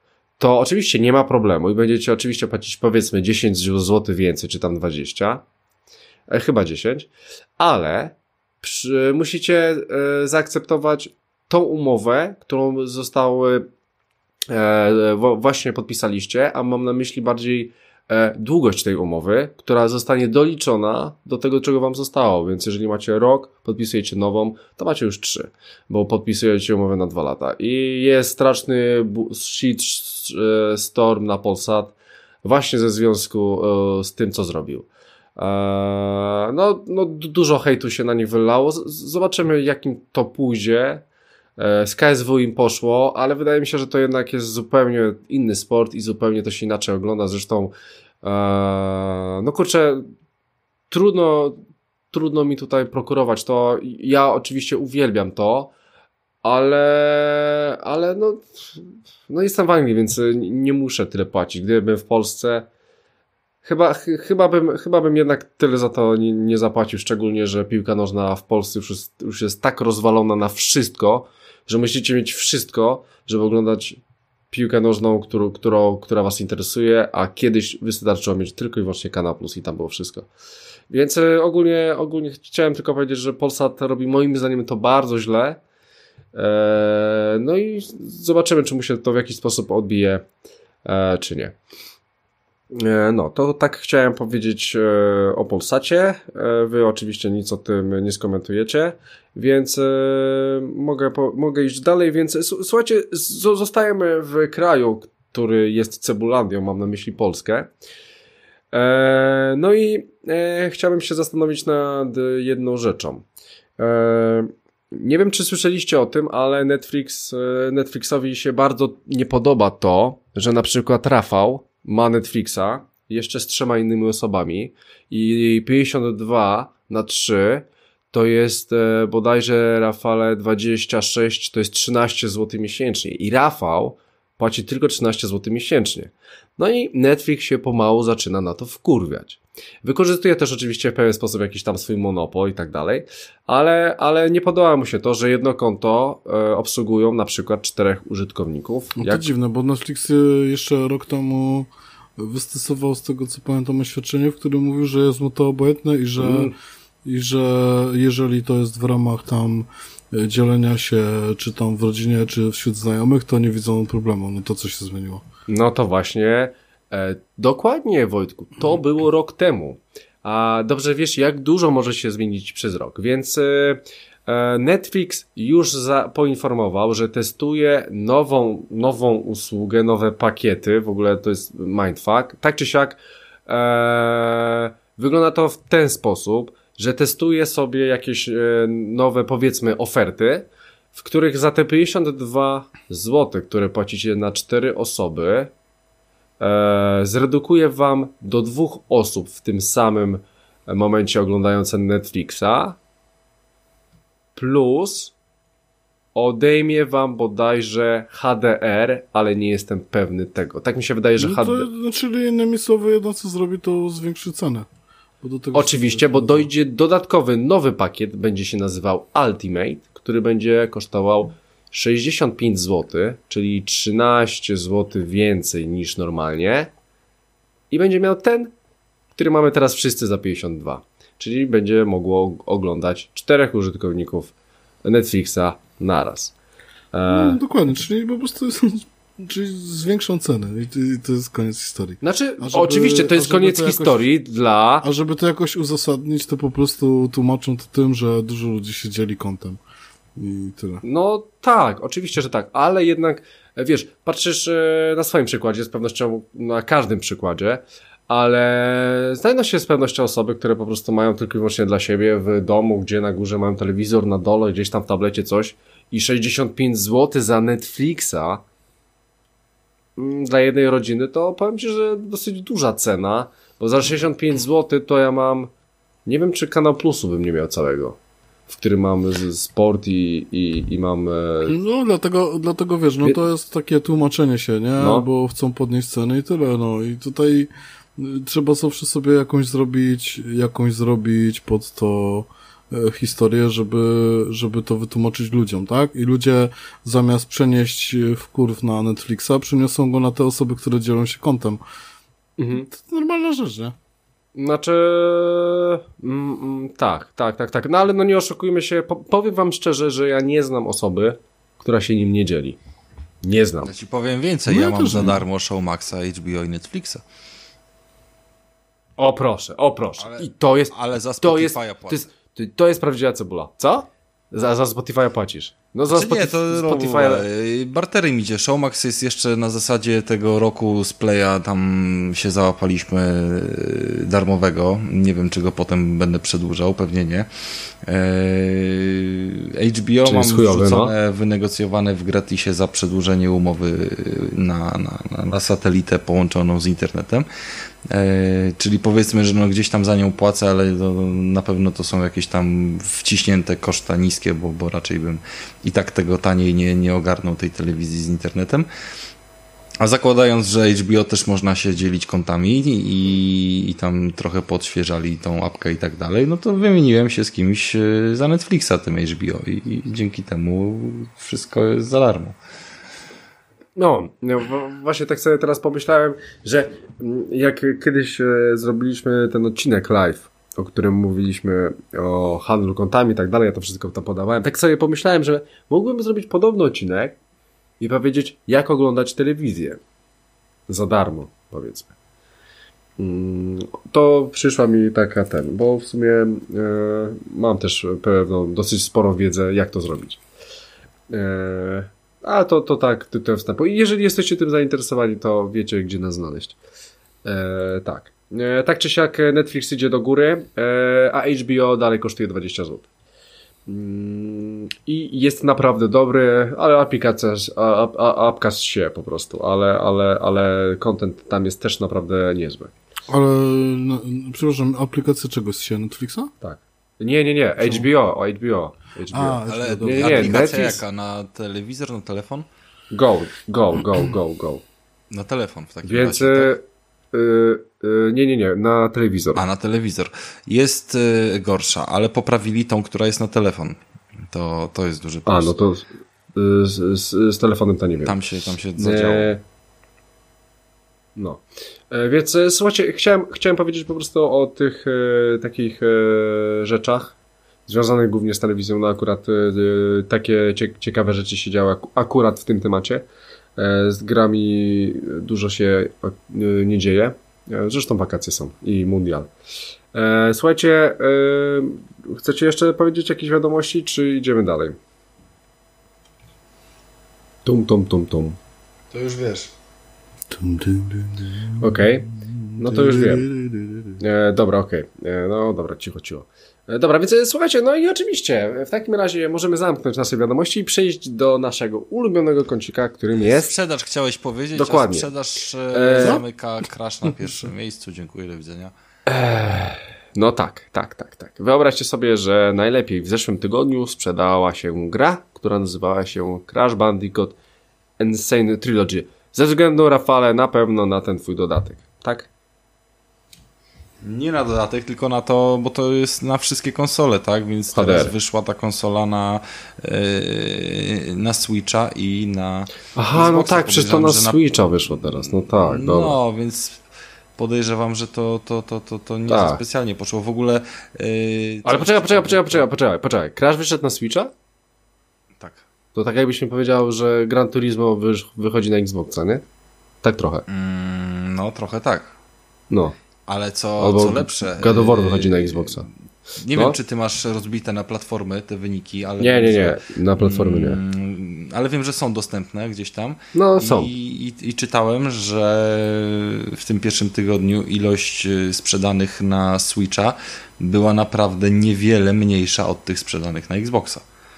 to oczywiście nie ma problemu i będziecie oczywiście płacić powiedzmy 10 zł więcej, czy tam 20, chyba 10, ale musicie zaakceptować tą umowę, którą właśnie podpisaliście, a mam na myśli bardziej długość tej umowy, która zostanie doliczona do tego, czego wam zostało, więc jeżeli macie rok, podpisujecie nową, to macie już 3, bo podpisujecie umowę na 2 lata i jest straszny shitstorm na Polsat właśnie ze związku z tym, co zrobił. No dużo hejtu się na nich wylało, zobaczymy jakim to pójdzie. Z KSW im poszło, ale wydaje mi się, że to jednak jest zupełnie inny sport i zupełnie to się inaczej ogląda. Zresztą no kurczę, trudno mi tutaj prokurować to. Ja oczywiście uwielbiam to, ale no jestem w Anglii, więc nie muszę tyle płacić. Gdybym w Polsce Chyba bym jednak tyle za to nie zapłacił, szczególnie, że piłka nożna w Polsce już jest tak rozwalona na wszystko, że musicie mieć wszystko, żeby oglądać piłkę nożną, która was interesuje, a kiedyś wystarczyło mieć tylko i wyłącznie Kanal Plus i tam było wszystko. Więc ogólnie chciałem tylko powiedzieć, że Polsat robi moim zdaniem to bardzo źle. No i zobaczymy, czy mu się to w jakiś sposób odbije, czy nie. No, to tak chciałem powiedzieć o Polsacie. Wy oczywiście nic o tym nie skomentujecie, więc mogę iść dalej. Więc słuchajcie, zostajemy w kraju, który jest Cebulandią, mam na myśli Polskę. No i chciałbym się zastanowić nad jedną rzeczą. Nie wiem, czy słyszeliście o tym, ale Netflixowi się bardzo nie podoba to, że na przykład Rafał ma Netflixa jeszcze z 3 innymi osobami i 52/3 to jest bodajże, Rafale, 26, to jest 13 zł miesięcznie i Rafał płaci tylko 13 zł miesięcznie. No i Netflix się pomału zaczyna na to wkurwiać. Wykorzystuje też oczywiście w pewien sposób jakiś tam swój monopol i tak dalej, ale nie podoba mu się to, że jedno konto obsługują na przykład 4 użytkowników. No to dziwne, bo Netflix jeszcze rok temu wystosował, z tego co pamiętam, oświadczenie, w którym mówił, że jest mu to obojętne i że jeżeli to jest w ramach tam dzielenia się, czy tam w rodzinie, czy wśród znajomych, to nie widzą problemu. No to co się zmieniło? No to właśnie, dokładnie, Wojtku, to było rok temu. A dobrze wiesz, jak dużo może się zmienić przez rok, więc Netflix już poinformował, że testuje nową usługę, nowe pakiety, w ogóle to jest mindfuck. Tak czy siak wygląda to w ten sposób, że testuje sobie jakieś nowe, powiedzmy, oferty, w których za te 52 zł, które płacicie na 4 osoby, zredukuje wam do 2 osób w tym samym momencie oglądające Netflixa, plus odejmie wam bodajże HDR, ale nie jestem pewny tego. Tak mi się wydaje, że HDR... Czyli innymi słowy, jedno co zrobi, to zwiększy cenę. Oczywiście, bo dojdzie dodatkowy, nowy pakiet, będzie się nazywał Ultimate, który będzie kosztował 65 zł, czyli 13 zł więcej niż normalnie i będzie miał ten, który mamy teraz wszyscy za 52. Czyli będzie mogło oglądać 4 użytkowników Netflixa naraz. No, dokładnie, czyli po prostu czyli zwiększą cenę i to jest koniec historii. Znaczy, oczywiście to jest koniec historii A żeby to jakoś uzasadnić, to po prostu tłumaczą to tym, że dużo ludzi się dzieli kontem i tyle. No tak, oczywiście, że tak, ale jednak, wiesz, patrzysz na swoim przykładzie, z pewnością na każdym przykładzie, ale znajdą się z pewnością osoby, które po prostu mają tylko i wyłącznie dla siebie w domu, gdzie na górze mają telewizor, na dole, gdzieś tam w tablecie coś i 65 zł za Netflixa dla jednej rodziny, to powiem ci, że dosyć duża cena, bo za 65 zł to ja mam, nie wiem, czy Kanał Plusu bym nie miał całego, w którym mam sport i mam... No dlatego wiesz, no to jest takie tłumaczenie się, nie? No. Bo chcą podnieść ceny i tyle, no i tutaj trzeba zawsze sobie jakąś zrobić pod to historię, żeby to wytłumaczyć ludziom, tak? I ludzie zamiast przenieść wkurw na Netflixa, przeniosą go na te osoby, które dzielą się kontem. To normalna rzecz, nie? Znaczy, tak. No ale no nie oszukujmy się, powiem wam szczerze, że ja nie znam osoby, która się nim nie dzieli. Nie znam. Ja ci powiem więcej, No ja ja mam też za nie. darmo Showmaxa, HBO i Netflixa. O proszę. Ale- I to jest... Ale za to jest, Spotify'a to płacę. jest, to jest prawdziwa cebula. Co? Za Spotify'a płacisz. No za Czy nie, to barterem idzie. Showmax jest jeszcze na zasadzie tego roku z Playa, tam się załapaliśmy darmowego. Nie wiem, czy go potem będę przedłużał, pewnie nie. HBO Czyli mam jest chujowy, wrzucone, wynegocjowane w gratisie za przedłużenie umowy na satelitę połączoną z internetem. Czyli powiedzmy, że no gdzieś tam za nią płacę, ale na pewno to są jakieś tam wciśnięte koszta niskie, bo raczej bym i tak tego taniej nie ogarnął tej telewizji z internetem. A zakładając, że HBO też można się dzielić kontami i tam trochę podświeżali tą apkę i tak dalej, no to wymieniłem się z kimś za Netflixa tym HBO i dzięki temu wszystko jest za darmo. No, właśnie tak sobie teraz pomyślałem, że jak kiedyś zrobiliśmy ten odcinek live, o którym mówiliśmy o handlu kontami i tak dalej, ja to wszystko tam podawałem, tak sobie pomyślałem, że mógłbym zrobić podobny odcinek i powiedzieć, jak oglądać telewizję. Za darmo, powiedzmy. To przyszła mi taka bo w sumie mam też pewną, dosyć sporą wiedzę, jak to zrobić. A to tak, tytułem wstępu. I jeżeli jesteście tym zainteresowani, to wiecie, gdzie nas znaleźć. Tak. Tak czy siak Netflix idzie do góry, a HBO dalej kosztuje 20 zł. I jest naprawdę dobry, ale apka się po prostu, ale content tam jest też naprawdę niezły. Ale, no, przepraszam, aplikacja czegoś się Netflixa? Tak. Nie, HBO. A, Ale dobra. Nie, aplikacja Netflix- jaka? Na telewizor, na telefon? Go. Na telefon w takim Więc razie, tak? nie, na telewizor. A, na telewizor. Jest gorsza, ale poprawili tą, która jest na telefon. To jest duży plus. No to z telefonem to nie wiem. Tam się zadziało. No. Więc słuchajcie, chciałem powiedzieć po prostu o tych takich rzeczach związanych głównie z telewizją. No akurat takie ciekawe rzeczy się działy akurat w tym temacie. Z grami dużo się nie dzieje. Zresztą wakacje są i mundial. Słuchajcie, chcecie jeszcze powiedzieć jakieś wiadomości, czy idziemy dalej? Tum. To już wiesz. Okej. No to już wiem. Dobra, okej. No dobra, cicho. Dobra, więc słuchajcie, no i oczywiście w takim razie możemy zamknąć nasze wiadomości i przejść do naszego ulubionego kącika, którym jest... Sprzedaż chciałeś powiedzieć, Dokładnie. a sprzedaż zamyka Crash na pierwszym miejscu. Dziękuję, do widzenia. No tak. Wyobraźcie sobie, że najlepiej w zeszłym tygodniu sprzedała się gra, która nazywała się Crash Bandicoot Insane Trilogy. Ze względu, Rafale, na pewno na ten twój dodatek, tak? Nie na dodatek, tylko na to, bo to jest na wszystkie konsole, tak? Więc teraz HDR. wyszła ta konsola na Switcha i na Aha, Xboxa. no tak, przecież to na Podejrzewam, że Switcha wyszło teraz, no tak, dobra. No, więc podejrzewam, że to nie Tak. za specjalnie poszło. W ogóle... Ale poczekaj. Crash wyszedł na Switcha? Tak. To tak jakbyś mi powiedział, że Gran Turismo wychodzi na Xboxa, nie? Tak trochę. No, trochę tak. No. Ale Albo co lepsze... God of War wychodzi na Xboxa. Nie No. wiem, czy ty masz rozbite na platformy te wyniki, ale... Nie. Na platformy nie. Ale wiem, że są dostępne gdzieś tam. No, są. I czytałem, że w tym pierwszym tygodniu ilość sprzedanych na Switcha była naprawdę niewiele mniejsza od tych sprzedanych na Xboxa.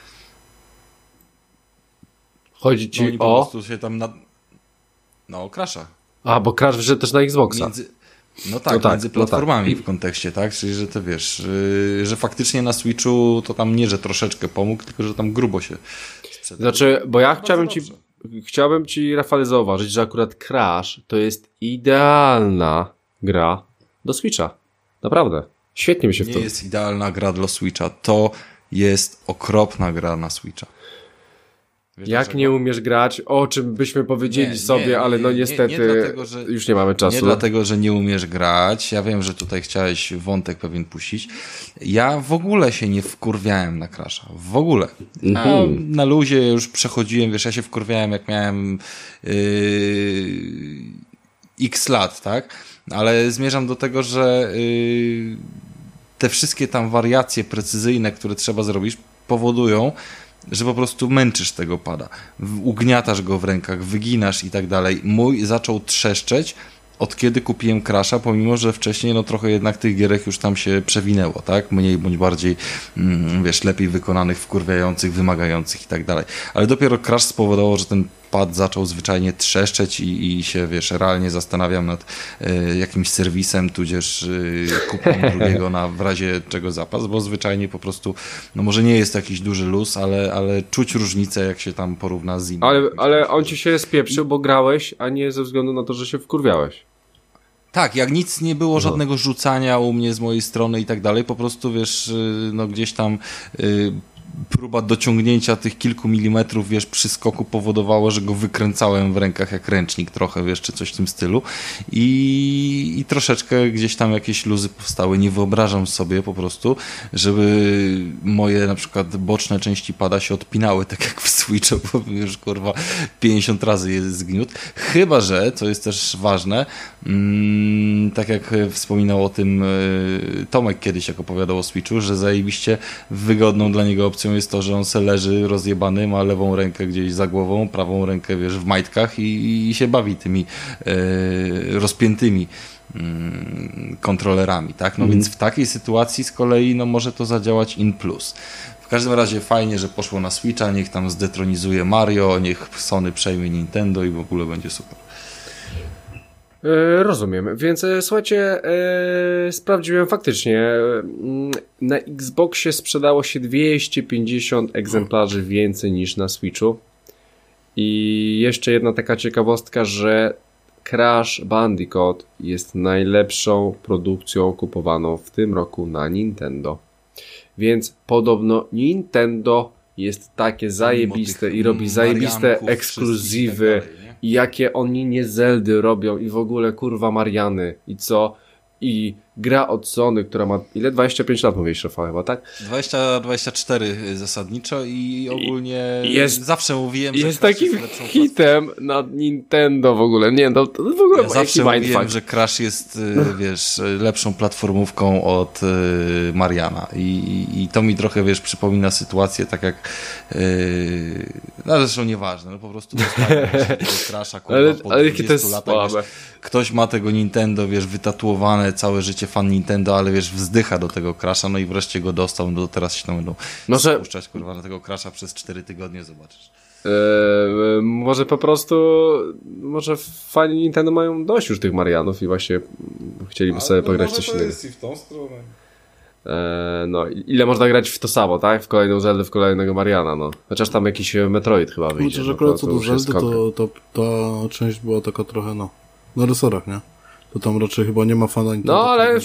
Chodzi No, ci oni po o... prostu się tam o Crasha. A, bo Crash wyszedł też na Xboxa. Między platformami w kontekście, tak? Czyli, że to wiesz, że faktycznie na Switchu to tam nie, że troszeczkę pomógł, tylko, że tam grubo się sprzedał. Znaczy, bo ja Bardzo chciałbym ci, Rafale, zauważyć, że akurat Crash to jest idealna gra do Switcha. Naprawdę. Świetnie mi się w to... Nie jest idealna gra dla Switcha. To jest okropna gra na Switcha. Wiesz, jak dlaczego? Nie umiesz grać, o czym byśmy powiedzieli sobie, ale no niestety nie dlatego, że, już nie mamy czasu. Nie dlatego, że nie umiesz grać. Ja wiem, że tutaj chciałeś wątek pewien puścić. Ja w ogóle się nie wkurwiałem na Crasha. W ogóle. Na luzie już przechodziłem, wiesz, ja się wkurwiałem jak miałem x lat, tak? Ale zmierzam do tego, że te wszystkie tam wariacje precyzyjne, które trzeba zrobić, powodują, że po prostu męczysz tego pada. Ugniatasz go w rękach, wyginasz i tak dalej. Mój zaczął trzeszczeć od kiedy kupiłem Crasha, pomimo że wcześniej no trochę jednak tych gierek już tam się przewinęło, tak? Mniej bądź bardziej, wiesz, lepiej wykonanych, wkurwiających, wymagających i tak dalej. Ale dopiero Crash spowodował, że ten pad zaczął zwyczajnie trzeszczeć i się, wiesz, realnie zastanawiam nad jakimś serwisem, tudzież kupną drugiego w razie czego zapas, bo zwyczajnie po prostu, no może nie jest to jakiś duży luz, ale czuć różnicę, jak się tam porówna z innym. Ale on ci się spieprzył, bo grałeś, a nie ze względu na to, że się wkurwiałeś. Tak, jak nic nie było, żadnego rzucania u mnie z mojej strony i tak dalej, po prostu, wiesz, no gdzieś tam próba dociągnięcia tych kilku milimetrów, wiesz, przy skoku powodowało, że go wykręcałem w rękach jak ręcznik trochę, wiesz, czy coś w tym stylu i troszeczkę gdzieś tam jakieś luzy powstały. Nie wyobrażam sobie po prostu, żeby moje na przykład boczne części pada się odpinały, tak jak w Switchu, bo już kurwa 50 razy jest zgniót. Chyba że, co jest też ważne, tak jak wspominał o tym Tomek kiedyś, jak opowiadał o Switchu, że zajebiście wygodną dla niego opcją jest to, że on se leży rozjebany, ma lewą rękę gdzieś za głową, prawą rękę, wiesz, w majtkach i się bawi tymi rozpiętymi kontrolerami, tak? No więc w takiej sytuacji z kolei no może to zadziałać in plus. W każdym razie fajnie, że poszło na Switcha, niech tam zdetronizuje Mario, niech Sony przejmie Nintendo i w ogóle będzie super. Rozumiem, więc słuchajcie, sprawdziłem faktycznie, na Xboxie sprzedało się 250 egzemplarzy więcej niż na Switchu i jeszcze jedna taka ciekawostka, że Crash Bandicoot jest najlepszą produkcją kupowaną w tym roku na Nintendo, więc podobno Nintendo jest takie zajebiste i robi zajebiste ekskluzywy i jakie oni nie Zeldy robią i w ogóle kurwa Mariany i co? I gra od Sony, która ma ile? 25 lat mówię Rafał chyba, tak? 24 zasadniczo i ogólnie zawsze mówiłem, że jest takim hitem na Nintendo w ogóle. Nie, to w ogóle ja zawsze mówiłem, że Crash jest, wiesz, lepszą platformówką od Mariana i to mi trochę, wiesz, przypomina sytuację tak jak no zresztą nieważne, no po prostu dostałem tego Crasha, kurwa, po 20 latach, wiesz, ktoś ma tego Nintendo, wiesz, wytatuowane, całe życie fan Nintendo, ale wiesz, wzdycha do tego Crasha, no i wreszcie go dostał, no to teraz się tam będą spuszczać, kurwa, na tego Crasha przez 4 tygodnie, zobaczysz. Może po prostu fani Nintendo mają dość już tych Marianów i właśnie chcieliby sobie pograć coś innego. Jest i w tą stronę. No, ile można grać w to samo, tak? W kolejną Zeldę, w kolejnego Mariana, no. Chociaż tam jakiś Metroid chyba wyjdzie. Chociaż akurat co do Zeldy, to ta część była taka trochę, no, na resorach, nie? To tam raczej chyba nie ma fana Nintendo. No, ale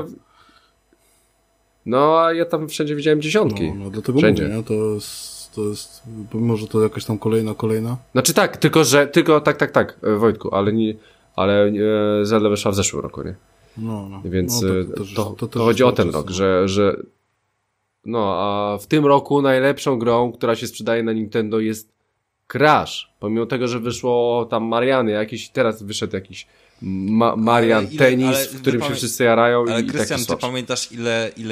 a ja tam wszędzie widziałem dziesiątki. No dlatego mówię, nie? To jest, pomimo, że to jakaś tam kolejna. Znaczy tak, tylko tak, Wojtku, ale Zelda wyszła w zeszłym roku, nie? No. Więc to chodzi o ten rok, że no, a w tym roku najlepszą grą, która się sprzedaje na Nintendo jest Crash. Pomimo tego, że wyszło tam Mariany jakieś, teraz wyszedł jakiś Marian tenis, w którym się wszyscy jarają. Ale Krystian, ty pamiętasz ile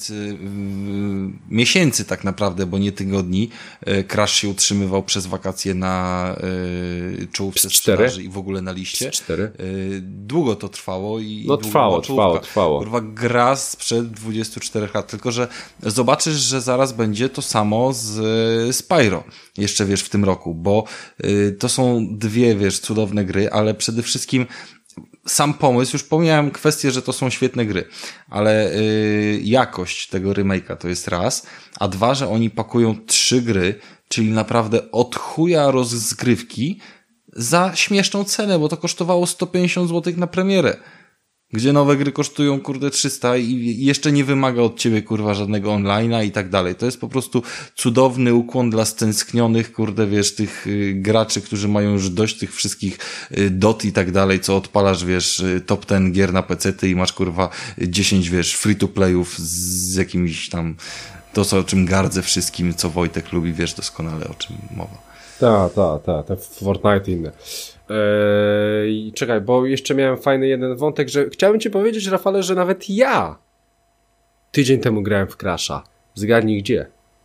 miesięcy tak naprawdę, bo nie tygodni, Crash się utrzymywał przez wakacje na czołówce sprzedaży i w ogóle na liście? 4. Długo to trwało i no trwało. Kurwa, gra sprzed 24 lat, tylko że zobaczysz, że zaraz będzie to samo z Spyro, jeszcze wiesz w tym roku, bo to są dwie, wiesz, cudowne gry, ale przede wszystkim sam pomysł, już pomijałem kwestię, że to są świetne gry, ale jakość tego remake'a to jest raz, a dwa, że oni pakują 3 gry, czyli naprawdę od chuja rozgrywki za śmieszną cenę, bo to kosztowało 150 zł na premierę. Gdzie nowe gry kosztują, kurde, 300 i jeszcze nie wymaga od ciebie, kurwa, żadnego online'a i tak dalej. To jest po prostu cudowny ukłon dla stęsknionych, kurde, wiesz, tych graczy, którzy mają już dość tych wszystkich dot i tak dalej, co odpalasz, wiesz, top 10 gier na PC-ty i masz, kurwa, 10, wiesz, free-to-playów z jakimiś tam, to o czym gardzę wszystkim, co Wojtek lubi, wiesz doskonale, o czym mowa. te Fortnite i inne. I czekaj, bo jeszcze miałem fajny jeden wątek, że chciałem ci powiedzieć, Rafale, że nawet ja tydzień temu grałem w Crasha. Zgadnij gdzie?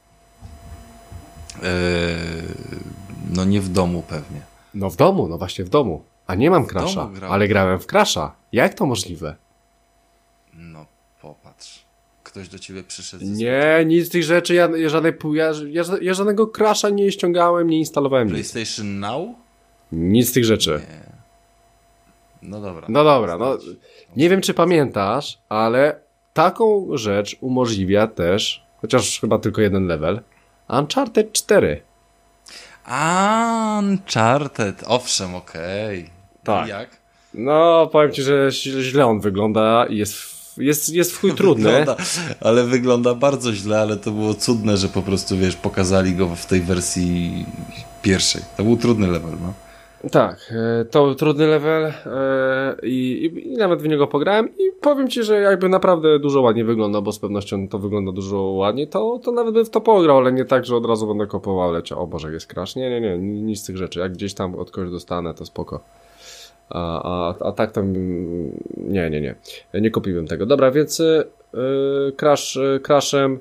No nie w domu pewnie. No w domu, no właśnie w domu. A nie mam Crasha, ale grałem w Crasha. Jak to możliwe? No popatrz. Ktoś do ciebie przyszedł. Nie, nic z tych rzeczy, ja żadnego Crasha nie ściągałem, nie instalowałem. PlayStation Now? Nic z tych rzeczy. Nie. No dobra. No nie wiem, czy pamiętasz, ale taką rzecz umożliwia też, chociaż chyba tylko jeden level, Uncharted 4. Uncharted, owszem, okej. Tak. I jak? No, powiem ci, że źle on wygląda i jest w chuj trudny. Wygląda bardzo źle, ale to było cudne, że po prostu, wiesz, pokazali go w tej wersji pierwszej. To był trudny level, no. Tak, to był trudny level i nawet w niego pograłem i powiem ci, że jakby naprawdę dużo ładniej wygląda, bo z pewnością to wygląda dużo ładniej, to nawet bym w to pograł, ale nie tak, że od razu będę kupował, leciał, o Boże, jest crash. Nie, nic z tych rzeczy. Jak gdzieś tam od kogoś dostanę, to spoko. A tak tam nie kupiłem tego. Dobra, więc Crashem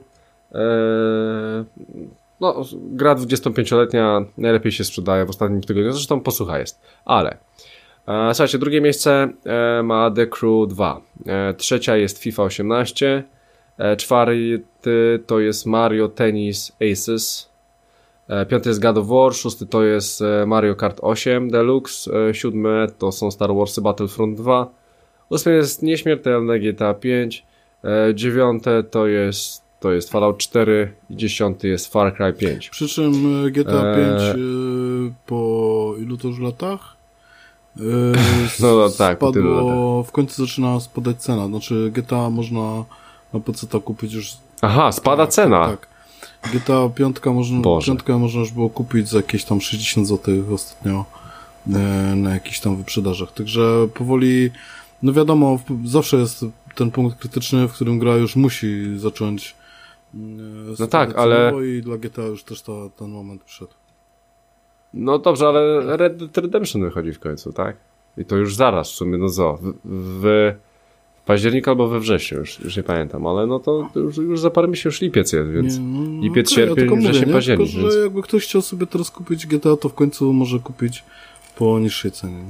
no, gra 25-letnia najlepiej się sprzedaje w ostatnim tygodniu, zresztą posłucha jest, ale słuchajcie, drugie miejsce ma The Crew 2, trzecia jest FIFA 18, czwarty to jest Mario Tennis Aces, piąty jest God of War, szósty to jest Mario Kart 8 Deluxe, siódme to są Star Wars Battlefront 2, ósme jest Nieśmiertelne GTA 5, dziewiąte to jest Fallout 4 i 10 jest Far Cry 5. Przy czym GTA 5 po ilu to już latach? No tak, po tylu latach. W końcu zaczyna spadać cena. Znaczy GTA można na PC kupić już... Aha, spada cena. Tak. GTA 5 można już było kupić za jakieś tam 60 zł ostatnio na jakichś tam wyprzedażach. Także powoli, no wiadomo, zawsze jest ten punkt krytyczny, w którym gra już musi zacząć no tak, ale... I dla GTA już też ten moment przyszedł. No dobrze, ale Red Dead Redemption wychodzi w końcu, tak? I to już zaraz w sumie, no co? W październiku albo we wrześniu, już nie pamiętam, ale no to już za parę miesięcy już lipiec jest, więc lipiec, sierpień, wrzesień, październik. Tylko, że jakby ktoś chciał sobie teraz kupić GTA, to w końcu może kupić po niższej cenie.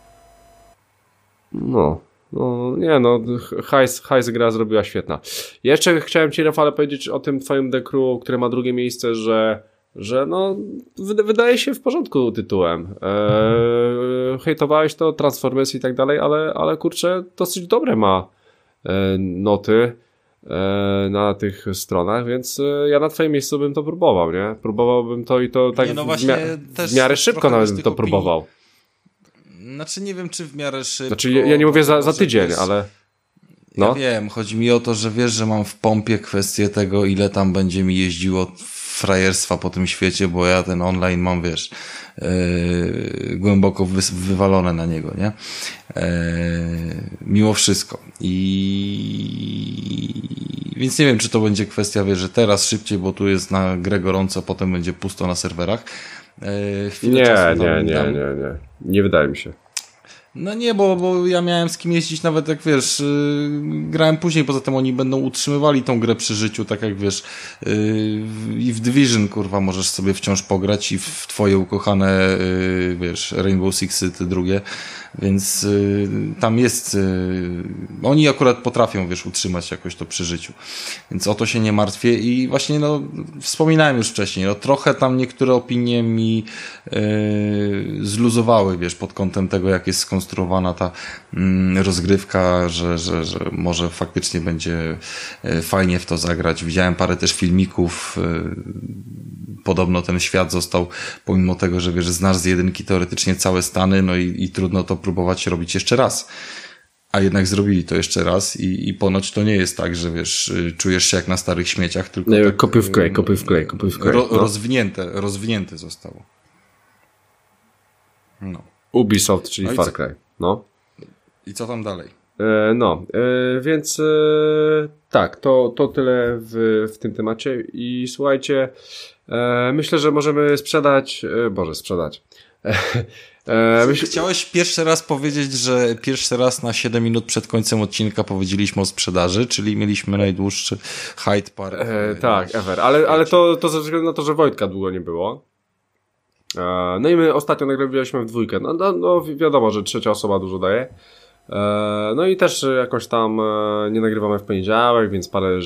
Hajs gra zrobiła świetna. Jeszcze chciałem ci, Rafale, powiedzieć o tym twoim The Crew, które ma drugie miejsce, że no wydaje się w porządku tytułem. Hejtowałeś to, Transformers i tak dalej, ale kurczę, dosyć dobre ma noty na tych stronach, więc ja na twoim miejscu bym to próbował, nie? Próbowałbym to i to tak w miarę szybko nawet bym to próbował. Znaczy nie wiem, czy w miarę szybko. Znaczy ja nie mówię za tydzień, ale... No. Ja wiem, chodzi mi o to, że wiesz, że mam w pompie kwestię tego, ile tam będzie mi jeździło frajerstwa po tym świecie, bo ja ten online mam, wiesz, głęboko wywalone na niego, nie? Mimo wszystko. Więc nie wiem, czy to będzie kwestia, wiesz, że teraz szybciej, bo tu jest na grę gorąco, potem będzie pusto na serwerach. Nie wydaje mi się. No nie, bo ja miałem z kim jeździć, nawet jak wiesz, grałem później, poza tym oni będą utrzymywali tą grę przy życiu, tak jak wiesz, i w Division, kurwa, możesz sobie wciąż pograć i w twoje ukochane, wiesz, Rainbow Sixy, te drugie, więc tam jest, oni akurat potrafią, wiesz, utrzymać jakoś to przy życiu, więc o to się nie martwię i właśnie, no, wspominałem już wcześniej, no, trochę tam niektóre opinie mi zluzowały, wiesz, pod kątem tego, jak jest skonstruowana ta rozgrywka, że może faktycznie będzie fajnie w to zagrać. Widziałem parę też filmików, podobno ten świat został, pomimo tego, że wiesz, znasz z jedynki teoretycznie całe Stany, no i trudno to próbować robić jeszcze raz. A jednak zrobili to jeszcze raz i ponoć to nie jest tak, że wiesz, czujesz się jak na starych śmieciach, tylko Nie, tak, kopy w klej. No. rozwinięte zostało. No. Ubisoft, czyli No i Far Cry. No. I co tam dalej? Więc tak, to tyle w tym temacie i słuchajcie, myślę, że możemy sprzedać. Chciałeś pierwszy raz powiedzieć, że pierwszy raz na 7 minut przed końcem odcinka powiedzieliśmy o sprzedaży, czyli mieliśmy najdłuższy Hyde Park. Tak, ever, ale to ze względu na to, że Wojtka długo nie było. No i my ostatnio nagrywaliśmy w dwójkę. No wiadomo, że trzecia osoba dużo daje. No i też jakoś tam nie nagrywamy w poniedziałek, więc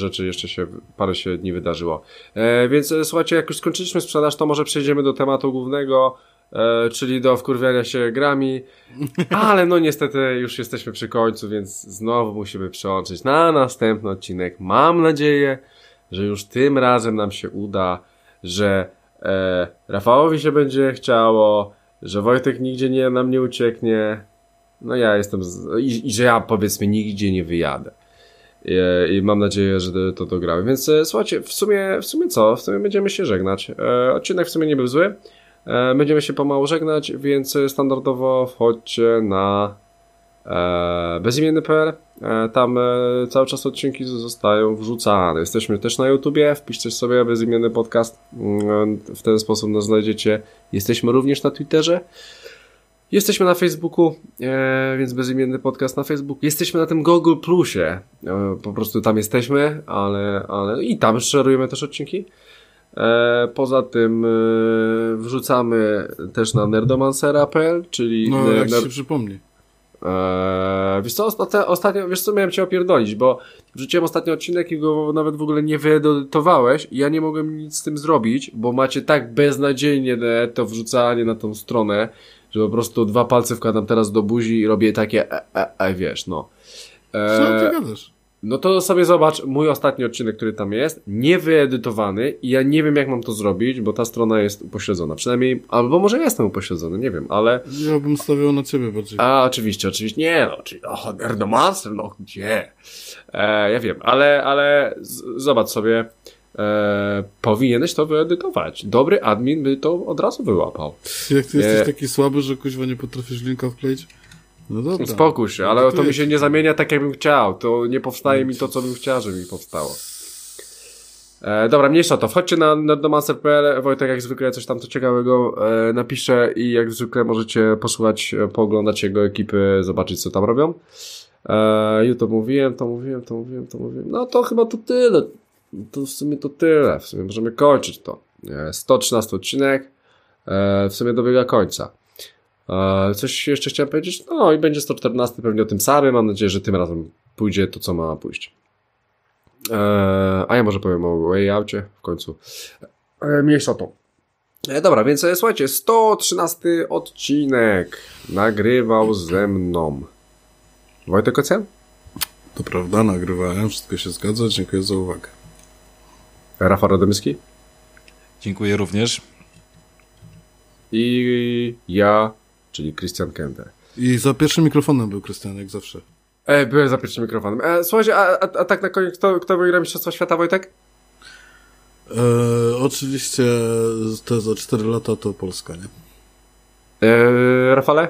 parę się dni wydarzyło. Więc słuchajcie, jak już skończyliśmy sprzedaż, to może przejdziemy do tematu głównego, czyli do wkurwiania się grami, ale no niestety już jesteśmy przy końcu, więc znowu musimy przełączyć na następny odcinek. Mam nadzieję, że już tym razem nam się uda, że Rafałowi się będzie chciało, że Wojtek nigdzie nam nie ucieknie. No ja jestem i że ja powiedzmy nigdzie nie wyjadę. I mam nadzieję, że to dogramy. Więc słuchajcie, w sumie co? W sumie będziemy się żegnać. Odcinek w sumie nie był zły. Będziemy się pomału żegnać, więc standardowo wchodźcie na bezimienny.pl. Tam cały czas odcinki zostają wrzucane. Jesteśmy też na YouTubie, wpiszcie sobie bezimienny podcast. W ten sposób nas znajdziecie. Jesteśmy również na Twitterze. Jesteśmy na Facebooku, więc bezimienny podcast na Facebooku. Jesteśmy na tym Google Plusie. Po prostu tam jesteśmy, ale i tam szerujemy też odcinki. Poza tym wrzucamy też na nerdomancera.pl, czyli... No, jak się przypomni. Wiesz co, ostatnio, wiesz co, miałem cię opierdolić, bo wrzuciłem ostatni odcinek i go nawet w ogóle nie wyedytowałeś i ja nie mogłem nic z tym zrobić, bo macie tak beznadziejnie to wrzucanie na tą stronę, że po prostu 2 palce wkładam teraz do buzi i robię takie wiesz, no. Co ty gadasz? No to sobie zobacz mój ostatni odcinek, który tam jest, niewyedytowany i ja nie wiem jak mam to zrobić, bo ta strona jest upośledzona. Przynajmniej, albo może jestem upośledzony, nie wiem, ale... Ja bym stawiał na ciebie bardziej. Oczywiście, nie no, czyli Nerdomancer, no gdzie? Ja wiem, ale zobacz sobie, powinieneś to wyedytować. Dobry admin by to od razu wyłapał. Jak ty jesteś taki słaby, że kuźwa nie potrafisz linka wkleić? No dobra. Spokój się, ale to mi się nie zamienia tak, jakbym chciał. To nie powstaje mi to, co bym chciał, żeby mi powstało. Dobra, mniejsza to. Wchodźcie na nerdomancer.pl. Wojtek jak zwykle coś tam to ciekawego napisze i jak zwykle możecie posłuchać, pooglądać jego ekipy, zobaczyć co tam robią. To mówiłem. No to chyba to tyle. To w sumie to tyle. W sumie możemy kończyć to. 113 odcinek. W sumie dobiega końca. Coś jeszcze chciałem powiedzieć? No i będzie 114 pewnie o tym samym. Mam nadzieję, że tym razem pójdzie to, co ma pójść. A ja może powiem o Wayoutie w końcu. Mniejsza to. Dobra, więc słuchajcie, 113 odcinek nagrywał ze mną Wojtek Ocjan. To prawda, nagrywałem, wszystko się zgadza, dziękuję za uwagę. Rafał Radomyski. Dziękuję również. I ja, czyli Christian Kender. I za pierwszym mikrofonem był Krystian, jak zawsze. Byłem za pierwszym mikrofonem. Słuchajcie, a tak na koniec, kto wygra Mistrzostwa Świata, Wojtek? Oczywiście te za 4 lata to Polska, nie? Rafale?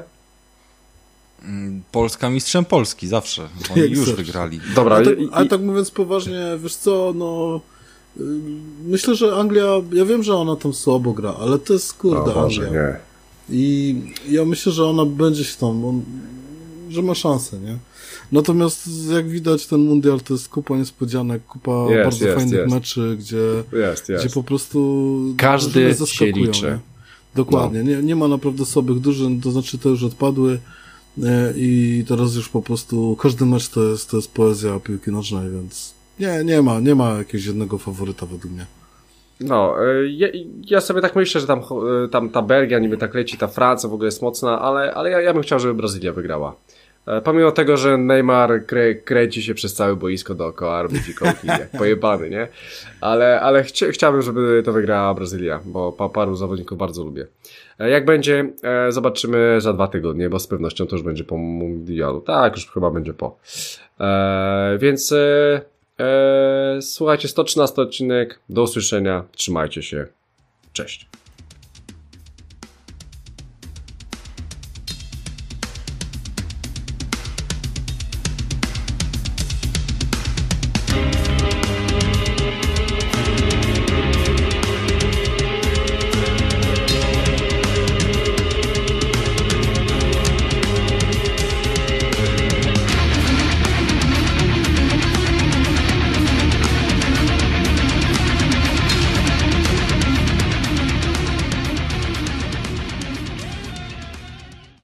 Polska mistrzem Polski, zawsze. Oni Jak już zawsze wygrali. Dobra. Ale tak mówiąc poważnie, wiesz co, no... Myślę, że Anglia, ja wiem, że ona tam słabo gra, ale to jest kurde Anglia. Nie. I ja myślę, że ona będzie się tam, że ma szansę, nie? Natomiast jak widać ten mundial to jest kupa niespodzianek, kupa bardzo fajnych meczy, gdzie po prostu każdy się liczy. Nie? Dokładnie, no. nie ma naprawdę słabych drużyn, to znaczy te już odpadły i teraz już po prostu każdy mecz to jest poezja piłki nożnej, więc nie ma jakiegoś jednego faworyta według mnie. No, ja sobie tak myślę, że tam ta Belgia niby tak leci, ta Francja w ogóle jest mocna, ale ja bym chciał, żeby Brazylia wygrała. Pomimo tego, że Neymar kręci się przez całe boisko dookoła, robi fikołki jak pojebany, nie? Ale chciałbym, żeby to wygrała Brazylia, bo paru zawodników bardzo lubię. Jak będzie, zobaczymy za 2 tygodnie, bo z pewnością to już będzie po mundialu. Tak, już chyba będzie po. Więc słuchajcie, 113 odcinek. Do usłyszenia. Trzymajcie się. Cześć.